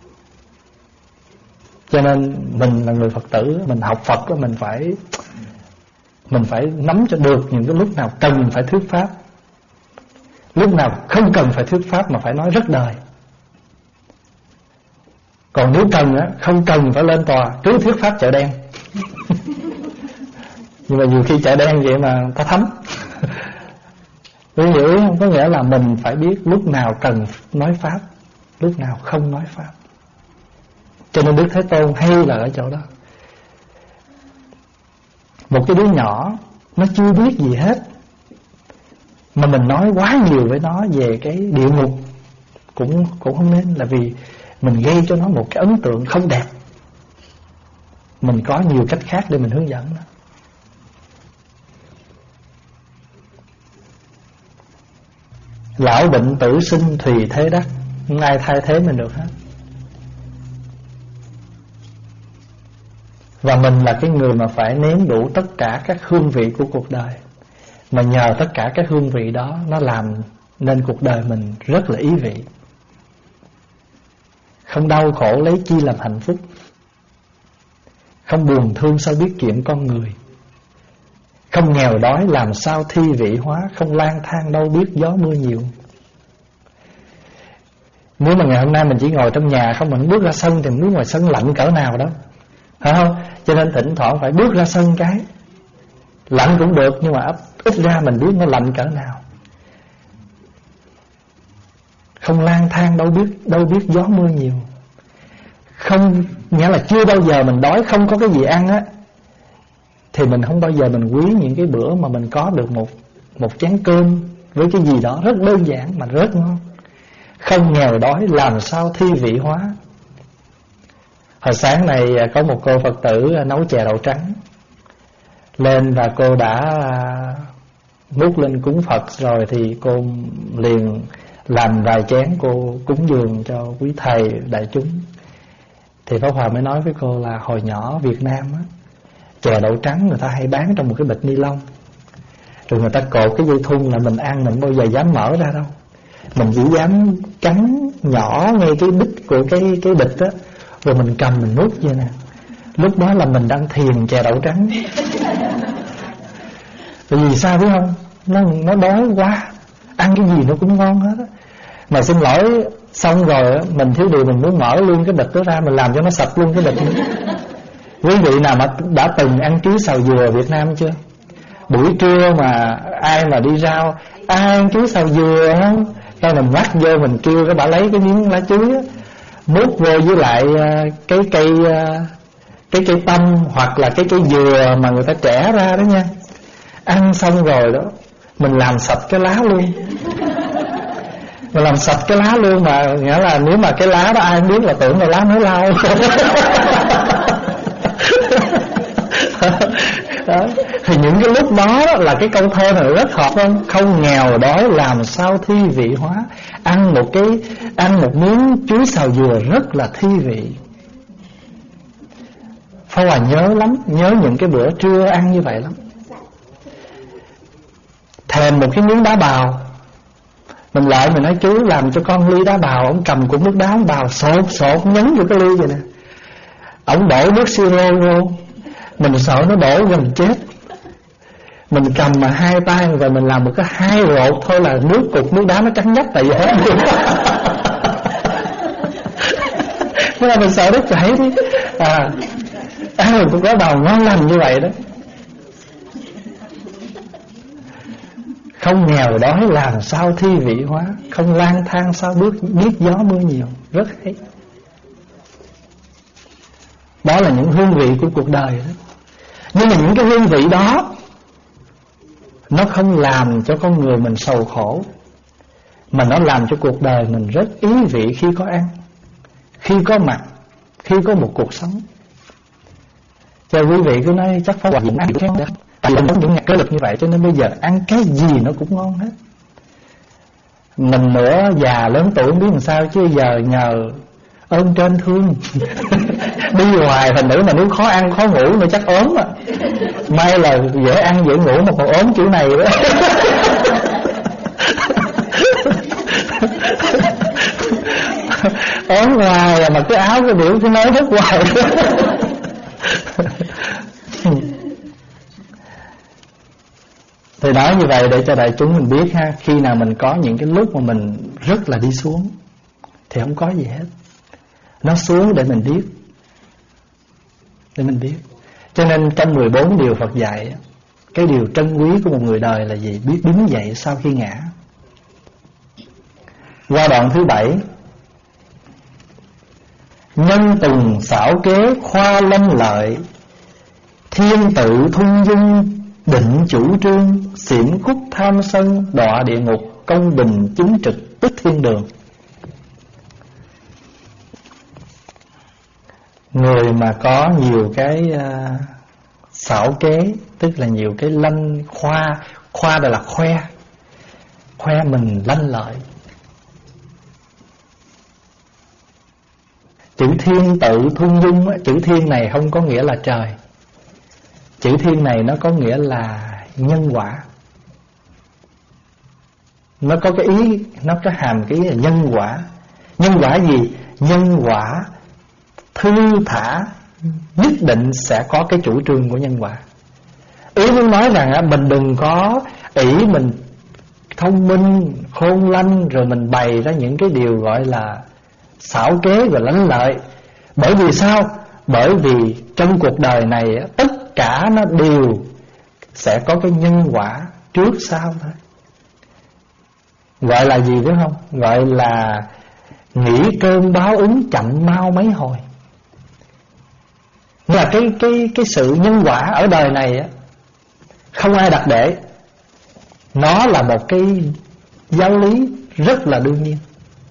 Cho nên mình là người Phật tử, mình học Phật đó, mình phải Mình phải nắm cho được những cái lúc nào cần phải thuyết pháp, lúc nào không cần phải thuyết pháp mà phải nói rất đời. Còn nếu cần á, không cần phải lên tòa, cứ thuyết pháp chợ đen. Nhưng mà nhiều khi chợ đen vậy mà ta thấm. Quý hiểu ý không? Có nghĩa là mình phải biết lúc nào cần nói Pháp, lúc nào không nói Pháp. Cho nên Đức Thế Tôn hay là ở chỗ đó. Một cái đứa nhỏ nó chưa biết gì hết mà mình nói quá nhiều với nó về cái địa ngục cũng cũng không nên, là vì mình gây cho nó một cái ấn tượng không đẹp. Mình có nhiều cách khác để mình hướng dẫn nó. Lão bệnh tử sinh thùy thế đắc, không ai thay thế mình được hết. Và mình là cái người mà phải nếm đủ tất cả các hương vị của cuộc đời. Mà nhờ tất cả các hương vị đó, nó làm nên cuộc đời mình rất là ý vị. Không đau khổ lấy chi làm hạnh phúc, không buồn thương sao biết kiệm con người, không nghèo đói làm sao thi vị hóa, không lang thang đâu biết gió mưa nhiều. Nếu mà ngày hôm nay mình chỉ ngồi trong nhà không, mình bước ra sân thì mình biết ngoài sân lạnh cỡ nào đó, phải không? Cho nên thỉnh thoảng phải bước ra sân cái. Lạnh cũng được nhưng mà ít ra mình biết nó lạnh cỡ nào. Không lang thang đâu biết đâu biết gió mưa nhiều. Không, nghĩa là chưa bao giờ mình đói không có cái gì ăn á, thì mình không bao giờ mình quý những cái bữa mà mình có được một một chén cơm với cái gì đó rất đơn giản mà rất ngon. Không nghèo đói làm sao thi vị hóa. Hồi sáng này có một cô Phật tử nấu chè đậu trắng lên, và cô đã múc lên cúng Phật rồi thì cô liền làm vài chén cô cúng dường cho quý thầy đại chúng. Thì Pháp Hòa mới nói với cô là hồi nhỏ Việt Nam á, chè đậu trắng người ta hay bán trong một cái bịch ni lông, rồi người ta cột cái dây thun là mình ăn, mình bao giờ dám mở ra đâu. Mình chỉ dám cắn nhỏ ngay cái đít của cái cái bịch á, rồi mình cầm mình nuốt vậy nè. Lúc đó là mình đang thiền chè đậu trắng. Tại vì sao biết không? Nó, nó đói quá, ăn cái gì nó cũng ngon hết á. Mà xin lỗi, xong rồi á, mình thiếu điều mình muốn mở luôn cái bịch đó ra, mình làm cho nó sạch luôn cái bịch nữa. Quý vị nào mà đã từng ăn chuối xào dừa Việt Nam chưa? Buổi trưa mà ai mà đi rau, ai ăn chuối xào dừa không? Rồi mình vắt vô, mình kêu cái bà lấy cái miếng lá chuối á, múc vô với lại cái cây cái cây tâm hoặc là cái cây dừa mà người ta trẻ ra đó nha. Ăn xong rồi đó, mình làm sạch cái lá luôn. Mình làm sạch cái lá luôn, mà nghĩa là nếu mà cái lá đó ai biết là tưởng là lá mới lau. Đó. Thì những cái lúc đó, đó là cái câu thơ này rất hợp không? Không nghèo đói làm sao thi vị hóa. Ăn một cái ăn một miếng chuối xào dừa rất là thi vị. Pháp Hòa nhớ lắm, nhớ những cái bữa trưa ăn như vậy lắm. Thèm một cái miếng đá bào, mình lại mình nói chú làm cho con ly đá bào. Ông cầm cục nước đá ông bào sột sột nhấn vô cái ly vậy nè. Ông đổ nước siro vô, mình sợ nó đổ gần chết. Mình cầm mà hai tay rồi mình làm một cái hai rột thôi là nước cục nước đá nó trắng nhách tại vì hết luôn. Thế là mình sợ nó chảy đi. À, ăn rồi cũng có bào ngon lành như vậy đó. Không nghèo đói làm sao thi vị hóa, không lang thang sao biết, biết gió mưa nhiều. Rất hay. Đó là những hương vị của cuộc đời đó. Nhưng mà những cái hương vị đó nó không làm cho con người mình sầu khổ, mà nó làm cho cuộc đời mình rất ý vị khi có ăn, khi có mặc, khi có một cuộc sống. Cho quý vị cứ nói chắc Pháp Hòa cũng ăn được. Tại vì có những cái lực như vậy cho nên bây giờ ăn cái gì nó cũng ngon hết. Mình nữa già lớn tuổi không biết làm sao, chứ giờ nhờ ơn trên thương. Đi hoài thành nữ mà nếu khó ăn khó ngủ nữa chắc ốm à. May là dễ ăn dễ ngủ mà còn ốm kiểu này đó. Ốm hoài mà cái áo cái biểu cái nói hết hoài. Thì nói như vậy để cho đại chúng mình biết ha, khi nào mình có những cái lúc mà mình rất là đi xuống thì không có gì hết. Nó xuống để mình biết, để mình biết. Cho nên trong mười bốn điều Phật dạy, cái điều trân quý của một người đời là gì? Biết đứng dậy sau khi ngã. Qua đoạn thứ bảy: nhân tùng xảo kế khoa lâm lợi, thiên tự thung dung định chủ trương, xiển khúc tham sân đọa địa ngục, công bình chính trực tức thiên đường. Người mà có nhiều cái uh, xảo kế, tức là nhiều cái lanh khoa. Khoa đây là khoe, khoe mình lanh lợi. Chữ thiên tự thung dung, chữ thiên này không có nghĩa là trời. Chữ thiên này nó có nghĩa là nhân quả. Nó có cái ý, nó có hàm cái ý là nhân quả. Nhân quả gì? Nhân quả thư thả, nhất định sẽ có cái chủ trương của nhân quả. Ý muốn nói rằng mình đừng có ỷ mình thông minh, khôn lanh, rồi mình bày ra những cái điều gọi là xảo kế và lánh lợi. Bởi vì sao? Bởi vì trong cuộc đời này tất cả nó đều sẽ có cái nhân quả trước sau thôi. Gọi là gì biết không? Gọi là nghĩ cơn báo ứng chậm mau mấy hồi. Là cái cái cái sự nhân quả ở đời này á, không ai đặt để. Nó là một cái giáo lý rất là đương nhiên.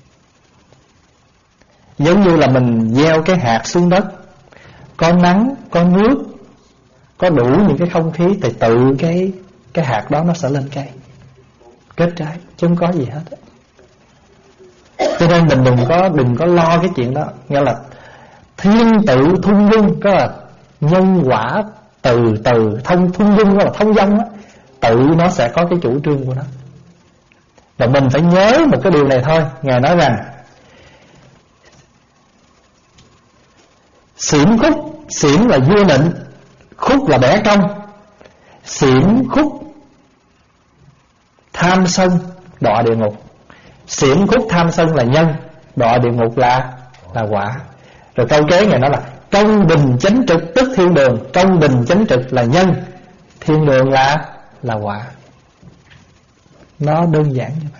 Giống như là mình gieo cái hạt xuống đất, có nắng, có nước, có đủ những cái không khí, thì tự cái cái hạt đó nó sẽ lên cây, kết trái, chứ không có gì hết. Cho nên mình đừng có đừng có lo cái chuyện đó. Nghĩa là thiên tự thung dung, có là nhân quả từ từ thông thung dung, có là thông dong á, tự nó sẽ có cái chủ trương của nó. Và mình phải nhớ một cái điều này thôi. Ngài nói rằng xiển khúc, xiển là vua nịnh, khúc là bẻ cong. Xiển khúc tham sân đọa địa ngục. Xiển khúc tham sân là nhân, đọa địa ngục là là quả. Rồi câu kế Ngài nói là công bình chánh trực tức thiên đường. Công bình chánh trực là nhân, thiên đường là là quả. Nó đơn giản như vậy.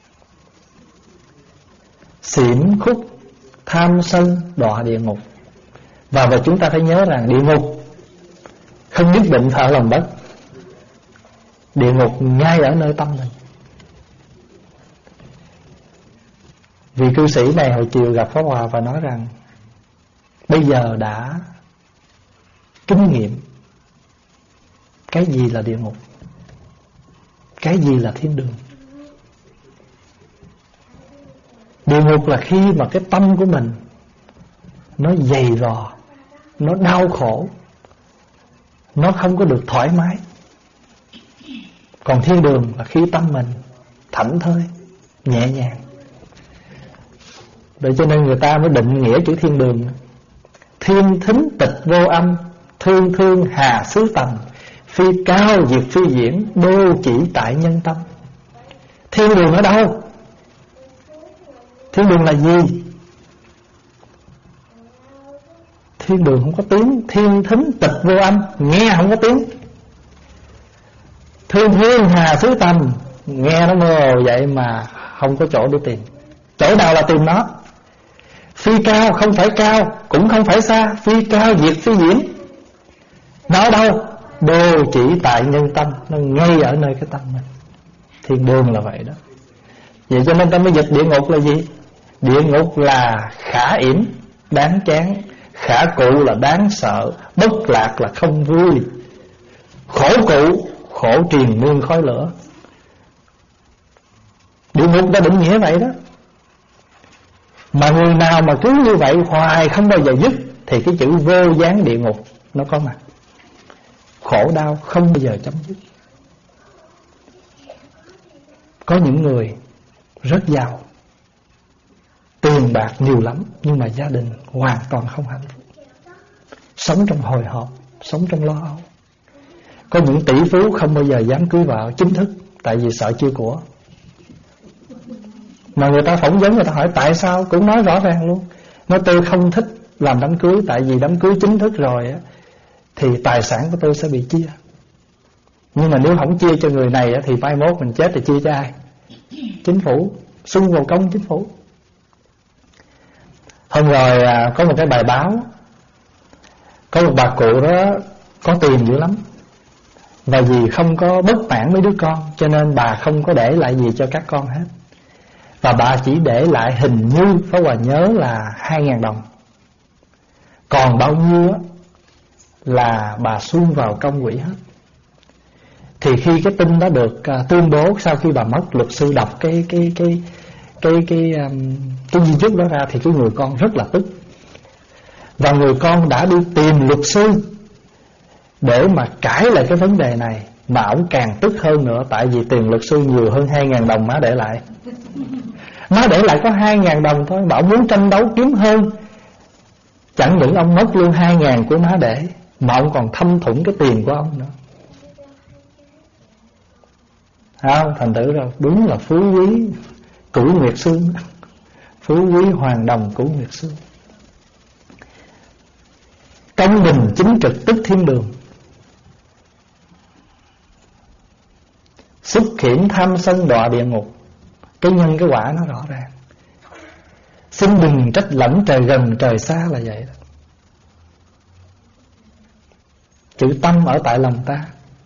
Xiển khúc tham sân đọa địa ngục. Và và chúng ta phải nhớ rằng địa ngục không nhất định thở lòng đất. Địa ngục ngay ở nơi tâm mình. Vị cư sĩ này hồi chiều gặp Pháp Hòa và nói rằng bây giờ đã kinh nghiệm cái gì là địa ngục, cái gì là thiên đường. Địa ngục là khi mà cái tâm của mình nó dày dò, nó đau khổ, nó không có được thoải mái. Còn thiên đường là khi tâm mình thảnh thơi, nhẹ nhàng. Vậy cho nên người ta mới định nghĩa chữ thiên đường: thiên thính tịch vô âm, thương thương hà xứ tầm, phi cao diệt phi diễn, đô chỉ tại nhân tâm. Thiên đường ở đâu? Thiên đường là gì? Thiên đường không có tiếng. Thiên thính tịch vô âm, nghe không có tiếng. Thương thương hà xứ tầm, nghe nó mơ hồ vậy mà không có chỗ để tìm. Chỗ nào là tìm nó? Phi cao, không phải cao, cũng không phải xa. Phi cao diệt phi diễn. Nó ở đâu? Đô chỉ tại nhân tâm. Nó ngay ở nơi cái tâm mình. Thiên đường là vậy đó. Vậy cho nên ta mới dịch địa ngục là gì? Địa ngục là khả yểm, đáng chán. Khả cụ là đáng sợ. Bất lạc là không vui. Khổ cụ, khổ triền miên khói lửa. Địa ngục ta định nghĩa vậy đó. Mà người nào mà cứ như vậy hoài không bao giờ dứt thì cái chữ vô gián địa ngục nó có mặt. Khổ đau không bao giờ chấm dứt. Có những người rất giàu, tiền bạc nhiều lắm, nhưng mà gia đình hoàn toàn không hạnh phúc, sống trong hồi hộp, sống trong lo âu. Có những tỷ phú không bao giờ dám cưới vợ chính thức, tại vì sợ chia của. Mà người ta phỏng vấn, người ta hỏi tại sao, cũng nói rõ ràng luôn. Nói tôi không thích làm đám cưới, tại vì đám cưới chính thức rồi á thì tài sản của tôi sẽ bị chia. Nhưng mà nếu không chia cho người này á, thì mai mốt mình chết thì chia cho ai? Chính phủ xung vào công chính phủ. Hôm rồi à, có một cái bài báo, có một bà cụ đó có tiền dữ lắm, và vì không có bất mãn mấy đứa con cho nên bà không có để lại gì cho các con hết. Và bà chỉ để lại hình như Pháp Hòa nhớ là hai ngàn đồng. Còn bao nhiêu á là bà xung vào công quỹ hết. Thì khi cái tin đó được uh, tuyên bố, sau khi bà mất, luật sư đọc cái cái cái cái cái um, cái di chúc đó ra thì cái người con rất là tức. Và người con đã đi tìm luật sư để mà cãi lại cái vấn đề này, mà ổng càng tức hơn nữa, tại vì tiền luật sư nhiều hơn hai ngàn đồng má để lại. Má để lại có hai ngàn đồng thôi, mà ổng muốn tranh đấu kiếm hơn. Chẳng những ông mất luôn hai ngàn của má để, mà ông còn thâm thủng cái tiền của ông nữa. Không, thành thử rồi, đúng là phú quý Cửu Nguyệt Xương, phú quý hoàng đồng Cửu Nguyệt Xương. Công bình chính trực tức thiên đường, xúc khiển tham sân đọa địa ngục. Cái nhân cái quả nó rõ ràng. Xin đừng trách lẫn trời gần trời xa là vậy đó. Chữ tâm ở tại lòng ta.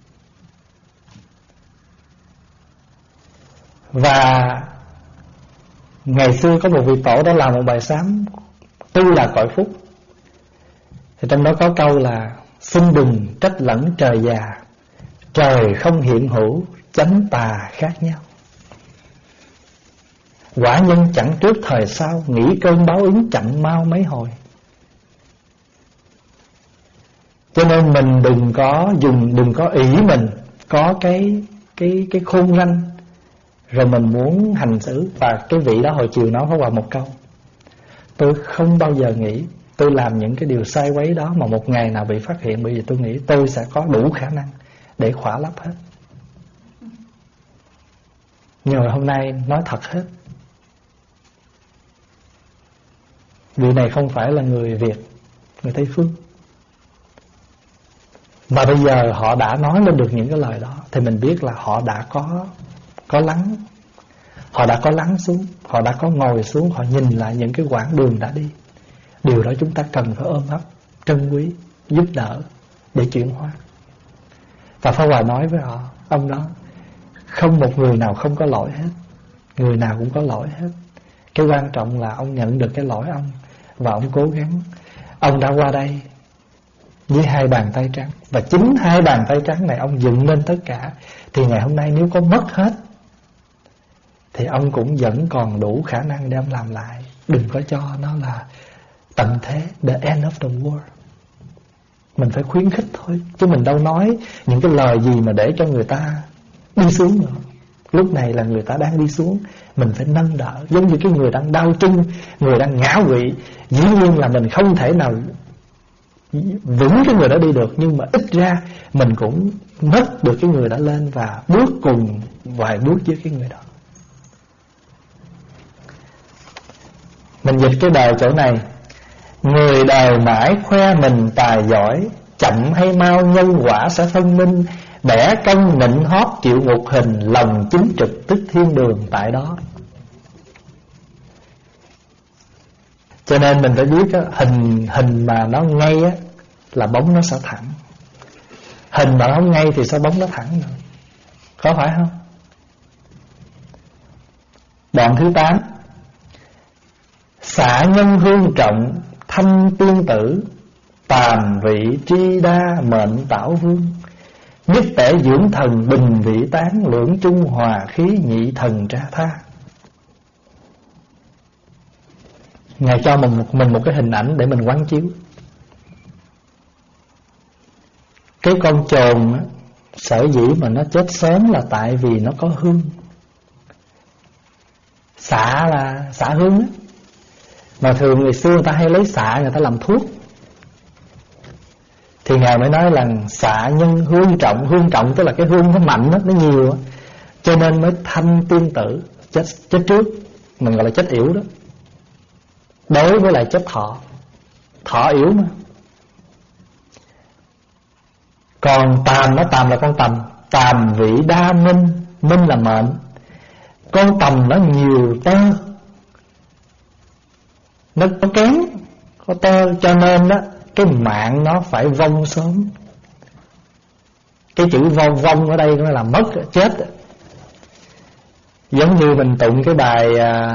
Và ngày xưa có một vị tổ đã làm một bài sám Tu là cõi phúc. Thì trong đó có câu là: xin đừng trách lẫn trời già, trời không hiện hữu, chánh tà khác nhau. Quả nhân chẳng trước thời sau, nghĩ cơn báo ứng chậm mau mấy hồi. Cho nên mình đừng có dùng, đừng có ý mình có cái cái cái khôn ranh rồi mình muốn hành xử. Và cái vị đó hồi chiều nói Pháp Hòa một câu: tôi không bao giờ nghĩ tôi làm những cái điều sai quấy đó mà một ngày nào bị phát hiện, bởi vì tôi nghĩ tôi sẽ có đủ khả năng để khỏa lấp hết. Nhưng mà hôm nay nói thật hết. Vị này không phải là người Việt, người Tây Phương, mà bây giờ họ đã nói lên được những cái lời đó, thì mình biết là họ đã có Có lắng. Họ đã có lắng xuống, họ đã có ngồi xuống, họ nhìn lại những cái quãng đường đã đi. Điều đó chúng ta cần phải ôm ấp, trân quý, giúp đỡ để chuyển hóa. Và Pháp Hòa nói với họ: ông đó, không một người nào không có lỗi hết, người nào cũng có lỗi hết. Cái quan trọng là ông nhận được cái lỗi ông, và ông cố gắng. Ông đã qua đây với hai bàn tay trắng, và chính hai bàn tay trắng này ông dựng lên tất cả. Thì ngày hôm nay nếu có mất hết thì ông cũng vẫn còn đủ khả năng để ông làm lại. Đừng có cho nó là tận thế, the end of the world. Mình phải khuyến khích thôi, chứ mình đâu nói những cái lời gì mà để cho người ta đi xuống nữa. Lúc này là người ta đang đi xuống, mình phải nâng đỡ. Giống như cái người đang đau chân, người đang ngã quỵ, dĩ nhiên là mình không thể nào vững cái người đó đi được, nhưng mà ít ra mình cũng mất được cái người đã lên và bước cùng vài bước với cái người đó. Mình dịch cái đời chỗ này: người đời mãi khoe mình tài giỏi, chậm hay mau nhân quả sẽ phân minh, bẻ công nịnh hót chịu ngục hình, lòng chính trực tức thiên đường tại đó. Cho nên mình phải biết á, hình hình mà nó ngay á là bóng nó sẽ thẳng, hình mà nó không ngay thì sao bóng nó thẳng nữa. Có phải không? Đoạn thứ tám: xạ nhân hương trọng thanh tiên tử, tàm vị tri đa mệnh tảo vương, nhất tể dưỡng thần bình vị tán, lưỡng trung hòa khí nhị thần tra tha. Ngài cho mình một, mình một cái hình ảnh để mình quán chiếu. Cái con chồn á, sở dĩ mà nó chết sớm là tại vì nó có hương. Xạ là xạ hương á. Mà thường người xưa người ta hay lấy xạ người ta làm thuốc. Thì Ngài mới nói là xạ nhân hương trọng. Hương trọng tức là cái hương nó mạnh đó, nó nhiều đó. Cho nên mới thanh tiên tử. Chết, chết trước mình gọi là chết yểu đó. Đối với lại chết thọ, thọ yểu mà. Còn tàm, nó tàm là con tầm. Tàm vị đa minh, minh là mệnh. Con tầm nó nhiều tơ, nó có kén, có tơ, cho nên đó cái mạng nó phải vong sớm. Cái chữ vong vong ở đây nó là mất, chết. Giống như mình tụng cái bài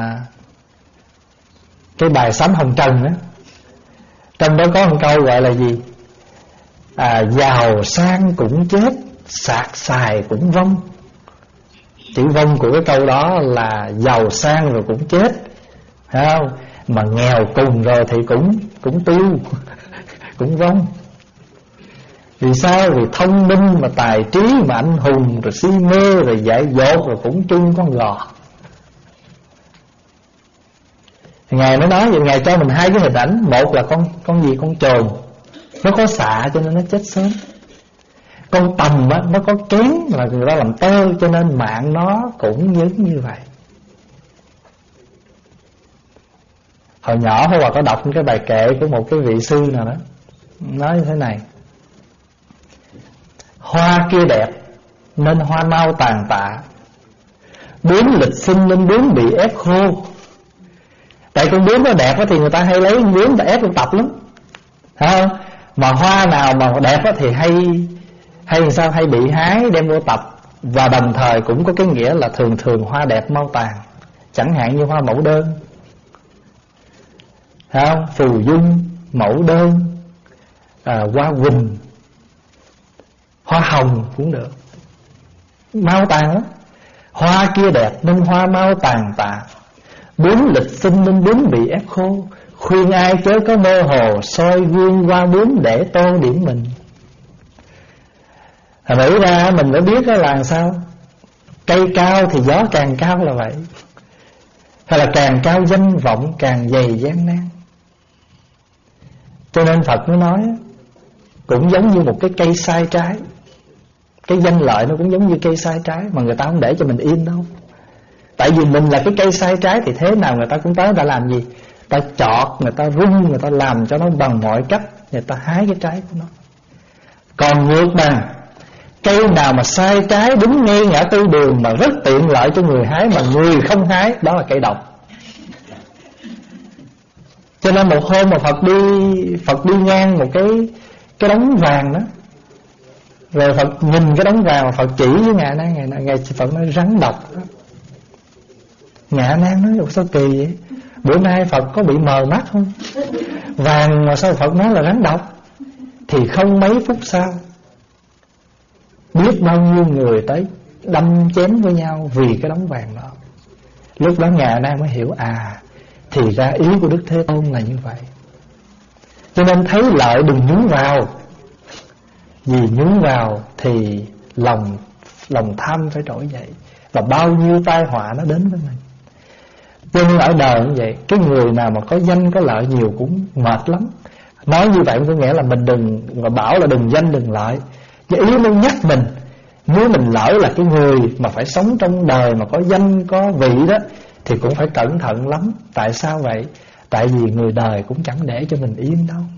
Cái bài Sám Hồng Trần đó, trong đó có một câu gọi là gì? À, giàu sang cũng chết, sạc xài cũng vong. Chữ vong của cái câu đó là giàu sang rồi cũng chết, thấy không? Mà nghèo cùng rồi thì cũng cũng tiêu, cũng vong. Vì sao? Vì thông minh mà tài trí mà anh hùng, rồi si mê rồi dại dột, rồi cũng chung con gò. Ngài mới nói vậy, Ngài cho mình hai cái hình ảnh. Một là con con gì? Con trồn, nó có xạ cho nên nó chết sớm. Con tầm á, nó có kén là người ta làm tơ, cho nên mạng nó cũng giống như vậy. Hồi nhỏ Pháp Hòa có đọc cái bài kệ của một cái vị sư nào đó, nói như thế này: hoa kia đẹp nên hoa mau tàn tạ, bướm lịch sinh nên bướm bị ép khô. Tại con bướm nó đẹp thì người ta hay lấy con bướm để ép con tập lắm, thấy không? Mà hoa nào mà đẹp thì hay hay sao hay bị hái đem vô tập. Và đồng thời cũng có cái nghĩa là thường thường hoa đẹp mau tàn. Chẳng hạn như hoa mẫu đơn, thấy không? Phù dung, mẫu đơn, à, hoa quỳnh, hoa hồng cũng được, mau tàn lắm. Hoa kia đẹp nên hoa mau tàn tạ, bướm lịch sinh nên bướm bị ép khô. Khuyên ai chớ có mơ hồ, soi gương qua bướm để tô điểm mình. Thành thử ra mình mới biết là làm sao. Cây cao thì gió càng cao là vậy, hay là càng cao danh vọng càng dày gian nan. Cho nên Phật mới nói cũng giống như một cái cây sai trái. Cái danh lợi nó cũng giống như cây sai trái, mà người ta không để cho mình yên đâu. Tại vì mình là cái cây sai trái thì thế nào người ta cũng tới, người ta làm gì? Ta chọt, người ta rung, người ta làm cho nó bằng mọi cách, người ta hái cái trái của nó. Còn ngược bằng cây nào mà sai trái đứng ngay ngã tư đường mà rất tiện lợi cho người hái, mà người không hái, đó là cây độc. Cho nên một hôm mà Phật đi Phật đi ngang một cái cái đống vàng đó, rồi Phật nhìn cái đống vàng mà Phật chỉ với Ngài Nan, Ngài Ngài Phật nói rắn độc đó. Ngài Nan nói sao kỳ vậy? Bữa nay Phật có bị mờ mắt không? Vàng mà sao Phật nói là rắn độc? Thì không mấy phút sau, biết bao nhiêu người tới đâm chém với nhau vì cái đống vàng đó. Lúc đó Ngài Nan mới hiểu, à thì ra ý của Đức Thế Tôn là như vậy. Cho nên thấy lợi đừng nhúng vào, vì nhúng vào thì lòng lòng tham phải trỗi dậy, và bao nhiêu tai họa nó đến với mình. Cho nên ở đời như vậy, cái người nào mà có danh có lợi nhiều cũng mệt lắm. Nói như vậy có nghĩa là mình đừng, mà bảo là đừng danh đừng lợi. Cái ý nó nhắc mình, nếu mình lỡ là cái người mà phải sống trong đời mà có danh có vị đó, thì cũng phải cẩn thận lắm. Tại sao vậy? Tại vì người đời cũng chẳng để cho mình yên đâu.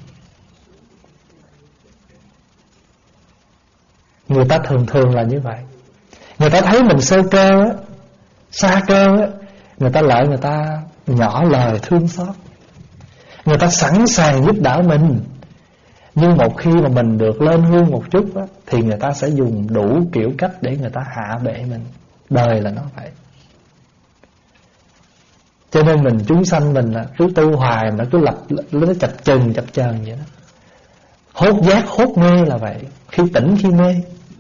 Người ta thường thường là như vậy. Người ta thấy mình sơ cơ á, xa cơ á, người ta lợi người ta nhỏ lời thương xót, người ta sẵn sàng giúp đỡ mình. Nhưng một khi mà mình được lên hương một chút á, thì người ta sẽ dùng đủ kiểu cách để người ta hạ bệ mình. Đời là nó vậy. Cho nên mình chúng sanh mình là cứ tu hoài mà cứ lập nó chập chờn chập chờn vậy đó. Hốt giác hốt mê là vậy, khi tỉnh khi mê.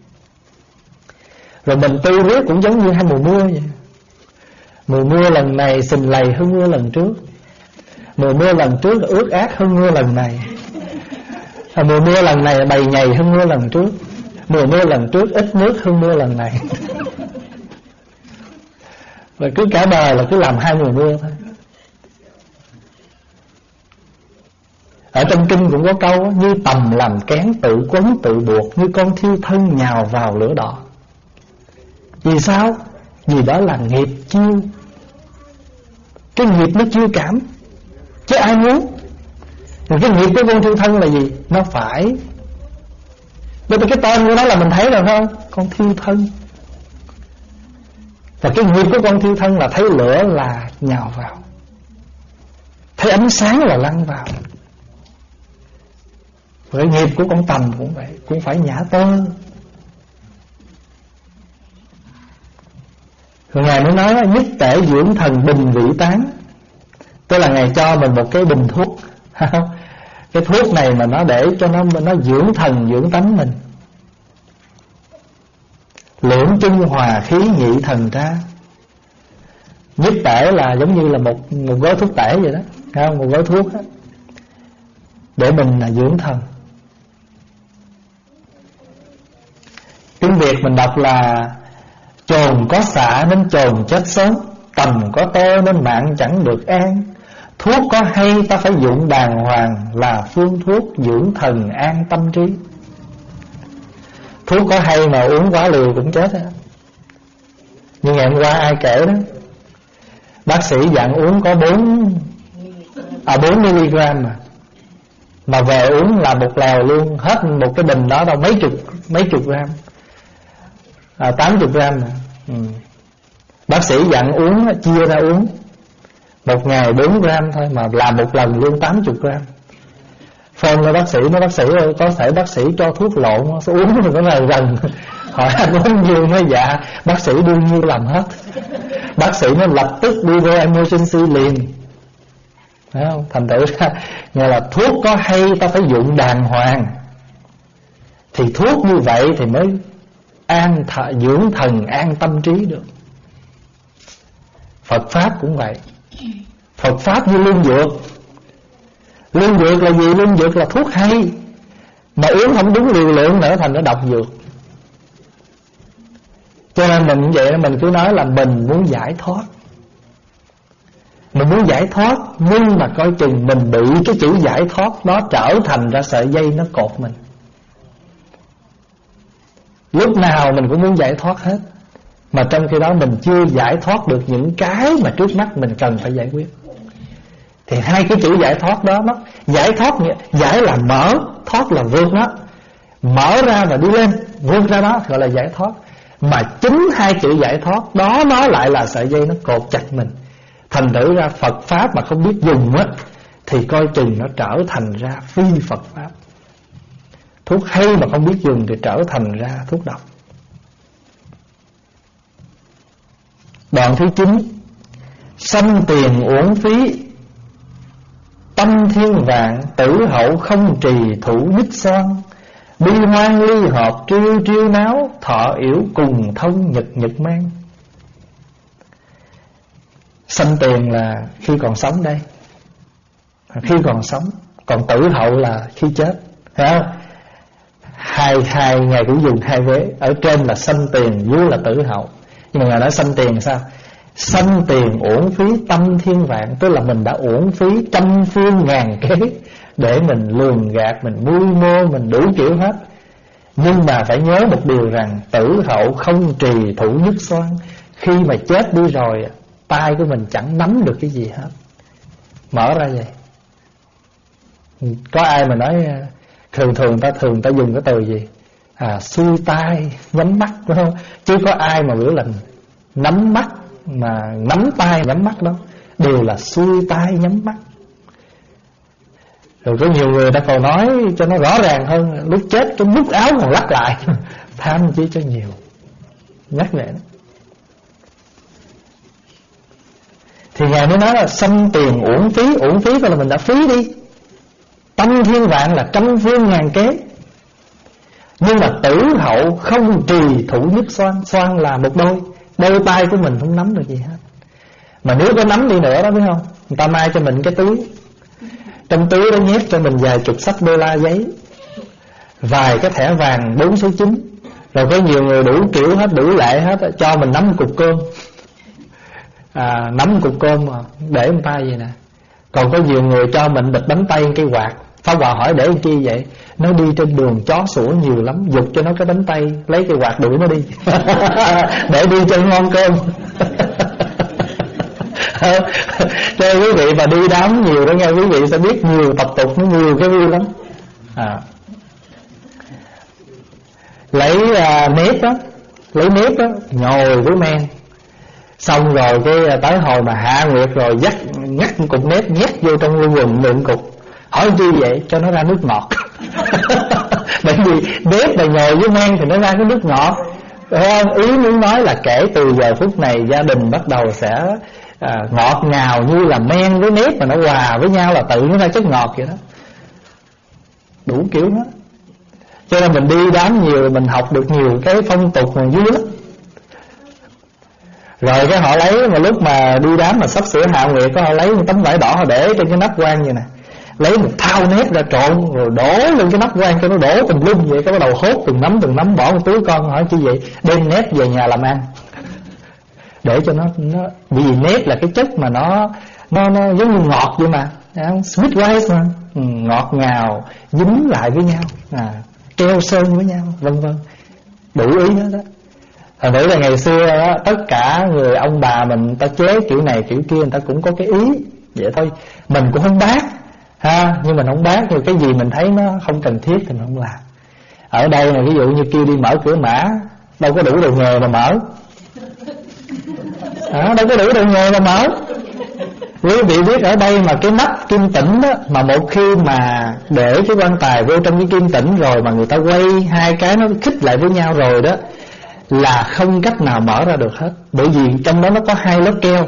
Rồi mình tu riết cũng giống như hai mùa mưa vậy. Mùa mưa lần này xình lầy hơn mưa lần trước. Mùa mưa lần trước ướt át hơn mưa lần này. À, mùa mưa lần này bầy nhầy hơn mưa lần trước. Mùa mưa lần trước ít nước hơn mưa lần này. Và cứ cả đời là cứ làm hai mùa mưa thôi. Ở trong kinh cũng có câu: như tầm làm kén tự quấn tự buộc, như con thiêu thân nhào vào lửa đỏ. Vì sao? Vì đó là nghiệp chiêu. Cái nghiệp nó chiêu cảm, chứ ai muốn. Rồi cái nghiệp của con thiêu thân là gì? Nó phải. Bởi vì cái tên của nó là mình thấy rồi không? Con thiêu thân. Và cái nghiệp của con thiêu thân là thấy lửa là nhào vào, thấy ánh sáng là lăn vào. Và cái nghiệp của con tầm cũng vậy, cũng phải nhả tơ. Rồi Ngài mới nói nhất tể dưỡng thần bình vị tán, tức là Ngài cho mình một cái bình thuốc. Cái thuốc này mà nó để cho nó nó dưỡng thần dưỡng tánh mình. Lưỡng chung hòa khí nhị thần ra. Nhất tể là giống như là một, một gói thuốc tể vậy đó, không? Một gói thuốc đó, để mình là dưỡng thần. Tiếng Việt mình đọc là chồn có xạ nên chồn chết sớm, tầm có tơ nên mạng chẳng được an. Thuốc có hay ta phải dụng đàng hoàng, là phương thuốc dưỡng thần an tâm trí. Thuốc có hay mà uống quá liều cũng chết á. Nhưng ngày hôm qua ai kể đó, bác sĩ dặn uống có bốn à bốn mi-li-gam mà mà về uống là một lèo luôn, hết một cái bình đó đâu mấy chục mấy chục gram, à, tám chục gram mà. Ừ. Bác sĩ dặn uống chia ra uống một ngày bốn gram thôi, mà làm một lần luôn tám chục gram. Phone cho bác sĩ, nói bác sĩ ơi, có thể bác sĩ cho thuốc lộn số uống thì có ngày gần. Hỏi anh uống nhiều nói dạ. Bác sĩ đương nhiên làm hết. Bác sĩ nó lập tức đi vô emergency liền. Thấy không? Thành thử ra nghe là thuốc có hay ta phải dụng đàng hoàng. Thì thuốc như vậy thì mới an th- dưỡng thần an tâm trí được. Phật Pháp cũng vậy. Phật Pháp như lương dược. Lương dược là gì? Lương dược là thuốc hay, mà uống không đúng liều lượng nữa thành nó độc dược. Cho nên mình như vậy, mình cứ nói là mình muốn giải thoát. Mình muốn giải thoát, nhưng mà coi chừng mình bị cái chữ giải thoát đó trở thành ra sợi dây nó cột mình. Lúc nào mình cũng muốn giải thoát hết, mà trong khi đó mình chưa giải thoát được những cái mà trước mắt mình cần phải giải quyết. Thì hai cái chữ giải thoát đó, nó giải thoát, giải là mở, thoát là vượt đó. Mở ra và đi lên, vượt ra đó gọi là giải thoát. Mà chính hai chữ giải thoát đó nó lại là sợi dây nó cột chặt mình. Thành thử ra Phật Pháp mà không biết dùng á, thì coi chừng nó trở thành ra phi Phật Pháp. Thuốc hay mà không biết dùng thì trở thành ra thuốc độc. Đoạn thứ chín: sanh tiền uổng phí, tâm thiên vạn, tử hậu không trì thủ nhất xoan. Bi hoan ly hợp triêu triêu náo, thọ yểu cùng thông nhật nhật mang. Sanh tiền là khi còn sống đây, khi còn sống. Còn tử hậu là khi chết, thấy không? Hai, hai ngày cũng dùng hai vế. Ở trên là sanh tiền, dưới là tử hậu. Nhưng mà Ngài nói sanh tiền sao? Sanh tiền uổng phí tâm thiên vạn, tức là mình đã uổng phí trăm phương ngàn kế để mình lường gạt, mình mưu mô, mình đủ kiểu hết. Nhưng mà phải nhớ một điều rằng tử hậu không trì thủ nhất xoan. Khi mà chết đi rồi, tay của mình chẳng nắm được cái gì hết. Mở ra vậy. Có ai mà nói thường thường ta thường ta dùng cái từ gì? À, xuôi tay nhắm mắt, đúng không? Chứ có ai mà biểu là nắm mắt, mà nắm tay nhắm mắt đó, đều là xuôi tay nhắm mắt. Rồi có nhiều người ta còn nói cho nó rõ ràng hơn, lúc chết cái nút áo còn lắc lại. Tham chỉ cho nhiều. Nhắc vậy đó. Thì Ngài mới nói là sanh tiền uổng phí. Uổng phí tức là mình đã phí đi. Tâm thiên vạn là trăm phương ngàn kế. Nhưng mà tử hậu không trì thủ nhất xoan. Xoan là một đôi, đôi tay của mình không nắm được gì hết. Mà nếu có nắm đi nữa đó, biết không, người ta mai cho mình cái túi, trong túi đó nhét cho mình vài chục sách đô la giấy, vài cái thẻ vàng bốn số chín. Rồi có nhiều người đủ kiểu hết, đủ lệ hết, cho mình nắm cục cơm. À, nắm cục cơm mà để một tay vậy nè. Còn có nhiều người cho mình bịch bánh tay cây quạt. Pháp Hòa hỏi để làm chi vậy? Nó đi trên đường chó sủa nhiều lắm, giục cho nó cái bánh tay, lấy cây quạt đuổi nó đi. Để đi cho ngon cơm. Cho quý vị mà đi đám nhiều đó nghe, quý vị sẽ biết nhiều tập tục, nó nhiều cái vui lắm. À, lấy à, nếp đó, lấy nếp đó nhồi với men, Xong rồi cái tới hồi mà hạ nguyệt rồi dắt ngắt cục nếp nhét vô trong lưu quần lượng cục. Hỏi chi vậy? Cho nó ra nước ngọt. Bởi vì nếp mà nhồi với men thì nó ra cái nước ngọt. Ý muốn nói là kể từ giờ phút này gia đình bắt đầu sẽ à, ngọt ngào như là men với nếp mà nó hòa với nhau là tự nó ra chất ngọt vậy đó. Đủ kiểu đó. Cho nên mình đi đám nhiều, mình học được nhiều cái phong tục mà vui lắm. Rồi cái họ lấy, mà lúc mà đi đám mà sắp sửa hạ nguyệt, có họ lấy một tấm vải đỏ họ để trên cái nắp quan vậy nè, lấy một thao nếp ra trộn rồi đổ lên cái nắp quan cho nó đổ tùm lum vậy. Cái bắt đầu hốt từng nắm từng nắm bỏ một túi. Con hỏi chi vậy? Đem nếp về nhà làm ăn để cho nó, nó vì nếp là cái chất mà nó nó nó giống như ngọt vậy mà, sweet rice mà, ừ, ngọt ngào dính lại với nhau, à, keo sơn với nhau, vân vân, đủ ý đó đó. Thành thử là ngày xưa đó, tất cả người ông bà mình ta chế kiểu này kiểu kia, người ta cũng có cái ý vậy thôi. Mình cũng không bác ha, nhưng mình không bác, nhưng cái gì mình thấy nó không cần thiết thì mình không làm. Ở đây là ví dụ như kêu đi mở cửa mã, đâu có đủ đồ nghề mà mở, à, đâu có đủ đồ nghề mà mở. Quý vị biết ở đây mà cái nắp kim tĩnh đó, mà một khi mà để cái quan tài vô trong cái kim tĩnh rồi mà người ta quay hai cái nó khít lại với nhau rồi đó, là không cách nào mở ra được hết. Bởi vì trong đó nó có hai lớp keo,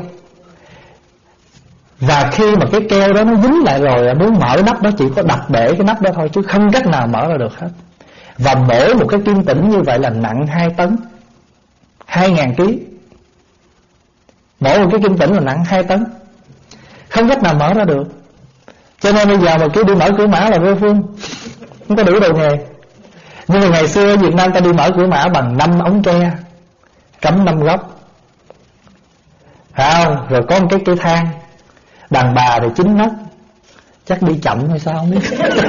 và khi mà cái keo đó nó dính lại rồi, muốn mở nắp đó chỉ có đập bể cái nắp đó thôi, chứ không cách nào mở ra được hết. Và mỗi một cái kim tĩnh như vậy là nặng hai tấn, hai ngàn ký. Mỗi một cái kim tĩnh là nặng hai tấn, không cách nào mở ra được. Cho nên bây giờ mà cứ đi mở cửa mã là vô phương, không có đủ đồ nghề. Nhưng mà ngày xưa ở Việt Nam ta đi mở cửa mã bằng năm ống tre, cắm năm góc, phải không? Rồi có một cái cây thang. Đàn bà thì chín nấc, chắc đi chậm hay sao không biết.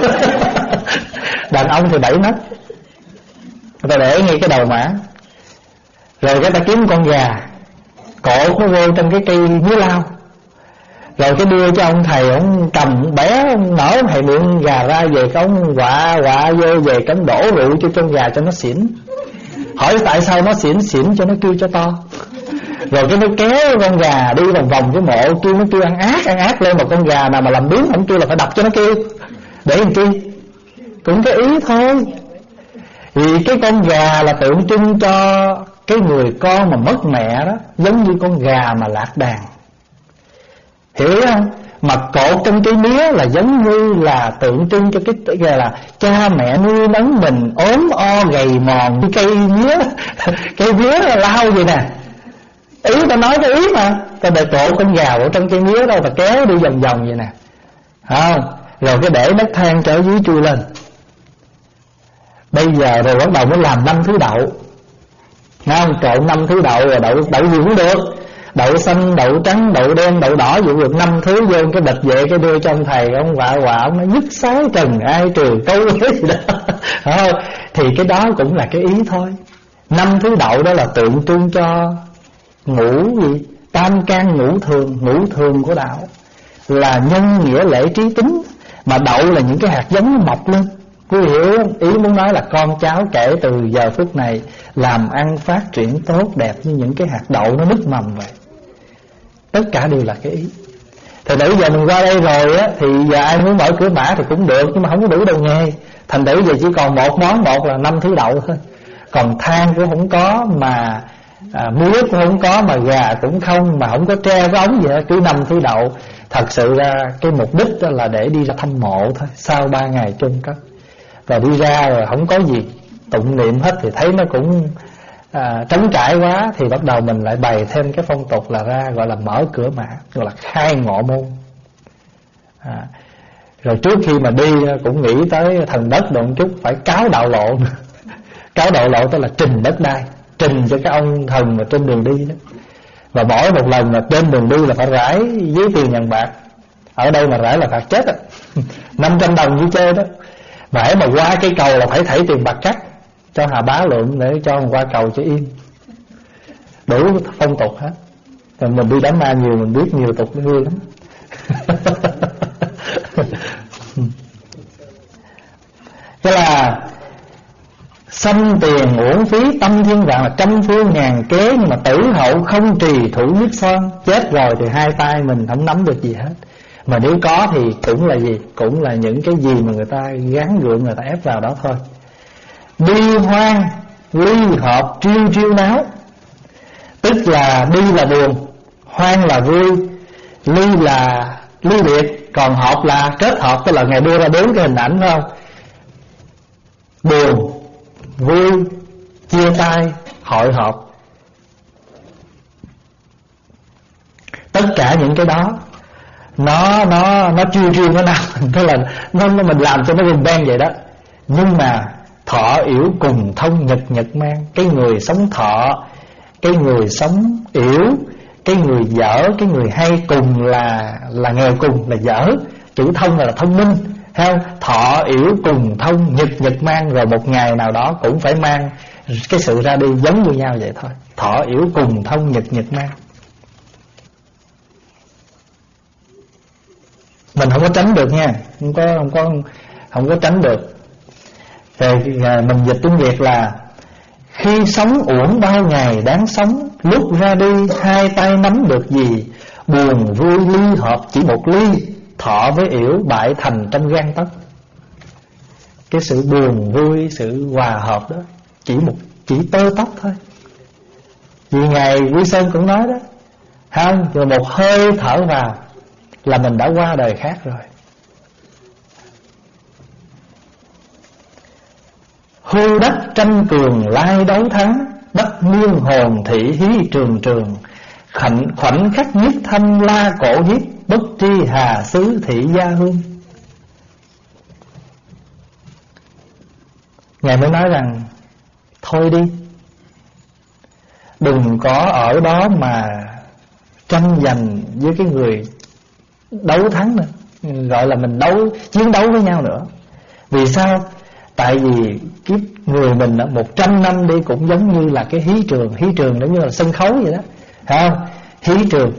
Đàn ông thì bảy nấc, người ta để ngay cái đầu mã. Rồi cái ta kiếm con gà, cột nó vô trong cái cây mía lao, rồi cái đưa cho ông thầy, ông cầm bé, ông nở thầy miệng gà ra, về cái ông quạ quạ vô, về cái ông đổ rượu cho con gà cho nó xỉn. Hỏi tại sao nó xỉn? Xỉn cho nó kêu cho to. Rồi cái nó kéo con gà đi vòng vòng cái mộ, kêu nó kêu ăn ác ăn ác lên. Một con gà nào mà làm biến không kêu là phải đập cho nó kêu, để làm chi? Cũng cái ý thôi. Vì cái con gà là tượng trưng cho cái người con mà mất mẹ đó, giống như con gà mà lạc đàn, hiểu không? Mà cột trong cây mía là giống như là tượng trưng cho cái gà là cha mẹ nuôi nấng mình ốm o gầy mòn như cây mía. Cây mía là lao vậy nè. Ý ta nói cái ý mà, ta để cột con gà ở trong cây mía đâu, ta kéo đi vòng vòng vậy nè, không? Rồi cái để đất than trở dưới chui lên. Bây giờ rồi bắt đầu mới làm năm thứ đậu, không? Trộn năm thứ đậu, rồi đậu đậu gì cũng được, đậu xanh, đậu trắng, đậu đen, đậu đỏ, dụ được năm thứ vô cái bịch vậy, cái đưa cho ông thầy, ông quạ quạ, ông nói dứt sái trần ai trừ câu gì đó. Không? Thì cái đó cũng là cái ý thôi. Năm thứ đậu đó là tượng trưng cho ngũ gì? Tam can ngũ thường, ngũ thường của đạo là nhân nghĩa lễ trí tính. Mà đậu là những cái hạt giống nó mọc lên. Quý vị hiểu không? Ý muốn nói là con cháu kể từ giờ phút này làm ăn phát triển tốt đẹp như những cái hạt đậu nó nứt mầm vậy. Tất cả đều là cái ý. Thì bây giờ mình qua đây rồi á, thì giờ ai muốn mở cửa mã thì cũng được, nhưng mà không có đủ đồ nghề. Thành thử giờ chỉ còn một món, một là năm thứ đậu thôi. Còn than cũng không có, mà à, muối cũng không có, mà gà cũng không, mà không có tre có ống gì hết, cứ năm thứ đậu. Thật sự ra cái mục đích đó là để đi ra thăm mộ thôi, sau ba ngày chôn cất. Và đi ra rồi không có gì tụng niệm hết thì thấy nó cũng à, trống trải quá. Thì bắt đầu mình lại bày thêm cái phong tục là ra gọi là mở cửa mã, gọi là khai ngọ môn. à, Rồi trước khi mà đi cũng nghĩ tới thần đất đoạn chút, phải cáo đạo lộ. Cáo đạo lộ tức là trình đất đai, trình cho cái ông thần mà trên đường đi đó. Và mỗi một lần mà trên đường đi là phải rải với tiền ngàn bạc. Ở đây mà rải là phạt chết á. Năm trăm đồng như chơi đó. Mà hãy mà qua cây cầu là phải thảy tiền bạc cắt cho Hà Bá Lượng để cho mình qua cầu cho yên. Đủ phong tục hết. Rồi mình đi đám ma nhiều, mình biết nhiều tục nó vui lắm. Cái là xâm tiền uổng phí tâm thiên vạn, là trăm phương ngàn kế, nhưng mà tử hậu không trì thủ nhất son. Chết rồi thì hai tay mình không nắm được gì hết, mà nếu có thì cũng là gì? Cũng là những cái gì mà người ta gắn gượng, người ta ép vào đó thôi. Bi hoang ly hợp triêu triêu náo, tức là bi là buồn, hoang là vui, ly là ly biệt, còn hợp là kết hợp, tức là Ngài đưa ra bốn cái hình ảnh, phải không? Buồn, vui, chia tay, hội họp. Tất cả những cái đó nó nó nó chiêu chiêu nó nào, tức là nó, nó mình làm cho nó rùng beng vậy đó. Nhưng mà thọ yểu cùng thông nhật nhật mang, cái người sống thọ, cái người sống yểu, cái người dở, cái người hay cùng là là nghèo cùng là dở, chữ thông là, là thông minh, thấy không? Thọ yểu cùng thông nhật nhật mang, rồi một ngày nào đó cũng phải mang cái sự ra đi giống như nhau vậy thôi. Thọ yểu cùng thông nhật nhật mang, mình không có tránh được nha, không có không có không có tránh được. Rồi mình dịch tiếng Việt là khi sống uổng bao ngày đáng sống, lúc ra đi hai tay nắm được gì, buồn vui ly hợp chỉ một ly, thọ với yểu bại thành trong gan tấc. Cái sự buồn vui, sự hòa hợp đó chỉ một chỉ tơ tóc thôi. Vì Ngài Quý Sơn cũng nói đó, không, rồi một hơi thở vào là mình đã qua đời khác rồi. Hưu đất tranh cường lai đấu thắng, đất miên hồn thị hí trường trường, khoảnh, khoảnh khắc nhất thanh la cổ hiếp, bất tri hà xứ thị gia hương. Ngài mới nói rằng thôi đi, đừng có ở đó mà tranh giành với cái người đấu thắng nữa, gọi là mình đấu chiến đấu với nhau nữa. Vì sao? Tại vì kiếp người mình một trăm năm đi cũng giống như là cái hí trường. Hí trường giống như là sân khấu vậy đó, thấy không? Hí trường,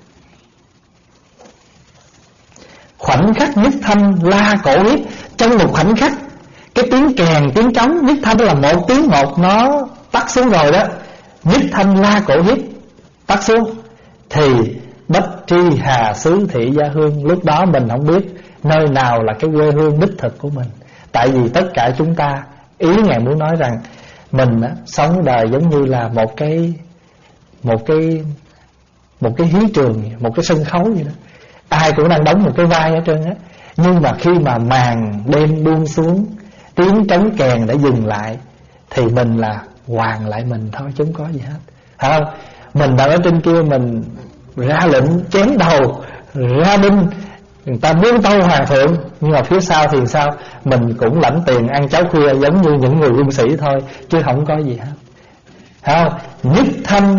khoảnh khắc nhất thanh la cổ hiếp. Trong một khoảnh khắc, cái tiếng kèn, tiếng trống, nhất thanh là một tiếng một, nó tắt xuống rồi đó. Nhất thanh la cổ hiếp tắt xuống thì bất tri hà xứ thị gia hương. Lúc đó mình không biết nơi nào là cái quê hương đích thực của mình. Tại vì tất cả chúng ta, ý Ngài muốn nói rằng mình á, sống đời giống như là một cái Một cái Một cái hí trường, một cái sân khấu vậy đó. Ai cũng đang đóng một cái vai ở trên á. Nhưng mà khi mà màn đêm buông xuống, tiếng trống kèn đã dừng lại, thì mình là hoàn lại mình thôi, chứ không có gì hết, phải không? Mình đang ở trên kia, mình ra lệnh chém đầu, ra binh, người ta muốn tâu hoàng thượng, nhưng mà phía sau thì sao? Mình cũng lãnh tiền ăn cháo khuya giống như những người quân sĩ thôi, chứ không có gì hết, phải không? Nhất thanh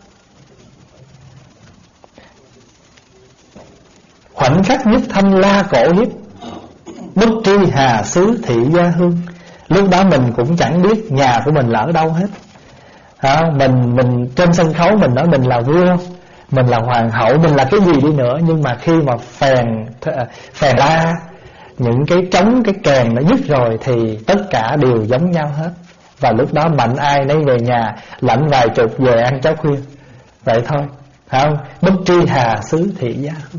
khoảnh khắc nhất thanh la cổ hiếp, bất tri hà xứ thị gia hương. Lúc đó mình cũng chẳng biết nhà của mình là ở đâu hết, phải không? Mình mình trên sân khấu mình nói mình là vua, mình là hoàng hậu, mình là cái gì đi nữa, nhưng mà khi mà phèn phèn la, những cái trống, cái kèn nó dứt rồi thì tất cả đều giống nhau hết. Và lúc đó mạnh ai nấy về nhà, lãnh vài chục về ăn cháo khuya, vậy thôi, phải không? Bất tri hà xứ thị gia hương.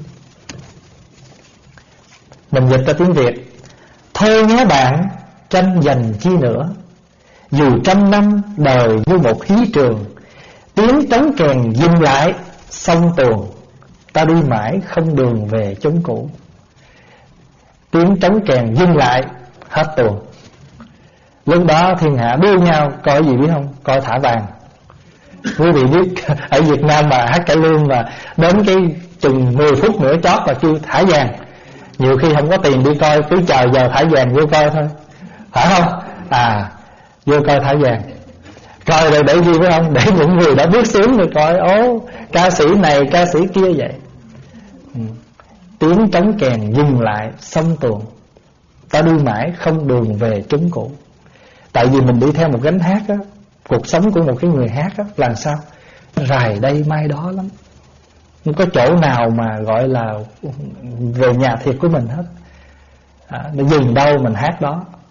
Mình dịch ra tiếng Việt: thôi nhé bạn, tranh giành chi nữa, dù trăm năm đời như một hí trường, tiếng trống kèn dừng lại sông tuồng, ta đi mãi không đường về chốn cũ. Tiếng trống kèn dừng lại, hết tuồng. Lúc đó thiên hạ đua nhau coi gì biết không? Coi thả vàng. Quý vị biết ở Việt Nam mà hát cải lương mà đến cái chừng mười phút nữa chót là kêu thả vàng. Nhiều khi không có tiền đi coi, cứ chờ giờ thả vàng vô coi thôi, phải không? À, vô coi thả vàng. Coi rồi để gì phải không? Để những người đã bước xuống rồi coi, ố, ca sĩ này, ca sĩ kia vậy. ừ. Tiếng trống kèn dừng lại sông tuồng, ta đi mãi không đường về chốn cũ. Tại vì mình đi theo một gánh hát á, cuộc sống của một cái người hát á, làm sao? Rài đây mai đó lắm, không có chỗ nào mà gọi là về nhà thiệt của mình hết. à, Nó dừng đâu mình hát đó,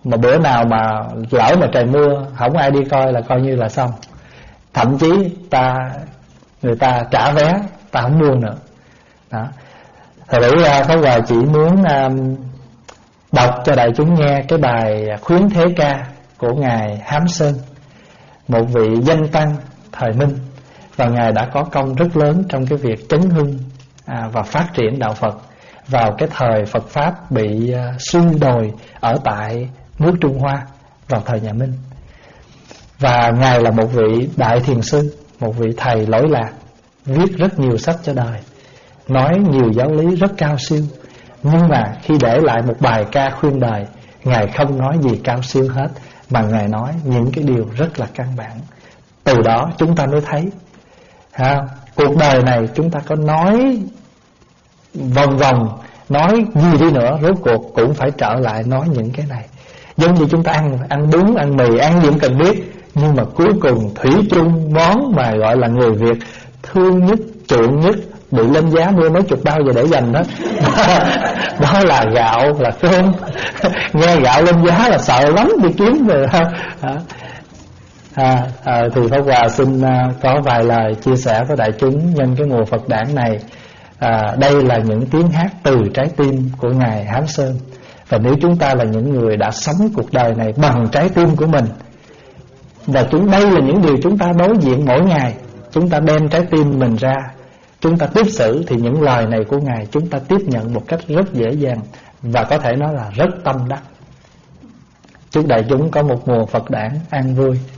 Mà bữa nào mà lỡ mà trời mưa không ai đi coi là coi như là xong. Thậm chí ta người ta trả vé, ta không mua nữa. Đó. Thật ra Pháp Hòa chỉ muốn um, đọc cho đại chúng nghe cái bài Khuyến Thế Ca của Ngài Hám Sơn, một vị danh tăng thời Minh, và Ngài đã có công rất lớn trong cái việc chấn hưng à, và phát triển đạo Phật vào cái thời Phật Pháp bị uh, suy đồi ở tại nước Trung Hoa vào thời nhà Minh. Và Ngài là một vị đại thiền sư, một vị thầy lỗi lạc, viết rất nhiều sách cho đời, nói nhiều giáo lý rất cao siêu. Nhưng mà khi để lại một bài ca khuyên đời, Ngài không nói gì cao siêu hết, mà Ngài nói những cái điều rất là căn bản. Từ đó chúng ta mới thấy ha, cuộc đời này chúng ta có nói vòng vòng, nói gì đi nữa, rốt cuộc cũng phải trở lại nói những cái này. Giống như chúng ta ăn ăn bún, ăn mì, ăn gì cũng cần biết, nhưng mà cuối cùng thủy chung món mà gọi là người Việt thương nhất, chuộng nhất, bị lên giá mua mấy chục bao giờ để dành đó đó là gạo, là cơm. Nghe gạo lên giá là sợ lắm đi kiếm rồi ha. À, à, thì Pháp Hòa xin uh, có vài lời chia sẻ với đại chúng nhân cái mùa Phật đản này. À, đây là những tiếng hát từ trái tim của Ngài Hám Sơn. Và nếu chúng ta là những người đã sống cuộc đời này bằng trái tim của mình, và chúng đây là những điều chúng ta đối diện mỗi ngày, chúng ta đem trái tim mình ra, chúng ta tiếp xử, thì những lời này của Ngài chúng ta tiếp nhận một cách rất dễ dàng, và có thể nói là rất tâm đắc. Chúc đại chúng có một mùa Phật đản an vui.